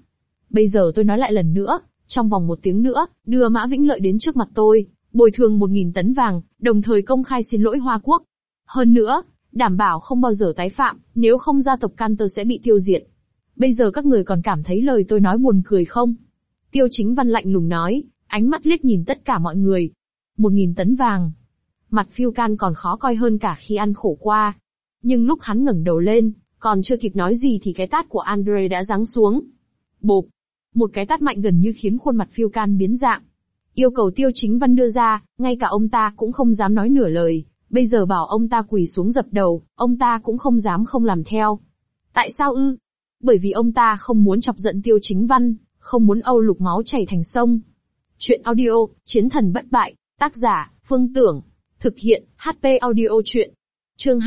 Bây giờ tôi nói lại lần nữa, trong vòng 1 tiếng nữa, đưa Mã Vĩnh Lợi đến trước mặt tôi, bồi thường 1.000 tấn vàng, đồng thời công khai xin lỗi Hoa Quốc. Hơn nữa, đảm bảo không bao giờ tái phạm, nếu không gia tộc Cantor sẽ bị tiêu diệt. Bây giờ các người còn cảm thấy lời tôi nói buồn cười không? Tiêu Chính Văn lạnh lùng nói, ánh mắt liếc nhìn tất cả mọi người. 1.000 tấn vàng. Mặt Phiêu Can còn khó coi hơn cả khi ăn khổ qua. Nhưng lúc hắn ngẩng đầu lên, còn chưa kịp nói gì thì cái tát của Andre đã giáng xuống. Bộp. Một cái tát mạnh gần như khiến khuôn mặt Phiêu Can biến dạng. Yêu cầu Tiêu Chính Văn đưa ra, ngay cả ông ta cũng không dám nói nửa lời. Bây giờ bảo ông ta quỳ xuống dập đầu, ông ta cũng không dám không làm theo. Tại sao ư? Bởi vì ông ta không muốn chọc giận Tiêu Chính Văn, không muốn Âu Lục máu chảy thành sông. Chuyện audio, Chiến thần bất bại, tác giả, Phương Tưởng. Thực hiện, HP audio chuyện. Chương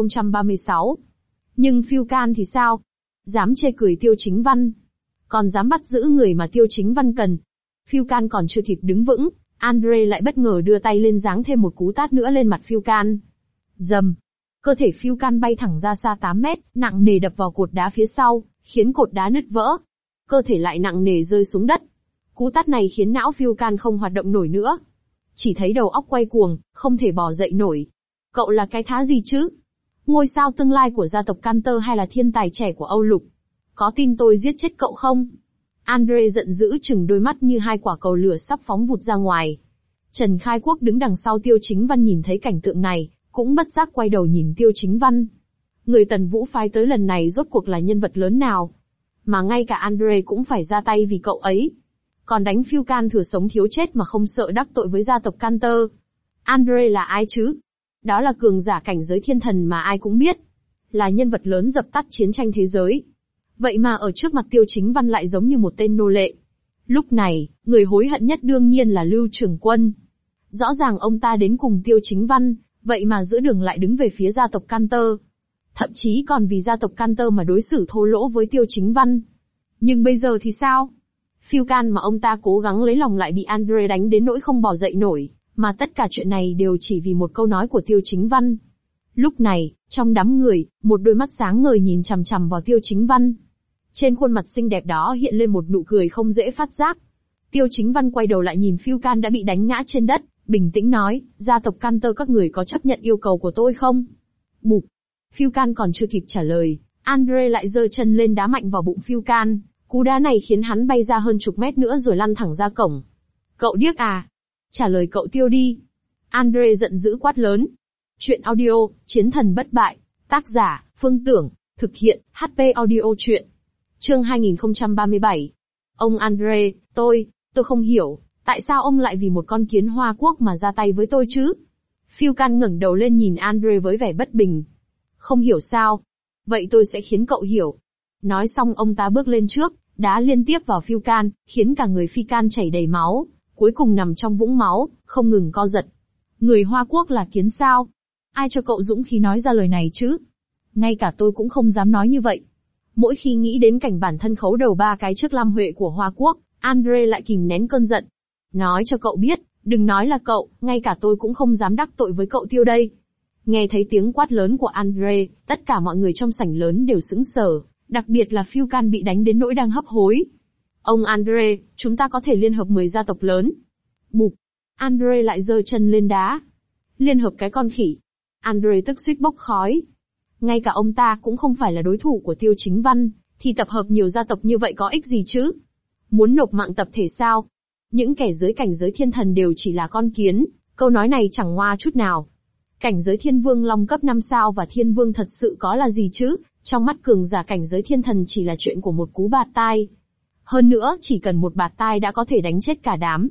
2036. Nhưng Phiêu Can thì sao? Dám chê cười Tiêu Chính Văn. Còn dám bắt giữ người mà Tiêu Chính Văn cần. Phiêu Can còn chưa kịp đứng vững, Andre lại bất ngờ đưa tay lên giáng thêm một cú tát nữa lên mặt Phiêu Can. Rầm. Cơ thể Phiêu Can bay thẳng ra xa 8 mét, nặng nề đập vào cột đá phía sau, khiến cột đá nứt vỡ. Cơ thể lại nặng nề rơi xuống đất. Cú tát này khiến não Phiêu Can không hoạt động nổi nữa. Chỉ thấy đầu óc quay cuồng, không thể bò dậy nổi. Cậu là cái thá gì chứ? Ngôi sao tương lai của gia tộc Cantor hay là thiên tài trẻ của Âu Lục? Có tin tôi giết chết cậu không? Andre giận dữ chừng đôi mắt như hai quả cầu lửa sắp phóng vụt ra ngoài. Trần Khai Quốc đứng đằng sau Tiêu Chính Văn nhìn thấy cảnh tượng này, cũng bất giác quay đầu nhìn Tiêu Chính Văn. Người Tần Vũ phái tới lần này rốt cuộc là nhân vật lớn nào? Mà ngay cả Andre cũng phải ra tay vì cậu ấy. Còn đánh Phiêu Can thừa sống thiếu chết mà không sợ đắc tội với gia tộc Cantor. Andre là ai chứ? Đó là cường giả cảnh giới thiên thần mà ai cũng biết. Là nhân vật lớn dập tắt chiến tranh thế giới. Vậy mà ở trước mặt Tiêu Chính Văn lại giống như một tên nô lệ. Lúc này, người hối hận nhất đương nhiên là Lưu Trường Quân. Rõ ràng ông ta đến cùng Tiêu Chính Văn, vậy mà giữa đường lại đứng về phía gia tộc Cantor. Thậm chí còn vì gia tộc Cantor mà đối xử thô lỗ với Tiêu Chính Văn. Nhưng bây giờ thì sao? Phiêu Can mà ông ta cố gắng lấy lòng lại bị Andre đánh đến nỗi không bò dậy nổi, mà tất cả chuyện này đều chỉ vì một câu nói của Tiêu Chính Văn. Lúc này, trong đám người, một đôi mắt sáng ngời nhìn chằm chằm vào Tiêu Chính Văn. Trên khuôn mặt xinh đẹp đó hiện lên một nụ cười không dễ phát giác. Tiêu Chính Văn quay đầu lại nhìn Phiêu Can đã bị đánh ngã trên đất, bình tĩnh nói, gia tộc Cantor các người có chấp nhận yêu cầu của tôi không? Bụp. Phiêu Can còn chưa kịp trả lời, Andre lại giơ chân lên đá mạnh vào bụng Phiêu Can. Cú đá này khiến hắn bay ra hơn chục mét nữa rồi lăn thẳng ra cổng. Cậu điếc à? Trả lời cậu Tiêu đi. Andre giận dữ quát lớn. Chuyện audio, Chiến thần bất bại. Tác giả, Phương Tưởng. Thực hiện, HP audio chuyện. Chương 2037. Ông Andre, tôi không hiểu, tại sao ông lại vì một con kiến Hoa Quốc mà ra tay với tôi chứ? Phiêu Can ngẩng đầu lên nhìn Andre với vẻ bất bình. Không hiểu sao? Vậy tôi sẽ khiến cậu hiểu. Nói xong ông ta bước lên trước, đá liên tiếp vào Phiêu Can, khiến cả người Phi Can chảy đầy máu, cuối cùng nằm trong vũng máu, không ngừng co giật. Người Hoa Quốc là kiến sao? Ai cho cậu dũng khí nói ra lời này chứ? Ngay cả tôi cũng không dám nói như vậy. Mỗi khi nghĩ đến cảnh bản thân khấu đầu 3 cái trước Lam Huệ của Hoa Quốc, Andre lại kìm nén cơn giận. Nói cho cậu biết, đừng nói là cậu, ngay cả tôi cũng không dám đắc tội với cậu Tiêu đây. Nghe thấy tiếng quát lớn của Andre, tất cả mọi người trong sảnh lớn đều sững sờ, đặc biệt là Phiêu Can bị đánh đến nỗi đang hấp hối. Ông Andre, chúng ta có thể liên hợp 10 gia tộc lớn. Bụp. Andre lại giơ chân lên đá. Liên hợp cái con khỉ. Andre tức suýt bốc khói. Ngay cả ông ta cũng không phải là đối thủ của Tiêu Chính Văn, thì tập hợp nhiều gia tộc như vậy có ích gì chứ? Muốn nộp mạng tập thể sao? Những kẻ dưới cảnh giới thiên thần đều chỉ là con kiến, câu nói này chẳng ngoa chút nào. Cảnh giới thiên vương long cấp 5 sao và thiên vương thật sự có là gì chứ? Trong mắt cường giả cảnh giới thiên thần chỉ là chuyện của một cú bạt tai. Hơn nữa, chỉ cần một bạt tai đã có thể đánh chết cả đám.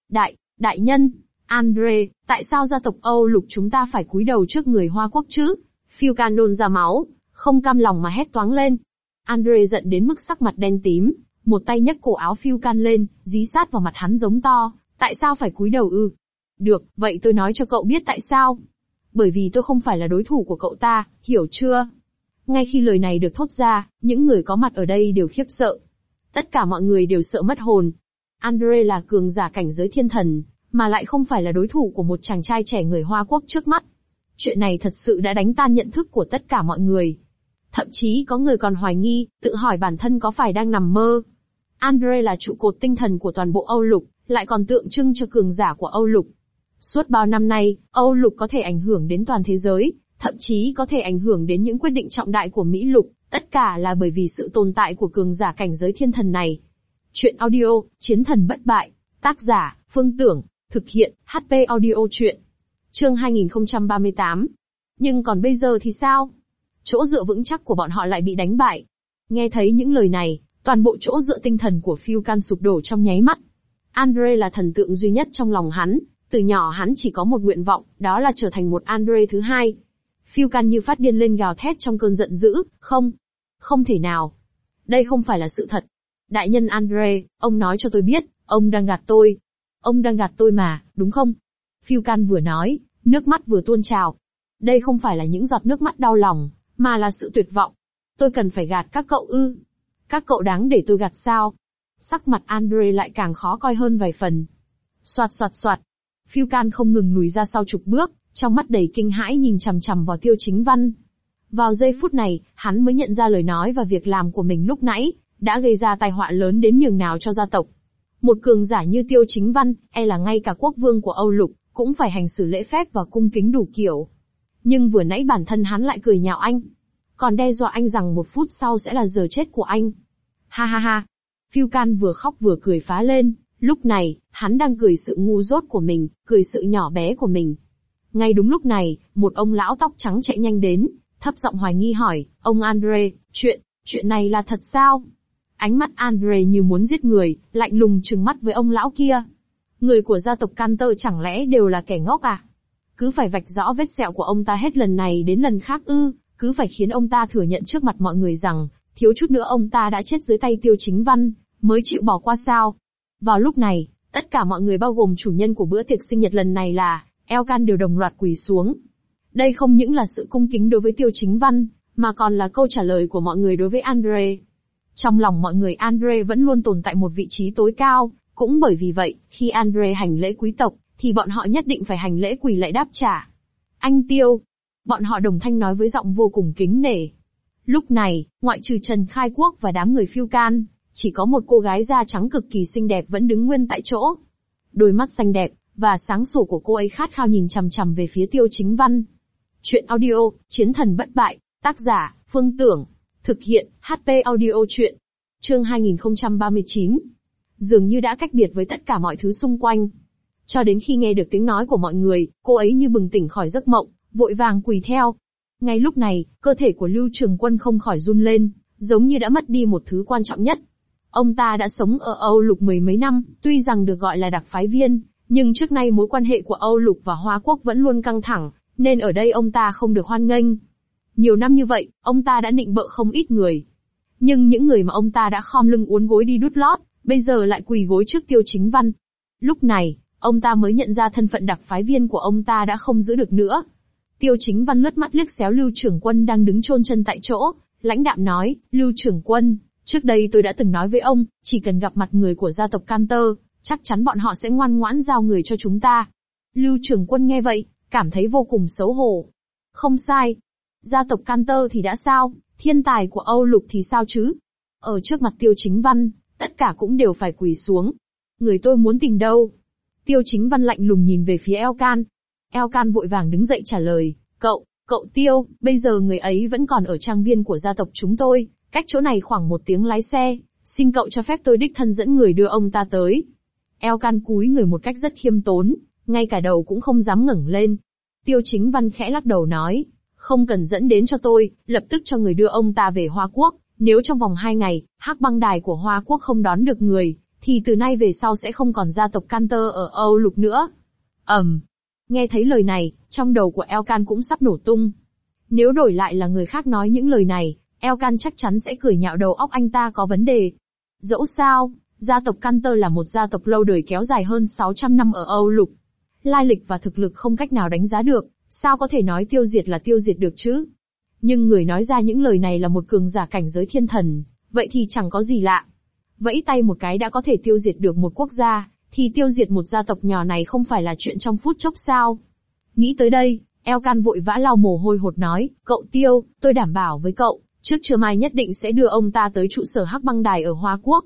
Đại nhân, Andre, tại sao gia tộc Âu Lục chúng ta phải cúi đầu trước người Hoa Quốc chứ? Phiêu Can nôn ra máu, không cam lòng mà hét toáng lên. Andre giận đến mức sắc mặt đen tím, một tay nhấc cổ áo Phiêu Can lên, dí sát vào mặt hắn giống to, tại sao phải cúi đầu ư? Được, vậy tôi nói cho cậu biết tại sao. Bởi vì tôi không phải là đối thủ của cậu ta, hiểu chưa? Ngay khi lời này được thốt ra, những người có mặt ở đây đều khiếp sợ. Tất cả mọi người đều sợ mất hồn. Andre là cường giả cảnh giới thiên thần, mà lại không phải là đối thủ của một chàng trai trẻ người Hoa Quốc trước mắt. Chuyện này thật sự đã đánh tan nhận thức của tất cả mọi người. Thậm chí có người còn hoài nghi, tự hỏi bản thân có phải đang nằm mơ. Andre là trụ cột tinh thần của toàn bộ Âu Lục, lại còn tượng trưng cho cường giả của Âu Lục. Suốt bao năm nay, Âu Lục có thể ảnh hưởng đến toàn thế giới, thậm chí có thể ảnh hưởng đến những quyết định trọng đại của Mỹ Lục, tất cả là bởi vì sự tồn tại của cường giả cảnh giới thiên thần này. Chuyện audio, Chiến thần bất bại. Tác giả, Phương Tưởng. Thực hiện, HP Audio Chuyện. Chương 2038. Nhưng còn bây giờ thì sao? Chỗ dựa vững chắc của bọn họ lại bị đánh bại. Nghe thấy những lời này, toàn bộ chỗ dựa tinh thần của Vulcan sụp đổ trong nháy mắt. Andre là thần tượng duy nhất trong lòng hắn, từ nhỏ hắn chỉ có một nguyện vọng, đó là trở thành một Andre thứ hai. Vulcan như phát điên lên gào thét trong cơn giận dữ, không thể nào. Đây không phải là sự thật. Đại nhân Andre, ông nói cho tôi biết, ông đang gạt tôi. Ông đang gạt tôi mà, đúng không? Vulcan vừa nói, nước mắt vừa tuôn trào. Đây không phải là những giọt nước mắt đau lòng, mà là sự tuyệt vọng. Tôi cần phải gạt các cậu ư? Các cậu đáng để tôi gạt sao? Sắc mặt Andre lại càng khó coi hơn vài phần. Soạt soạt soạt. Vulcan không ngừng lùi ra sau chục bước, trong mắt đầy kinh hãi nhìn chằm chằm vào Tiêu Chính Văn. Vào giây phút này, hắn mới nhận ra lời nói và việc làm của mình lúc nãy, đã gây ra tai họa lớn đến nhường nào cho gia tộc. Một cường giả như Tiêu Chính Văn, là ngay cả quốc vương của Âu Lục, cũng phải hành xử lễ phép và cung kính đủ kiểu. Nhưng vừa nãy bản thân hắn lại cười nhạo anh. Còn đe dọa anh rằng 1 phút sau sẽ là giờ chết của anh. Ha ha ha. Vulcan vừa khóc vừa cười phá lên, lúc này, hắn đang cười sự ngu dốt của mình, cười sự nhỏ bé của mình. Ngay đúng lúc này, một ông lão tóc trắng chạy nhanh đến, thấp giọng hoài nghi hỏi, ông Andre, chuyện này là thật sao? Ánh mắt Andre như muốn giết người, lạnh lùng trừng mắt với ông lão kia. Người của gia tộc Cantor chẳng lẽ đều là kẻ ngốc à? Cứ phải vạch rõ vết sẹo của ông ta hết lần này đến lần khác ư? Cứ phải khiến ông ta thừa nhận trước mặt mọi người rằng, thiếu chút nữa ông ta đã chết dưới tay Tiêu Chính Văn, mới chịu bỏ qua sao? Vào lúc này, tất cả mọi người bao gồm chủ nhân của bữa tiệc sinh nhật lần này là Elkan đều đồng loạt quỳ xuống. Đây không những là sự cung kính đối với Tiêu Chính Văn, mà còn là câu trả lời của mọi người đối với Andre. Trong lòng mọi người Andre vẫn luôn tồn tại một vị trí tối cao, cũng bởi vì vậy, khi Andre hành lễ quý tộc, thì bọn họ nhất định phải hành lễ quỳ lạy đáp trả. Anh Tiêu. Bọn họ đồng thanh nói với giọng vô cùng kính nể. Lúc này, ngoại trừ Trần Khai Quốc và đám người Vulcan, chỉ có một cô gái da trắng cực kỳ xinh đẹp vẫn đứng nguyên tại chỗ. Đôi mắt xanh đẹp, và sáng sủa của cô ấy khát khao nhìn chằm chằm về phía Tiêu Chính Văn. Chuyện audio, Chiến thần bất bại, tác giả, Phương Tưởng. Thực hiện, HP Audio Chuyện. Chương 2039. Dường như đã cách biệt với tất cả mọi thứ xung quanh. Cho đến khi nghe được tiếng nói của mọi người, cô ấy như bừng tỉnh khỏi giấc mộng, vội vàng quỳ theo. Ngay lúc này, cơ thể của Lưu Trường Quân không khỏi run lên, giống như đã mất đi một thứ quan trọng nhất. Ông ta đã sống ở Âu Lục 10 mấy năm, tuy rằng được gọi là đặc phái viên, nhưng trước nay mối quan hệ của Âu Lục và Hoa Quốc vẫn luôn căng thẳng, nên ở đây ông ta không được hoan nghênh. Nhiều năm như vậy, ông ta đã nịnh bợ không ít người. Nhưng những người mà ông ta đã khom lưng uốn gối đi đút lót, bây giờ lại quỳ gối trước Tiêu Chính Văn. Lúc này, ông ta mới nhận ra thân phận đặc phái viên của ông ta đã không giữ được nữa. Tiêu Chính Văn lướt mắt liếc xéo Lưu Trưởng Quân đang đứng chôn chân tại chỗ, lãnh đạm nói, Lưu Trưởng Quân, trước đây tôi đã từng nói với ông, chỉ cần gặp mặt người của gia tộc Cantor, chắc chắn bọn họ sẽ ngoan ngoãn giao người cho chúng ta. Lưu Trưởng Quân nghe vậy, cảm thấy vô cùng xấu hổ. Không sai. Gia tộc Cantor thì đã sao, thiên tài của Âu Lục thì sao chứ? Ở trước mặt Tiêu Chính Văn, tất cả cũng đều phải quỳ xuống. Người tôi muốn tìm đâu? Tiêu Chính Văn lạnh lùng nhìn về phía Elkan. Elkan vội vàng đứng dậy trả lời, cậu Tiêu, bây giờ người ấy vẫn còn ở trang viên của gia tộc chúng tôi, cách chỗ này khoảng 1 tiếng lái xe, xin cậu cho phép tôi đích thân dẫn người đưa ông ta tới. Elkan cúi người một cách rất khiêm tốn, ngay cả đầu cũng không dám ngẩng lên. Tiêu Chính Văn khẽ lắc đầu nói, không cần dẫn đến cho tôi, lập tức cho người đưa ông ta về Hoa Quốc, nếu trong vòng 2 ngày, Hắc Băng Đài của Hoa Quốc không đón được người, thì từ nay về sau sẽ không còn gia tộc Cantor ở Âu Lục nữa. Nghe thấy lời này, trong đầu của Elkan cũng sắp nổ tung. Nếu đổi lại là người khác nói những lời này, Elkan chắc chắn sẽ cười nhạo đầu óc anh ta có vấn đề. Dẫu sao, gia tộc Cantor là một gia tộc lâu đời kéo dài hơn 600 năm ở Âu Lục. Lai lịch và thực lực không cách nào đánh giá được, sao có thể nói tiêu diệt là tiêu diệt được chứ? Nhưng người nói ra những lời này là một cường giả cảnh giới thiên thần, vậy thì chẳng có gì lạ. Vẫy tay một cái đã có thể tiêu diệt được một quốc gia, thì tiêu diệt một gia tộc nhỏ này không phải là chuyện trong phút chốc sao? Nghĩ tới đây, Elkan vội vã lau mồ hôi hột nói, cậu Tiêu, tôi đảm bảo với cậu, trước trưa mai nhất định sẽ đưa ông ta tới trụ sở Hắc Băng Đài ở Hoa Quốc.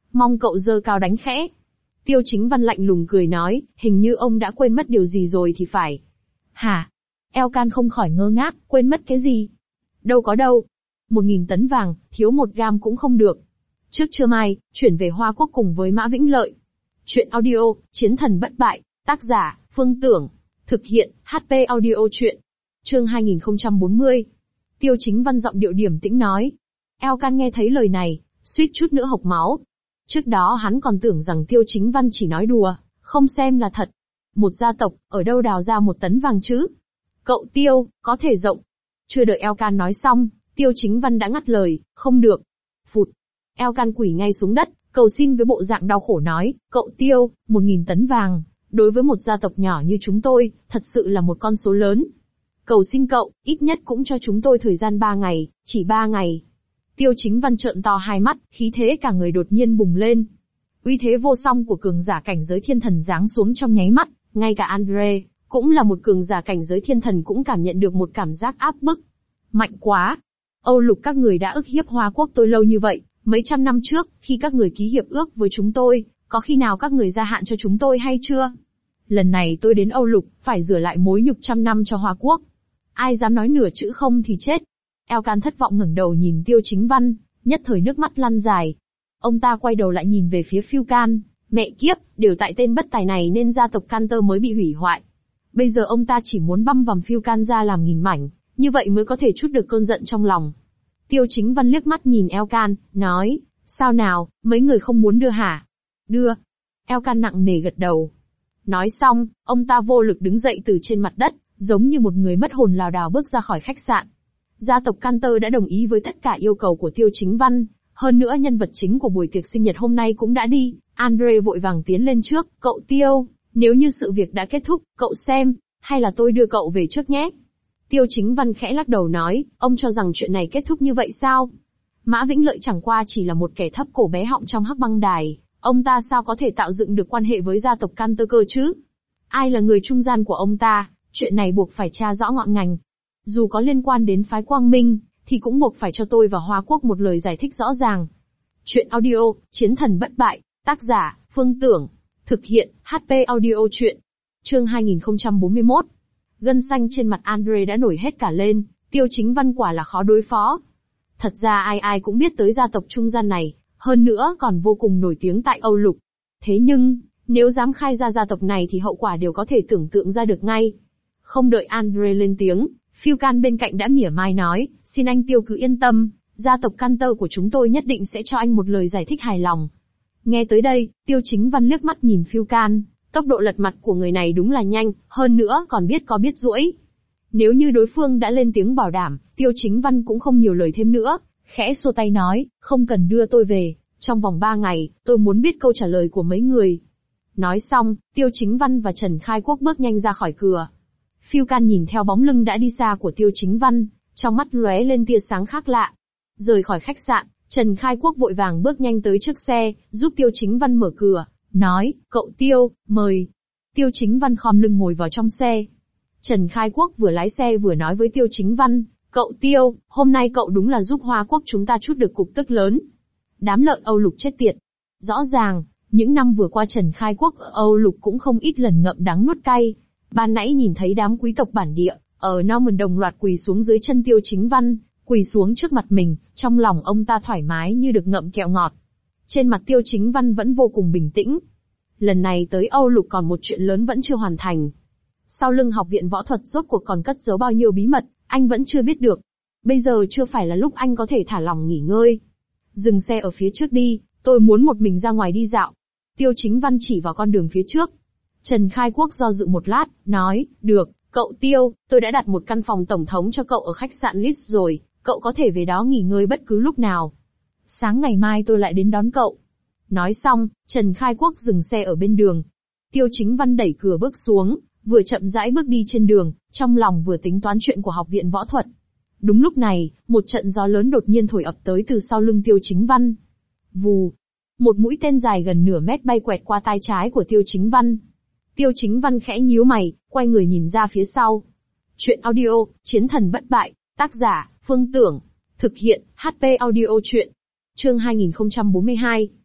Mong cậu giơ cao đánh khẽ. Tiêu Chính Văn lạnh lùng cười nói, hình như ông đã quên mất điều gì rồi thì phải. Hả? Elkan không khỏi ngơ ngác, quên mất cái gì? Đâu có đâu. 1.000 tấn vàng, thiếu 1 gam cũng không được. Trước trưa mai, chuyển về Hoa Quốc cùng với Mã Vĩnh Lợi. Chuyện audio, Chiến thần bất bại, tác giả, Phương Tưởng. Thực hiện, HP audio chuyện. Chương 2040. Tiêu Chính Văn giọng điệu điềm tĩnh nói. Elkan nghe thấy lời này, suýt chút nữa hộc máu. Trước đó hắn còn tưởng rằng Tiêu Chính Văn chỉ nói đùa, không xem là thật. Một gia tộc, ở đâu đào ra 1 tấn vàng chứ? Cậu Tiêu, có thể rộng. Chưa đợi Elkan nói xong, Tiêu Chính Văn đã ngắt lời, không được. Phụt. Elkan quỳ ngay xuống đất, cầu xin với bộ dạng đau khổ nói, cậu Tiêu, 1.000 tấn vàng, đối với một gia tộc nhỏ như chúng tôi, thật sự là một con số lớn. Cầu xin cậu, ít nhất cũng cho chúng tôi thời gian 3 ngày, chỉ 3 ngày. Tiêu Chính Văn trợn to hai mắt, khí thế cả người đột nhiên bùng lên. Uy thế vô song của cường giả cảnh giới thiên thần giáng xuống trong nháy mắt, ngay cả Andre, cũng là một cường giả cảnh giới thiên thần cũng cảm nhận được một cảm giác áp bức. Mạnh quá! Âu Lục các người đã ức hiếp Hoa Quốc tôi lâu như vậy, mấy trăm năm trước, khi các người ký hiệp ước với chúng tôi, có khi nào các người gia hạn cho chúng tôi hay chưa? Lần này tôi đến Âu Lục, phải rửa lại mối nhục trăm năm cho Hoa Quốc. Ai dám nói nửa chữ không thì chết. Elkan thất vọng ngẩng đầu nhìn Tiêu Chính Văn, nhất thời nước mắt lăn dài. Ông ta quay đầu lại nhìn về phía Phiêu-can, mẹ kiếp, đều tại tên bất tài này nên gia tộc Cantor mới bị hủy hoại. Bây giờ ông ta chỉ muốn băm vằm Phiêu-can ra làm nghìn mảnh, như vậy mới có thể trút được cơn giận trong lòng. Tiêu Chính Văn liếc mắt nhìn Elkan, nói, sao nào, mấy người không muốn đưa hả? Đưa. Elkan nặng nề gật đầu. Nói xong, ông ta vô lực đứng dậy từ trên mặt đất, giống như một người mất hồn lảo đảo bước ra khỏi khách sạn. Gia tộc Cantor đã đồng ý với tất cả yêu cầu của Tiêu Chính Văn, hơn nữa nhân vật chính của buổi tiệc sinh nhật hôm nay cũng đã đi. Andre vội vàng tiến lên trước, cậu Tiêu, nếu như sự việc đã kết thúc, cậu xem, hay là tôi đưa cậu về trước nhé? Tiêu Chính Văn khẽ lắc đầu nói, ông cho rằng chuyện này kết thúc như vậy sao? Mã Vĩnh Lợi chẳng qua chỉ là một kẻ thấp cổ bé họng trong hắc băng đài, ông ta sao có thể tạo dựng được quan hệ với gia tộc Cantor cơ chứ? Ai là người trung gian của ông ta, chuyện này buộc phải tra rõ ngọn ngành. Dù có liên quan đến phái Quang Minh, thì cũng buộc phải cho tôi và Hoa Quốc một lời giải thích rõ ràng. Chuyện audio, Chiến thần bất bại, tác giả, Phương Tưởng. Thực hiện, HP audio chuyện. Chương 2041. Gân xanh trên mặt Andre đã nổi hết cả lên, Tiêu Chính Văn quả là khó đối phó. Thật ra ai ai cũng biết tới gia tộc trung gian này, hơn nữa còn vô cùng nổi tiếng tại Âu Lục. Thế nhưng, nếu dám khai ra gia tộc này thì hậu quả đều có thể tưởng tượng ra được ngay. Không đợi Andre lên tiếng, Phiêu-can bên cạnh đã mỉa mai nói, xin anh Tiêu cứ yên tâm, gia tộc Cantor của chúng tôi nhất định sẽ cho anh một lời giải thích hài lòng. Nghe tới đây, Tiêu Chính Văn liếc mắt nhìn Phiêu-can, tốc độ lật mặt của người này đúng là nhanh, hơn nữa còn biết có biết duỗi. Nếu như đối phương đã lên tiếng bảo đảm, Tiêu Chính Văn cũng không nhiều lời thêm nữa, khẽ xua tay nói, không cần đưa tôi về, trong vòng 3 ngày, tôi muốn biết câu trả lời của mấy người. Nói xong, Tiêu Chính Văn và Trần Khai Quốc bước nhanh ra khỏi cửa. Phiêu-can nhìn theo bóng lưng đã đi xa của Tiêu Chính Văn, trong mắt lóe lên tia sáng khác lạ. Rời khỏi khách sạn, Trần Khai Quốc vội vàng bước nhanh tới trước xe, giúp Tiêu Chính Văn mở cửa, nói, cậu Tiêu, mời. Tiêu Chính Văn khom lưng ngồi vào trong xe. Trần Khai Quốc vừa lái xe vừa nói với Tiêu Chính Văn, cậu Tiêu, hôm nay cậu đúng là giúp Hoa Quốc chúng ta trút được cục tức lớn. Đám lợn Âu Lục chết tiệt. Rõ ràng, những năm vừa qua Trần Khai Quốc ở Âu Lục cũng không ít lần ngậm đắng nuốt cay. Ban nãy nhìn thấy đám quý tộc bản địa, ở Norman đồng loạt quỳ xuống dưới chân Tiêu Chính Văn, quỳ xuống trước mặt mình, trong lòng ông ta thoải mái như được ngậm kẹo ngọt. Trên mặt Tiêu Chính Văn vẫn vô cùng bình tĩnh. Lần này tới Âu Lục còn một chuyện lớn vẫn chưa hoàn thành. Sau lưng học viện võ thuật rốt cuộc còn cất giấu bao nhiêu bí mật, anh vẫn chưa biết được. Bây giờ chưa phải là lúc anh có thể thả lỏng nghỉ ngơi. Dừng xe ở phía trước đi, tôi muốn một mình ra ngoài đi dạo. Tiêu Chính Văn chỉ vào con đường phía trước. Trần Khai Quốc do dự một lát, nói, được, cậu Tiêu, tôi đã đặt một căn phòng tổng thống cho cậu ở khách sạn Ritz rồi, cậu có thể về đó nghỉ ngơi bất cứ lúc nào. Sáng ngày mai tôi lại đến đón cậu. Nói xong, Trần Khai Quốc dừng xe ở bên đường. Tiêu Chính Văn đẩy cửa bước xuống, vừa chậm rãi bước đi trên đường, trong lòng vừa tính toán chuyện của học viện võ thuật. Đúng lúc này, một trận gió lớn đột nhiên thổi ập tới từ sau lưng Tiêu Chính Văn. Vù! Một mũi tên dài gần nửa mét bay quẹt qua tai trái của Tiêu Chính Văn. Tiêu Chính Văn khẽ nhíu mày, quay người nhìn ra phía sau. Chuyện audio, Chiến thần bất bại, tác giả, Phương Tưởng. Thực hiện, HP audio chuyện. Chương 2042.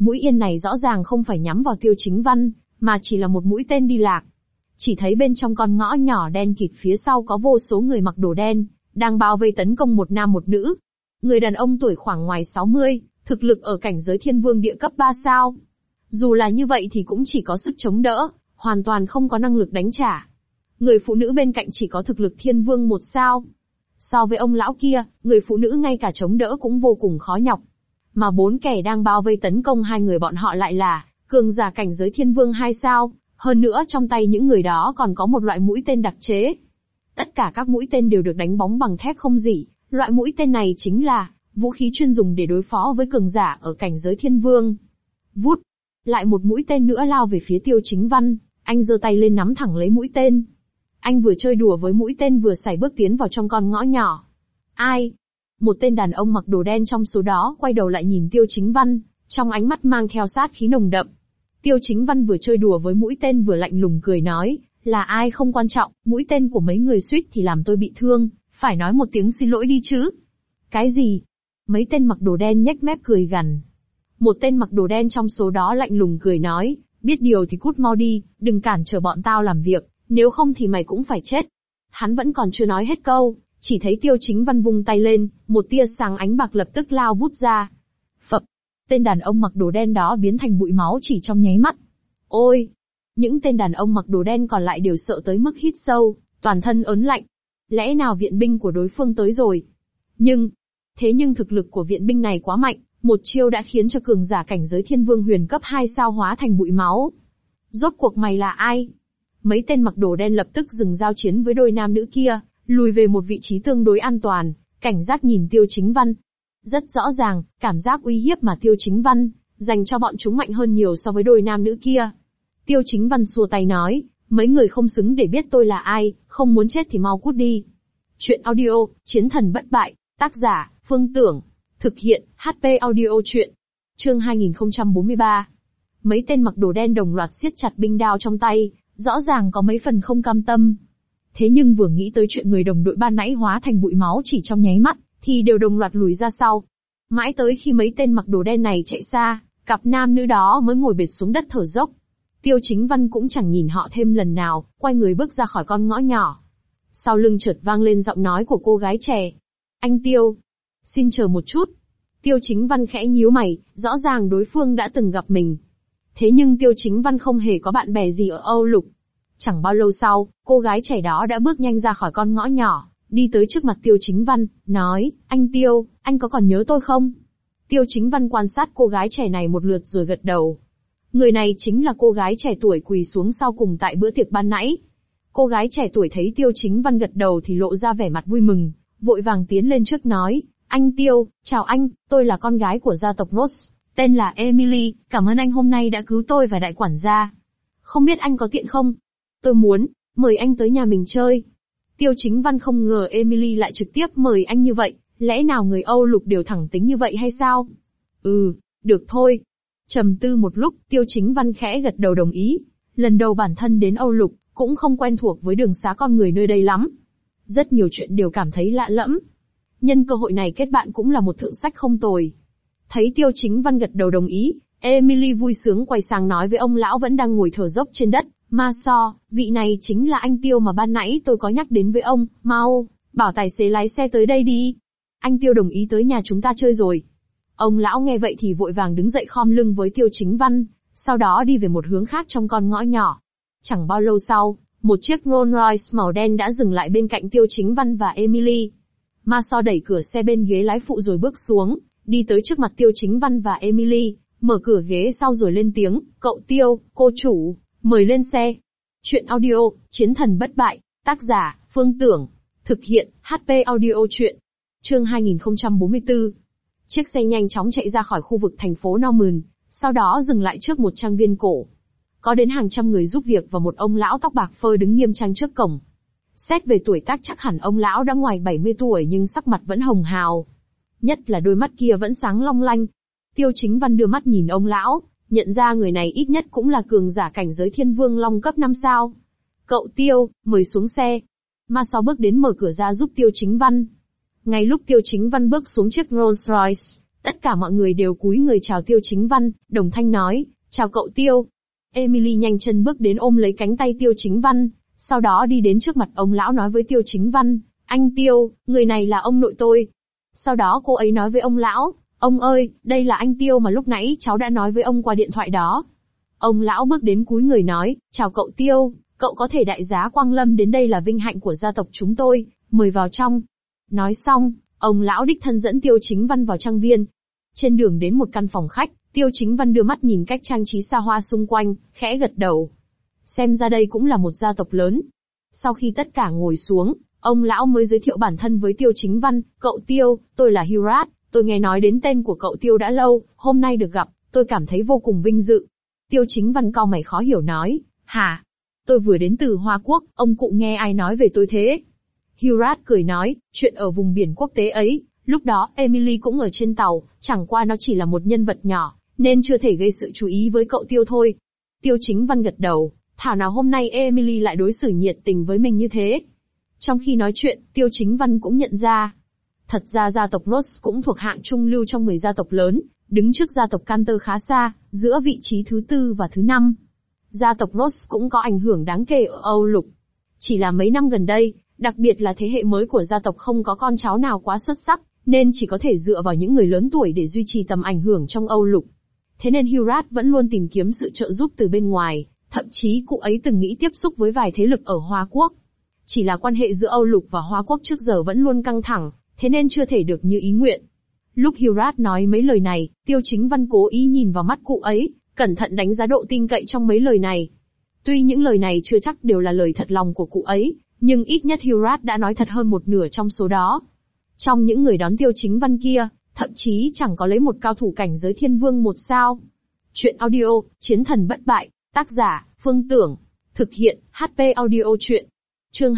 Mũi yên này rõ ràng không phải nhắm vào Tiêu Chính Văn, mà chỉ là một mũi tên đi lạc. Chỉ thấy bên trong con ngõ nhỏ đen kịt phía sau có vô số người mặc đồ đen, đang bao vây tấn công một nam một nữ. Người đàn ông tuổi khoảng ngoài 60, thực lực ở cảnh giới thiên vương địa cấp 3 sao. Dù là như vậy thì cũng chỉ có sức chống đỡ, hoàn toàn không có năng lực đánh trả. Người phụ nữ bên cạnh chỉ có thực lực thiên vương 1 sao. So với ông lão kia, người phụ nữ ngay cả chống đỡ cũng vô cùng khó nhọc. Mà 4 kẻ đang bao vây tấn công hai người bọn họ lại là cường giả cảnh giới thiên vương 2 sao, hơn nữa trong tay những người đó còn có một loại mũi tên đặc chế. Tất cả các mũi tên đều được đánh bóng bằng thép không rỉ, loại mũi tên này chính là vũ khí chuyên dùng để đối phó với cường giả ở cảnh giới thiên vương. Vút, lại một mũi tên nữa lao về phía Tiêu Chính Văn, anh giơ tay lên nắm thẳng lấy mũi tên. Anh vừa chơi đùa với mũi tên vừa sải bước tiến vào trong con ngõ nhỏ. Ai? Một tên đàn ông mặc đồ đen trong số đó quay đầu lại nhìn Tiêu Chính Văn, trong ánh mắt mang theo sát khí nồng đậm. Tiêu Chính Văn vừa chơi đùa với mũi tên vừa lạnh lùng cười nói, là ai không quan trọng, mũi tên của mấy người suýt thì làm tôi bị thương, phải nói một tiếng xin lỗi đi chứ. Cái gì? Mấy tên mặc đồ đen nhếch mép cười gằn. Một tên mặc đồ đen trong số đó lạnh lùng cười nói, biết điều thì cút mau đi, đừng cản trở bọn tao làm việc, nếu không thì mày cũng phải chết. Hắn vẫn còn chưa nói hết câu, chỉ thấy Tiêu Chính Văn vung tay lên, một tia sáng ánh bạc lập tức lao vút ra. Phập, tên đàn ông mặc đồ đen đó biến thành bụi máu chỉ trong nháy mắt. Ôi! Những tên đàn ông mặc đồ đen còn lại đều sợ tới mức hít sâu, toàn thân ớn lạnh. Lẽ nào viện binh của đối phương tới rồi? Thế nhưng thực lực của viện binh này quá mạnh, một chiêu đã khiến cho cường giả cảnh giới thiên vương huyền cấp 2 sao hóa thành bụi máu. Rốt cuộc mày là ai? Mấy tên mặc đồ đen lập tức dừng giao chiến với đôi nam nữ kia, lùi về một vị trí tương đối an toàn, cảnh giác nhìn Tiêu Chính Văn. Rất rõ ràng, cảm giác uy hiếp mà Tiêu Chính Văn dành cho bọn chúng mạnh hơn nhiều so với đôi nam nữ kia. Tiêu Chính Văn xua tay nói, mấy người không xứng để biết tôi là ai, không muốn chết thì mau cút đi. Chuyện audio, Chiến thần bất bại, tác giả, Phương Tưởng. Thực hiện, HP audio chuyện. Chương 2043. Mấy tên mặc đồ đen đồng loạt siết chặt binh đao trong tay, rõ ràng có mấy phần không cam tâm. Thế nhưng vừa nghĩ tới chuyện người đồng đội ban nãy hóa thành bụi máu chỉ trong nháy mắt, thì đều đồng loạt lùi ra sau. Mãi tới khi mấy tên mặc đồ đen này chạy xa, cặp nam nữ đó mới ngồi bệt xuống đất thở dốc. Tiêu Chính Văn cũng chẳng nhìn họ thêm lần nào, quay người bước ra khỏi con ngõ nhỏ. Sau lưng chợt vang lên giọng nói của cô gái trẻ. Anh Tiêu, xin chờ một chút. Tiêu Chính Văn khẽ nhíu mày, rõ ràng đối phương đã từng gặp mình. Thế nhưng Tiêu Chính Văn không hề có bạn bè gì ở Âu Lục. Chẳng bao lâu sau, cô gái trẻ đó đã bước nhanh ra khỏi con ngõ nhỏ, đi tới trước mặt Tiêu Chính Văn, nói, anh Tiêu, anh có còn nhớ tôi không? Tiêu Chính Văn quan sát cô gái trẻ này một lượt rồi gật đầu. Người này chính là cô gái trẻ tuổi quỳ xuống sau cùng tại bữa tiệc ban nãy. Cô gái trẻ tuổi thấy Tiêu Chính Văn gật đầu thì lộ ra vẻ mặt vui mừng, vội vàng tiến lên trước nói, anh Tiêu, chào anh, tôi là con gái của gia tộc Ross, tên là Emily, cảm ơn anh hôm nay đã cứu tôi và đại quản gia. Không biết anh có tiện không? Tôi muốn mời anh tới nhà mình chơi. Tiêu Chính Văn không ngờ Emily lại trực tiếp mời anh như vậy, lẽ nào người Âu Lục đều thẳng tính như vậy hay sao? Được thôi. Trầm tư một lúc, Tiêu Chính Văn khẽ gật đầu đồng ý. Lần đầu bản thân đến Âu Lục, cũng không quen thuộc với đường xá con người nơi đây lắm. Rất nhiều chuyện đều cảm thấy lạ lẫm. Nhân cơ hội này kết bạn cũng là một thượng sách không tồi. Thấy Tiêu Chính Văn gật đầu đồng ý, Emily vui sướng quay sang nói với ông lão vẫn đang ngồi thở dốc trên đất, Ma So, vị này chính là anh Tiêu mà ban nãy tôi có nhắc đến với ông, mau, bảo tài xế lái xe tới đây đi. Anh Tiêu đồng ý tới nhà chúng ta chơi rồi. Ông lão nghe vậy thì vội vàng đứng dậy khom lưng với Tiêu Chính Văn, sau đó đi về một hướng khác trong con ngõ nhỏ. Chẳng bao lâu sau, một chiếc Rolls Royce màu đen đã dừng lại bên cạnh Tiêu Chính Văn và Emily. Ma So đẩy cửa xe bên ghế lái phụ rồi bước xuống, đi tới trước mặt Tiêu Chính Văn và Emily, mở cửa ghế sau rồi lên tiếng, cậu Tiêu, cô chủ, mời lên xe. Chuyện audio, Chiến thần bất bại, tác giả, Phương Tưởng. Thực hiện, HP audio chuyện. Chương 2044. Chiếc xe nhanh chóng chạy ra khỏi khu vực thành phố Norman, sau đó dừng lại trước một trang viên cổ. Có đến hàng trăm người giúp việc và một ông lão tóc bạc phơ đứng nghiêm trang trước cổng. Xét về tuổi tác chắc hẳn ông lão đã ngoài 70 tuổi nhưng sắc mặt vẫn hồng hào. Nhất là đôi mắt kia vẫn sáng long lanh. Tiêu Chính Văn đưa mắt nhìn ông lão, nhận ra người này ít nhất cũng là cường giả cảnh giới thiên vương long cấp 5 sao. Cậu Tiêu, mời xuống xe. Ma So bước đến mở cửa ra giúp Tiêu Chính Văn. Ngay lúc Tiêu Chính Văn bước xuống chiếc Rolls Royce, Tất cả mọi người đều cúi người chào Tiêu Chính Văn, đồng thanh nói, chào cậu Tiêu. Emily nhanh chân bước đến ôm lấy cánh tay Tiêu Chính Văn, sau đó đi đến trước mặt ông lão nói với Tiêu Chính Văn, anh Tiêu, người này là ông nội tôi. Sau đó cô ấy nói với ông lão, ông ơi, đây là anh Tiêu mà lúc nãy cháu đã nói với ông qua điện thoại đó. Ông lão bước đến cúi người nói, chào cậu Tiêu, cậu có thể đại giá quang lâm đến đây là vinh hạnh của gia tộc chúng tôi, mời vào trong. Nói xong, ông lão đích thân dẫn Tiêu Chính Văn vào trang viên. Trên đường đến một căn phòng khách, Tiêu Chính Văn đưa mắt nhìn cách trang trí xa hoa xung quanh, khẽ gật đầu. Xem ra đây cũng là một gia tộc lớn. Sau khi tất cả ngồi xuống, ông lão mới giới thiệu bản thân với Tiêu Chính Văn, cậu Tiêu, tôi là Hirat, tôi nghe nói đến tên của cậu Tiêu đã lâu, hôm nay được gặp, tôi cảm thấy vô cùng vinh dự. Tiêu Chính Văn cau mày khó hiểu nói, hả? Tôi vừa đến từ Hoa Quốc, ông cụ nghe ai nói về tôi thế? Hirat cười nói, chuyện ở vùng biển quốc tế ấy, lúc đó Emily cũng ở trên tàu, chẳng qua nó chỉ là một nhân vật nhỏ, nên chưa thể gây sự chú ý với cậu Tiêu thôi. Tiêu Chính Văn gật đầu, thảo nào hôm nay Emily lại đối xử nhiệt tình với mình như thế. Trong khi nói chuyện, Tiêu Chính Văn cũng nhận ra. Thật ra gia tộc Ross cũng thuộc hạng trung lưu trong 10 gia tộc lớn, đứng trước gia tộc Cantor khá xa, giữa vị trí thứ 4 và thứ 5. Gia tộc Ross cũng có ảnh hưởng đáng kể ở Âu Lục. Chỉ là mấy năm gần đây, đặc biệt là thế hệ mới của gia tộc không có con cháu nào quá xuất sắc, nên chỉ có thể dựa vào những người lớn tuổi để duy trì tầm ảnh hưởng trong Âu Lục. Thế nên Hirat vẫn luôn tìm kiếm sự trợ giúp từ bên ngoài, thậm chí cụ ấy từng nghĩ tiếp xúc với vài thế lực ở Hoa Quốc. Chỉ là quan hệ giữa Âu Lục và Hoa Quốc trước giờ vẫn luôn căng thẳng, thế nên chưa thể được như ý nguyện. Lúc Hirat nói mấy lời này, Tiêu Chính Văn cố ý nhìn vào mắt cụ ấy, cẩn thận đánh giá độ tin cậy trong mấy lời này. Tuy những lời này chưa chắc đều là lời thật lòng của cụ ấy, nhưng ít nhất Hirat đã nói thật hơn một nửa trong số đó. Trong những người đón Tiêu Chính Văn kia, thậm chí chẳng có lấy một cao thủ cảnh giới thiên vương một sao. Chuyện audio, Chiến thần bất bại, tác giả, Phương Tưởng. Thực hiện, HP audio chuyện. Chương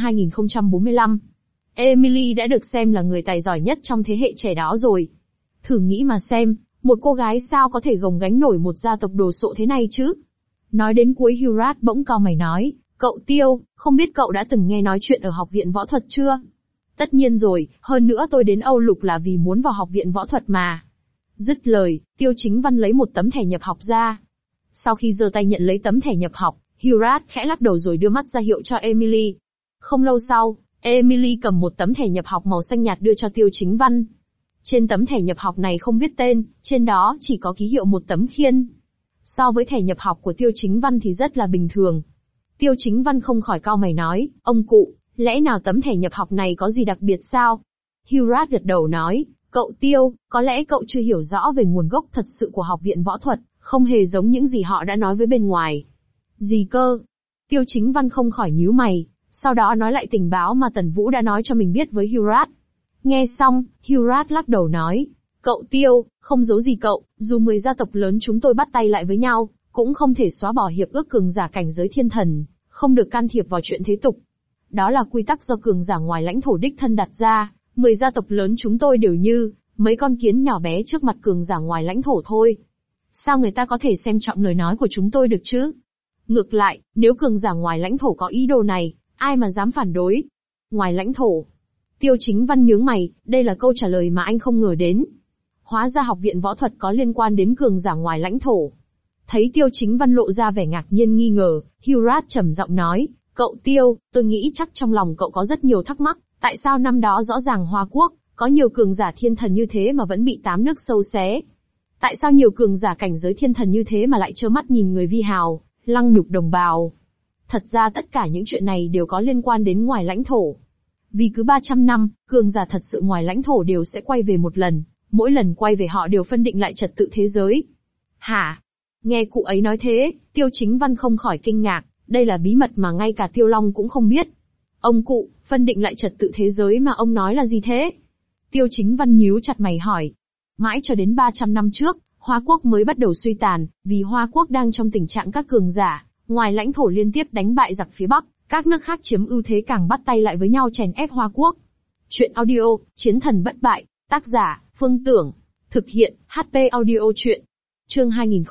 2045. Emily đã được xem là người tài giỏi nhất trong thế hệ trẻ đó rồi. Thử nghĩ mà xem, một cô gái sao có thể gồng gánh nổi một gia tộc đồ sộ thế này chứ? Nói đến cuối Hirat bỗng cau mày nói, cậu Tiêu, không biết cậu đã từng nghe nói chuyện ở học viện võ thuật chưa? Tất nhiên rồi, hơn nữa tôi đến Âu Lục là vì muốn vào học viện võ thuật mà. Dứt lời, Tiêu Chính Văn lấy một tấm thẻ nhập học ra. Sau khi giơ tay nhận lấy tấm thẻ nhập học, Hirat khẽ lắc đầu rồi đưa mắt ra hiệu cho Emily. Không lâu sau, Emily cầm một tấm thẻ nhập học màu xanh nhạt đưa cho Tiêu Chính Văn. Trên tấm thẻ nhập học này không viết tên, trên đó chỉ có ký hiệu một tấm khiên. So với thẻ nhập học của Tiêu Chính Văn thì rất là bình thường. Tiêu Chính Văn không khỏi cau mày nói, ông cụ, lẽ nào tấm thẻ nhập học này có gì đặc biệt sao? Hirat gật đầu nói, cậu Tiêu, có lẽ cậu chưa hiểu rõ về nguồn gốc thật sự của học viện võ thuật, không hề giống những gì họ đã nói với bên ngoài. Gì cơ? Tiêu Chính Văn không khỏi nhíu mày, sau đó nói lại tình báo mà Tần Vũ đã nói cho mình biết với Hirat. Nghe xong, Hirat lắc đầu nói, cậu Tiêu, không giấu gì cậu, dù 10 gia tộc lớn chúng tôi bắt tay lại với nhau, cũng không thể xóa bỏ hiệp ước cường giả cảnh giới thiên thần, không được can thiệp vào chuyện thế tục. Đó là quy tắc do cường giả ngoài lãnh thổ đích thân đặt ra, 10 gia tộc lớn chúng tôi đều như mấy con kiến nhỏ bé trước mặt cường giả ngoài lãnh thổ thôi. Sao người ta có thể xem trọng lời nói của chúng tôi được chứ? Ngược lại, nếu cường giả ngoài lãnh thổ có ý đồ này, ai mà dám phản đối? Ngoài lãnh thổ. Tiêu Chính Văn nhướng mày, đây là câu trả lời mà anh không ngờ đến. Hóa ra học viện võ thuật có liên quan đến cường giả ngoài lãnh thổ. Thấy Tiêu Chính Văn lộ ra vẻ ngạc nhiên nghi ngờ, Hirat trầm giọng nói, cậu Tiêu, tôi nghĩ chắc trong lòng cậu có rất nhiều thắc mắc, tại sao năm đó rõ ràng Hoa Quốc, có nhiều cường giả thiên thần như thế mà vẫn bị 8 nước sâu xé? Tại sao nhiều cường giả cảnh giới thiên thần như thế mà lại trơ mắt nhìn người vi hào, lăng nhục đồng bào? Thật ra tất cả những chuyện này đều có liên quan đến ngoài lãnh thổ. Vì cứ 300 năm, cường giả thật sự ngoài lãnh thổ đều sẽ quay về một lần, mỗi lần quay về họ đều phân định lại trật tự thế giới. Hả? Nghe cụ ấy nói thế, Tiêu Chính Văn không khỏi kinh ngạc, đây là bí mật mà ngay cả Tiêu Long cũng không biết. Ông cụ, phân định lại trật tự thế giới mà ông nói là gì thế? Tiêu Chính Văn nhíu chặt mày hỏi. Mãi cho đến 300 năm trước, Hoa Quốc mới bắt đầu suy tàn, vì Hoa Quốc đang trong tình trạng các cường giả ngoài lãnh thổ liên tiếp đánh bại giặc phía Bắc, các nước khác chiếm ưu thế càng bắt tay lại với nhau chèn ép Hoa Quốc. Chuyện audio, Chiến thần bất bại, tác giả, Phương Tưởng. Thực hiện, HP audio chuyện. Chương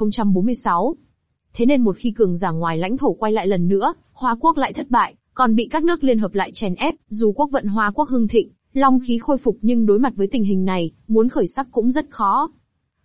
2046. Thế nên một khi cường giả ngoài lãnh thổ quay lại lần nữa, Hoa Quốc lại thất bại, còn bị các nước liên hợp lại chèn ép, dù quốc vận Hoa Quốc hưng thịnh, long khí khôi phục nhưng đối mặt với tình hình này, muốn khởi sắc cũng rất khó.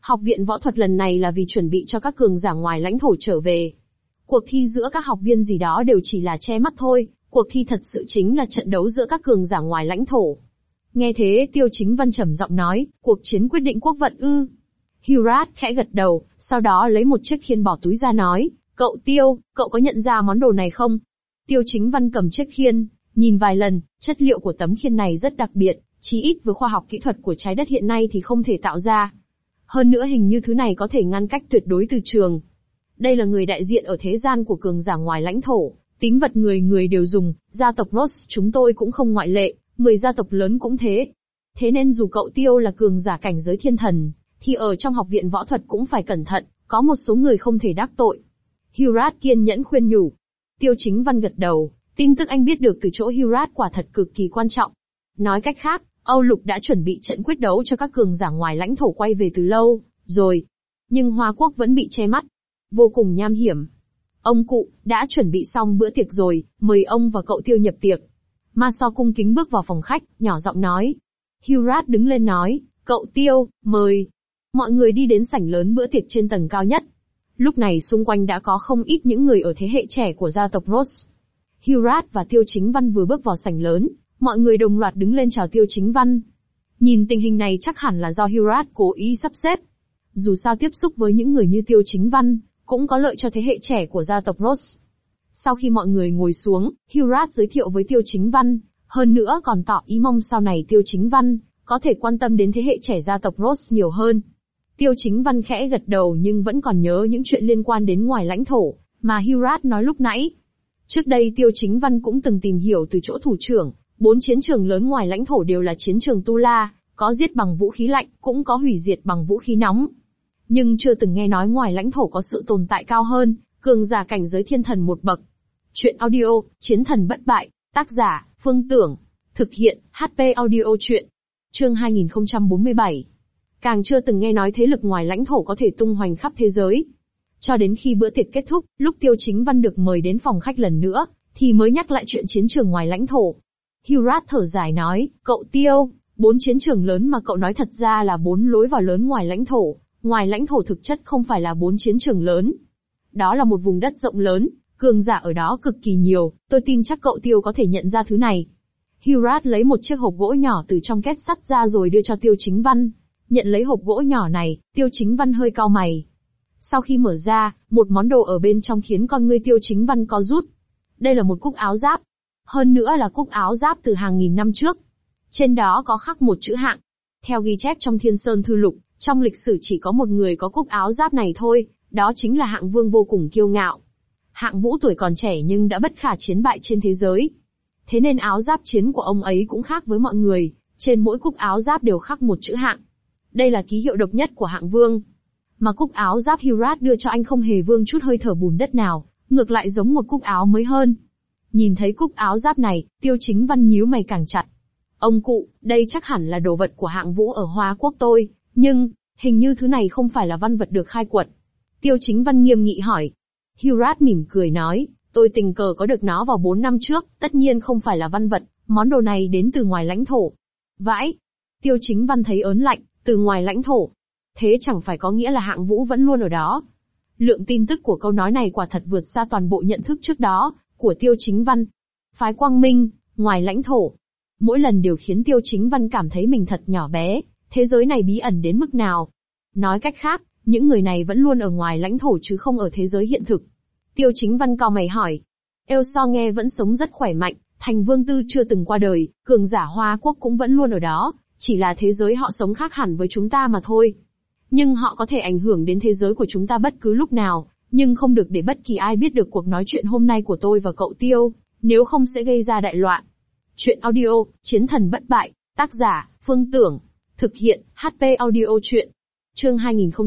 Học viện võ thuật lần này là vì chuẩn bị cho các cường giả ngoài lãnh thổ trở về. Cuộc thi giữa các học viên gì đó đều chỉ là che mắt thôi, cuộc thi thật sự chính là trận đấu giữa các cường giả ngoài lãnh thổ. Nghe thế Tiêu Chính Văn trầm giọng nói, cuộc chiến quyết định quốc vận ư. Hirat khẽ gật đầu, sau đó lấy một chiếc khiên bỏ túi ra nói, cậu Tiêu, cậu có nhận ra món đồ này không? Tiêu Chính Văn cầm chiếc khiên, nhìn vài lần, chất liệu của tấm khiên này rất đặc biệt, chí ít với khoa học kỹ thuật của trái đất hiện nay thì không thể tạo ra. Hơn nữa hình như thứ này có thể ngăn cách tuyệt đối từ trường. Đây là người đại diện ở thế gian của cường giả ngoài lãnh thổ, tín vật người người đều dùng, gia tộc Ross chúng tôi cũng không ngoại lệ, 10 gia tộc lớn cũng thế. Thế nên dù cậu Tiêu là cường giả cảnh giới thiên thần, thì ở trong học viện võ thuật cũng phải cẩn thận, có một số người không thể đắc tội. Hirat kiên nhẫn khuyên nhủ. Tiêu Chính Văn gật đầu, tin tức anh biết được từ chỗ Hirat quả thật cực kỳ quan trọng. Nói cách khác, Âu Lục đã chuẩn bị trận quyết đấu cho các cường giả ngoài lãnh thổ quay về từ lâu, rồi. Nhưng Hoa Quốc vẫn bị che mắt. Vô cùng nham hiểm. Ông cụ, đã chuẩn bị xong bữa tiệc rồi, mời ông và cậu Tiêu nhập tiệc. Ma So cung kính bước vào phòng khách, nhỏ giọng nói. Hirat đứng lên nói, cậu Tiêu, mời. Mọi người đi đến sảnh lớn bữa tiệc trên tầng cao nhất. Lúc này xung quanh đã có không ít những người ở thế hệ trẻ của gia tộc Ross. Hirat và Tiêu Chính Văn vừa bước vào sảnh lớn, mọi người đồng loạt đứng lên chào Tiêu Chính Văn. Nhìn tình hình này chắc hẳn là do Hirat cố ý sắp xếp. Dù sao tiếp xúc với những người như Tiêu Chính Văn, cũng có lợi cho thế hệ trẻ của gia tộc Ross. Sau khi mọi người ngồi xuống, Hirat giới thiệu với Tiêu Chính Văn, hơn nữa còn tỏ ý mong sau này Tiêu Chính Văn có thể quan tâm đến thế hệ trẻ gia tộc Ross nhiều hơn. Tiêu Chính Văn khẽ gật đầu nhưng vẫn còn nhớ những chuyện liên quan đến ngoài lãnh thổ mà Hirat nói lúc nãy. Trước đây Tiêu Chính Văn cũng từng tìm hiểu từ chỗ thủ trưởng, 4 chiến trường lớn ngoài lãnh thổ đều là chiến trường Tu La, có giết bằng vũ khí lạnh, cũng có hủy diệt bằng vũ khí nóng. Nhưng chưa từng nghe nói ngoài lãnh thổ có sự tồn tại cao hơn, cường giả cảnh giới thiên thần một bậc. Chuyện audio, Chiến thần bất bại, tác giả, Phương Tưởng. Thực hiện, HP audio chuyện. Chương 2047. Càng chưa từng nghe nói thế lực ngoài lãnh thổ có thể tung hoành khắp thế giới. Cho đến khi bữa tiệc kết thúc, lúc Tiêu Chính Văn được mời đến phòng khách lần nữa, thì mới nhắc lại chuyện chiến trường ngoài lãnh thổ. Hirat thở dài nói, cậu Tiêu, 4 chiến trường lớn mà cậu nói thật ra là 4 lối vào lớn ngoài lãnh thổ. Ngoài lãnh thổ thực chất không phải là 4 chiến trường lớn. Đó là một vùng đất rộng lớn, cường giả ở đó cực kỳ nhiều, tôi tin chắc cậu Tiêu có thể nhận ra thứ này. Hirat lấy một chiếc hộp gỗ nhỏ từ trong két sắt ra rồi đưa cho Tiêu Chính Văn. Nhận lấy hộp gỗ nhỏ này, Tiêu Chính Văn hơi cau mày. Sau khi mở ra, một món đồ ở bên trong khiến con ngươi Tiêu Chính Văn co rút. Đây là một cúc áo giáp. Hơn nữa là cúc áo giáp từ hàng nghìn năm trước. Trên đó có khắc một chữ hạng. Theo ghi chép trong Thiên Sơn Thư Lục, trong lịch sử chỉ có một người có cúc áo giáp này thôi, đó chính là Hạng Vương vô cùng kiêu ngạo. Hạng Vũ tuổi còn trẻ nhưng đã bất khả chiến bại trên thế giới. Thế nên áo giáp chiến của ông ấy cũng khác với mọi người, trên mỗi cúc áo giáp đều khắc một chữ hạng. Đây là ký hiệu độc nhất của Hạng Vương. Mà cúc áo giáp Hirat đưa cho anh không hề vương chút hơi thở bùn đất nào, ngược lại giống một cúc áo mới hơn. Nhìn thấy cúc áo giáp này, Tiêu Chính Văn nhíu mày càng chặt. Ông cụ, đây chắc hẳn là đồ vật của Hạng Vũ ở Hoa Quốc tôi, nhưng, hình như thứ này không phải là văn vật được khai quật. Tiêu Chính Văn nghiêm nghị hỏi. Hirat mỉm cười nói, tôi tình cờ có được nó vào 4 năm trước, tất nhiên không phải là văn vật, món đồ này đến từ ngoài lãnh thổ. Vãi! Tiêu Chính Văn thấy ớn lạnh, từ ngoài lãnh thổ. Thế chẳng phải có nghĩa là Hạng Vũ vẫn luôn ở đó. Lượng tin tức của câu nói này quả thật vượt xa toàn bộ nhận thức trước đó, của Tiêu Chính Văn. Phái Quang Minh, ngoài lãnh thổ. Mỗi lần đều khiến Tiêu Chính Văn cảm thấy mình thật nhỏ bé, thế giới này bí ẩn đến mức nào. Nói cách khác, những người này vẫn luôn ở ngoài lãnh thổ chứ không ở thế giới hiện thực. Tiêu Chính Văn cau mày hỏi. Eo So nghe vẫn sống rất khỏe mạnh, Thành Vương Tư chưa từng qua đời, cường giả Hoa Quốc cũng vẫn luôn ở đó, chỉ là thế giới họ sống khác hẳn với chúng ta mà thôi. Nhưng họ có thể ảnh hưởng đến thế giới của chúng ta bất cứ lúc nào, nhưng không được để bất kỳ ai biết được cuộc nói chuyện hôm nay của tôi và cậu Tiêu, nếu không sẽ gây ra đại loạn. Chuyện audio, Chiến thần bất bại, tác giả, Phương Tưởng. Thực hiện, HP audio chuyện. Chương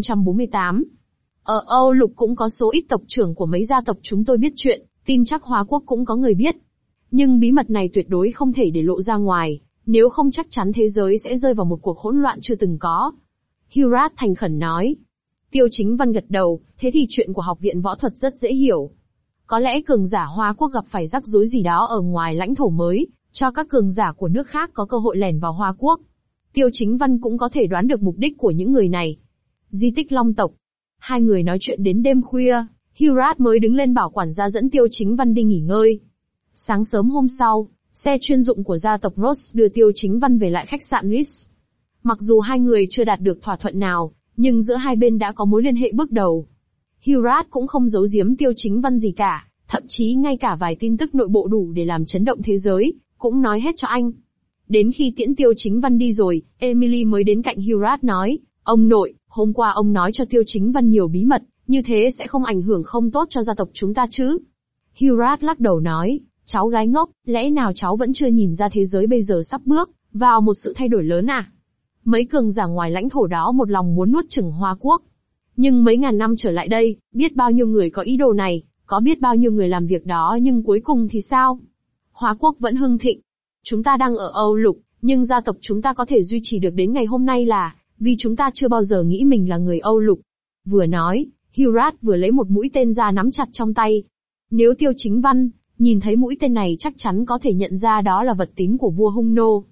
2048. Ở Âu Lục cũng có số ít tộc trưởng của mấy gia tộc chúng tôi biết chuyện, tin chắc Hoa Quốc cũng có người biết. Nhưng bí mật này tuyệt đối không thể để lộ ra ngoài, nếu không chắc chắn thế giới sẽ rơi vào một cuộc hỗn loạn chưa từng có. Hirat thành khẩn nói. Tiêu Chính Văn gật đầu, thế thì chuyện của học viện võ thuật rất dễ hiểu. Có lẽ cường giả Hoa Quốc gặp phải rắc rối gì đó ở ngoài lãnh thổ mới, cho các cường giả của nước khác có cơ hội lẻn vào Hoa Quốc. Tiêu Chính Văn cũng có thể đoán được mục đích của những người này. Di tích Long tộc. Hai người nói chuyện đến đêm khuya, Hirat mới đứng lên bảo quản gia dẫn Tiêu Chính Văn đi nghỉ ngơi. Sáng sớm hôm sau, xe chuyên dụng của gia tộc Ross đưa Tiêu Chính Văn về lại khách sạn Ritz. Mặc dù hai người chưa đạt được thỏa thuận nào, nhưng giữa hai bên đã có mối liên hệ bước đầu. Hirat cũng không giấu giếm Tiêu Chính Văn gì cả, thậm chí ngay cả vài tin tức nội bộ đủ để làm chấn động thế giới, cũng nói hết cho anh. Đến khi tiễn Tiêu Chính Văn đi rồi, Emily mới đến cạnh Hirat nói, ông nội, hôm qua ông nói cho Tiêu Chính Văn nhiều bí mật, như thế sẽ không ảnh hưởng không tốt cho gia tộc chúng ta chứ? Hirat lắc đầu nói, cháu gái ngốc, lẽ nào cháu vẫn chưa nhìn ra thế giới bây giờ sắp bước vào một sự thay đổi lớn à? Mấy cường giả ngoài lãnh thổ đó một lòng muốn nuốt chửng Hoa Quốc. Nhưng mấy ngàn năm trở lại đây, biết bao nhiêu người có ý đồ này, có biết bao nhiêu người làm việc đó nhưng cuối cùng thì sao? Hoa Quốc vẫn hưng thịnh. Chúng ta đang ở Âu Lục, nhưng gia tộc chúng ta có thể duy trì được đến ngày hôm nay là vì chúng ta chưa bao giờ nghĩ mình là người Âu Lục. Vừa nói, Hirat vừa lấy một mũi tên ra nắm chặt trong tay. Nếu Tiêu Chính Văn nhìn thấy mũi tên này chắc chắn có thể nhận ra đó là vật tín của vua Hung Nô.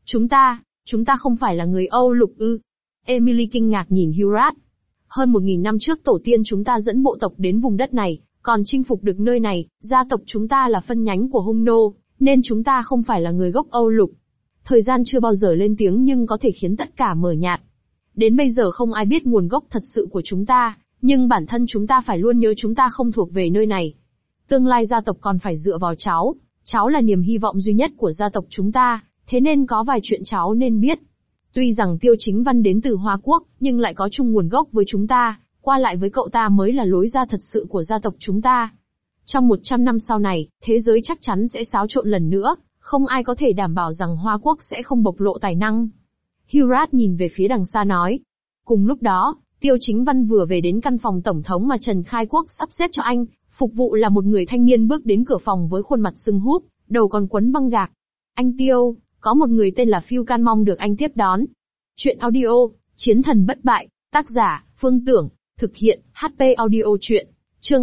Chúng ta không phải là người Âu Lục ư? Emily kinh ngạc nhìn Hirat. Hơn 1000 năm trước tổ tiên chúng ta dẫn bộ tộc đến vùng đất này, còn chinh phục được nơi này, gia tộc chúng ta là phân nhánh của Hung Nô, nên chúng ta không phải là người gốc Âu Lục. Thời gian chưa bao giờ lên tiếng nhưng có thể khiến tất cả mờ nhạt. Đến bây giờ không ai biết nguồn gốc thật sự của chúng ta, nhưng bản thân chúng ta phải luôn nhớ chúng ta không thuộc về nơi này. Tương lai gia tộc còn phải dựa vào cháu là niềm hy vọng duy nhất của gia tộc chúng ta, thế nên có vài chuyện cháu nên biết. Tuy rằng Tiêu Chính Văn đến từ Hoa Quốc, nhưng lại có chung nguồn gốc với chúng ta, qua lại với cậu ta mới là lối ra thật sự của gia tộc chúng ta. Trong 100 năm sau này, thế giới chắc chắn sẽ xáo trộn lần nữa, không ai có thể đảm bảo rằng Hoa Quốc sẽ không bộc lộ tài năng. Hirat nhìn về phía đằng xa nói. Cùng lúc đó, Tiêu Chính Văn vừa về đến căn phòng tổng thống mà Trần Khai Quốc sắp xếp cho anh, phục vụ là một người thanh niên bước đến cửa phòng với khuôn mặt sưng húp, đầu còn quấn băng gạc. Anh Tiêu, có một người tên là Phiêu Can mong được anh tiếp đón. Chuyện audio, Chiến thần bất bại, tác giả, Phương Tưởng, thực hiện, HP audio chuyện. Chương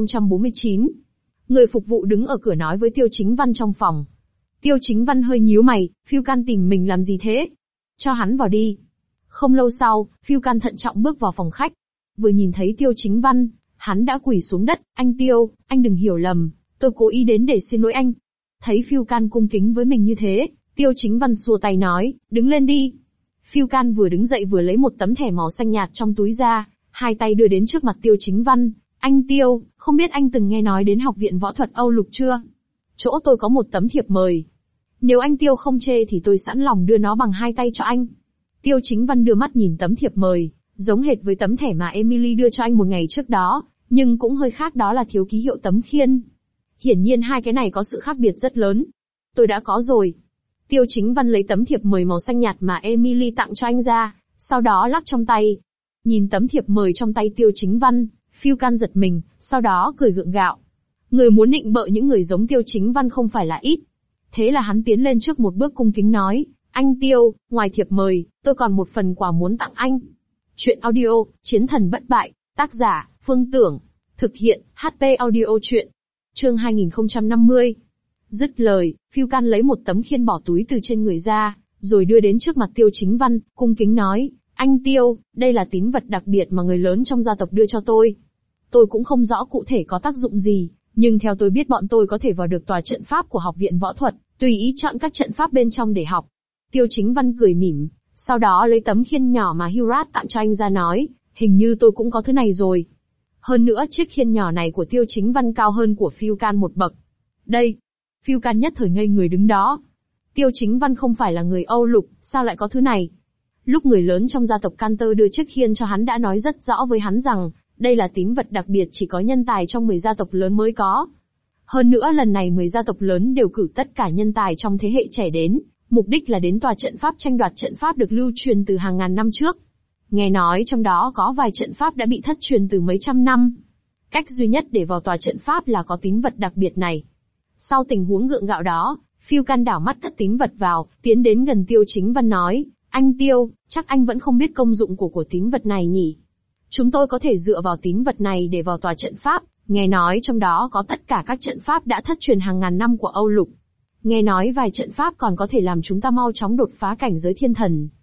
2049. Người phục vụ đứng ở cửa nói với Tiêu Chính Văn trong phòng. Tiêu Chính Văn hơi nhíu mày, Phiêu Can tìm mình làm gì thế? Cho hắn vào đi. Không lâu sau, Phiêu Can thận trọng bước vào phòng khách. Vừa nhìn thấy Tiêu Chính Văn, hắn đã quỳ xuống đất. Anh Tiêu, anh đừng hiểu lầm, tôi cố ý đến để xin lỗi anh. Thấy Phiêu Can cung kính với mình như thế, Tiêu Chính Văn xua tay nói, đứng lên đi. Phiêu Can vừa đứng dậy vừa lấy một tấm thẻ màu xanh nhạt trong túi ra, hai tay đưa đến trước mặt Tiêu Chính Văn. Anh Tiêu, không biết anh từng nghe nói đến Học viện Võ thuật Âu Lục chưa? Chỗ tôi có một tấm thiệp mời. Nếu anh Tiêu không chê thì tôi sẵn lòng đưa nó bằng hai tay cho anh. Tiêu Chính Văn đưa mắt nhìn tấm thiệp mời, giống hệt với tấm thẻ mà Emily đưa cho anh một ngày trước đó, nhưng cũng hơi khác, đó là thiếu ký hiệu tấm khiên. Hiển nhiên hai cái này có sự khác biệt rất lớn. Tôi đã có rồi. Tiêu Chính Văn lấy tấm thiệp mời màu xanh nhạt mà Emily tặng cho anh ra, sau đó lắc trong tay. Nhìn tấm thiệp mời trong tay Tiêu Chính Văn, Phiêu Can giật mình, sau đó cười gượng gạo. Người muốn nịnh bợ những người giống Tiêu Chính Văn không phải là ít. Thế là hắn tiến lên trước một bước cung kính nói, anh Tiêu, ngoài thiệp mời, tôi còn một phần quà muốn tặng anh. Chuyện audio, Chiến thần bất bại, tác giả, Phương Tưởng, thực hiện, HP audio chuyện. Chương 2050. Dứt lời, Phiêu Can lấy một tấm khiên bỏ túi từ trên người ra, rồi đưa đến trước mặt Tiêu Chính Văn, cung kính nói, anh Tiêu, đây là tín vật đặc biệt mà người lớn trong gia tộc đưa cho tôi. Tôi cũng không rõ cụ thể có tác dụng gì, nhưng theo tôi biết bọn tôi có thể vào được tòa trận pháp của Học viện Võ thuật, tùy ý chọn các trận pháp bên trong để học. Tiêu Chính Văn cười mỉm, sau đó lấy tấm khiên nhỏ mà Hirat tặng cho anh ra nói, hình như tôi cũng có thứ này rồi. Hơn nữa chiếc khiên nhỏ này của Tiêu Chính Văn cao hơn của Phiêu Can một bậc. Đây, Phiêu Can nhất thời ngây người đứng đó. Tiêu Chính Văn không phải là người Âu Lục, sao lại có thứ này? Lúc người lớn trong gia tộc Cantor đưa chiếc khiên cho hắn đã nói rất rõ với hắn rằng, đây là tín vật đặc biệt chỉ có nhân tài trong 10 gia tộc lớn mới có. Hơn nữa lần này 10 gia tộc lớn đều cử tất cả nhân tài trong thế hệ trẻ đến, mục đích là đến tòa trận pháp tranh đoạt trận pháp được lưu truyền từ hàng ngàn năm trước. Nghe nói trong đó có vài trận pháp đã bị thất truyền từ mấy trăm năm. Cách duy nhất để vào tòa trận pháp là có tín vật đặc biệt này. Sau tình huống gượng gạo đó, Phiêu Can đảo mắt cất tín vật vào, tiến đến gần Tiêu Chính Văn nói, anh Tiêu, chắc anh vẫn không biết công dụng của tín vật này nhỉ? Chúng tôi có thể dựa vào tín vật này để vào tòa trận pháp, nghe nói trong đó có tất cả các trận pháp đã thất truyền hàng ngàn năm của Âu Lục. Nghe nói vài trận pháp còn có thể làm chúng ta mau chóng đột phá cảnh giới thiên thần.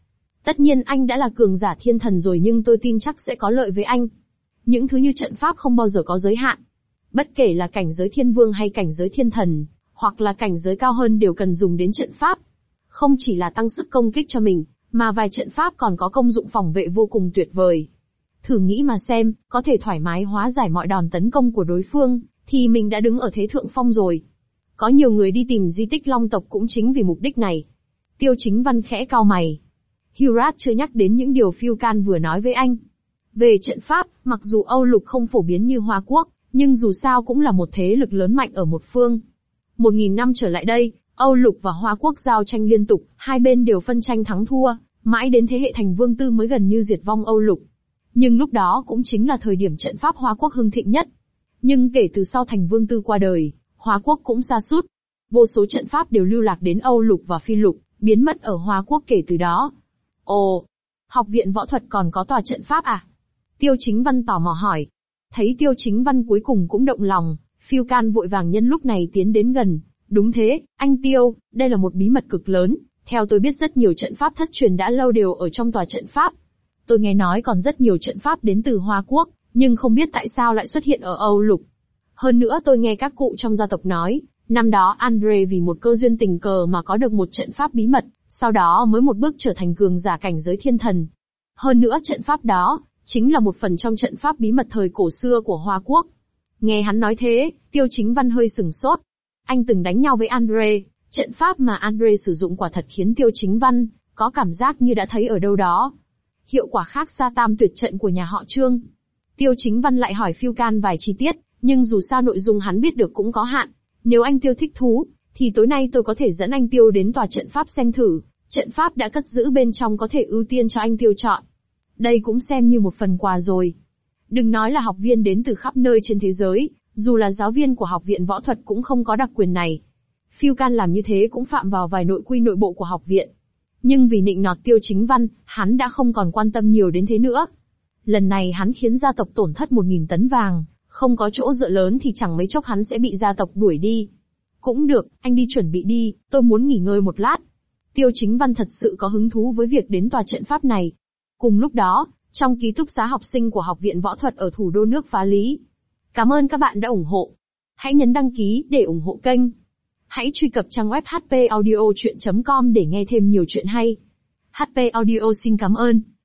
Tất nhiên anh đã là cường giả thiên thần rồi nhưng tôi tin chắc sẽ có lợi với anh. Những thứ như trận pháp không bao giờ có giới hạn. Bất kể là cảnh giới thiên vương hay cảnh giới thiên thần, hoặc là cảnh giới cao hơn đều cần dùng đến trận pháp. Không chỉ là tăng sức công kích cho mình, mà vài trận pháp còn có công dụng phòng vệ vô cùng tuyệt vời. Thử nghĩ mà xem, có thể thoải mái hóa giải mọi đòn tấn công của đối phương, thì mình đã đứng ở thế thượng phong rồi. Có nhiều người đi tìm di tích Long tộc cũng chính vì mục đích này. Tiêu Chính Văn khẽ cau mày. Hirat chưa nhắc đến những điều Phiêu Can vừa nói với anh. Về trận pháp, mặc dù Âu Lục không phổ biến như Hoa Quốc, nhưng dù sao cũng là một thế lực lớn mạnh ở một phương. 1000 năm trở lại đây, Âu Lục và Hoa Quốc giao tranh liên tục, hai bên đều phân tranh thắng thua, mãi đến thế hệ Thành Vương Tư mới gần như diệt vong Âu Lục. Nhưng lúc đó cũng chính là thời điểm trận pháp Hoa Quốc hưng thịnh nhất. Nhưng kể từ sau Thành Vương Tư qua đời, Hoa Quốc cũng sa sút. Vô số trận pháp đều lưu lạc đến Âu Lục và Phi Lục, biến mất ở Hoa Quốc kể từ đó. Ồ, học viện võ thuật còn có tòa trận pháp à? Tiêu Chính Văn tò mò hỏi. Thấy Tiêu Chính Văn cuối cùng cũng động lòng, Phiêu Can vội vàng nhân lúc này tiến đến gần. Đúng thế, anh Tiêu, đây là một bí mật cực lớn. Theo tôi biết rất nhiều trận pháp thất truyền đã lâu đều ở trong tòa trận pháp. Tôi nghe nói còn rất nhiều trận pháp đến từ Hoa Quốc, nhưng không biết tại sao lại xuất hiện ở Âu Lục. Hơn nữa tôi nghe các cụ trong gia tộc nói, năm đó Andre vì một cơ duyên tình cờ mà có được một trận pháp bí mật, sau đó mới một bước trở thành cường giả cảnh giới thiên thần. Hơn nữa trận pháp đó, chính là một phần trong trận pháp bí mật thời cổ xưa của Hoa Quốc. Nghe hắn nói thế, Tiêu Chính Văn hơi sửng sốt. Anh từng đánh nhau với Andre, trận pháp mà Andre sử dụng quả thật khiến Tiêu Chính Văn có cảm giác như đã thấy ở đâu đó. Hiệu quả khác xa tam tuyệt trận của nhà họ Trương. Tiêu Chính Văn lại hỏi Phiêu Can vài chi tiết, nhưng dù sao nội dung hắn biết được cũng có hạn. Nếu anh Tiêu thích thú, thì tối nay tôi có thể dẫn anh Tiêu đến tòa trận pháp xem thử, trận pháp đã cất giữ bên trong có thể ưu tiên cho anh Tiêu chọn. Đây cũng xem như một phần quà rồi. Đừng nói là học viên đến từ khắp nơi trên thế giới, dù là giáo viên của học viện võ thuật cũng không có đặc quyền này. Phiêu Can làm như thế cũng phạm vào vài nội quy nội bộ của học viện. Nhưng vì nịnh nọt Tiêu Chính Văn, hắn đã không còn quan tâm nhiều đến thế nữa. Lần này hắn khiến gia tộc tổn thất 1000 tấn vàng, không có chỗ dựa lớn thì chẳng mấy chốc hắn sẽ bị gia tộc đuổi đi. Cũng được, anh đi chuẩn bị đi, tôi muốn nghỉ ngơi một lát. Tiêu Chính Văn thật sự có hứng thú với việc đến tòa trận pháp này. Cùng lúc đó, trong ký túc xá học sinh của Học viện Võ thuật ở thủ đô nước Phá Lý. Cảm ơn các bạn đã ủng hộ. Hãy nhấn đăng ký để ủng hộ kênh. Hãy truy cập trang web hpaudiochuyen.com để nghe thêm nhiều chuyện hay. HP Audio xin cảm ơn.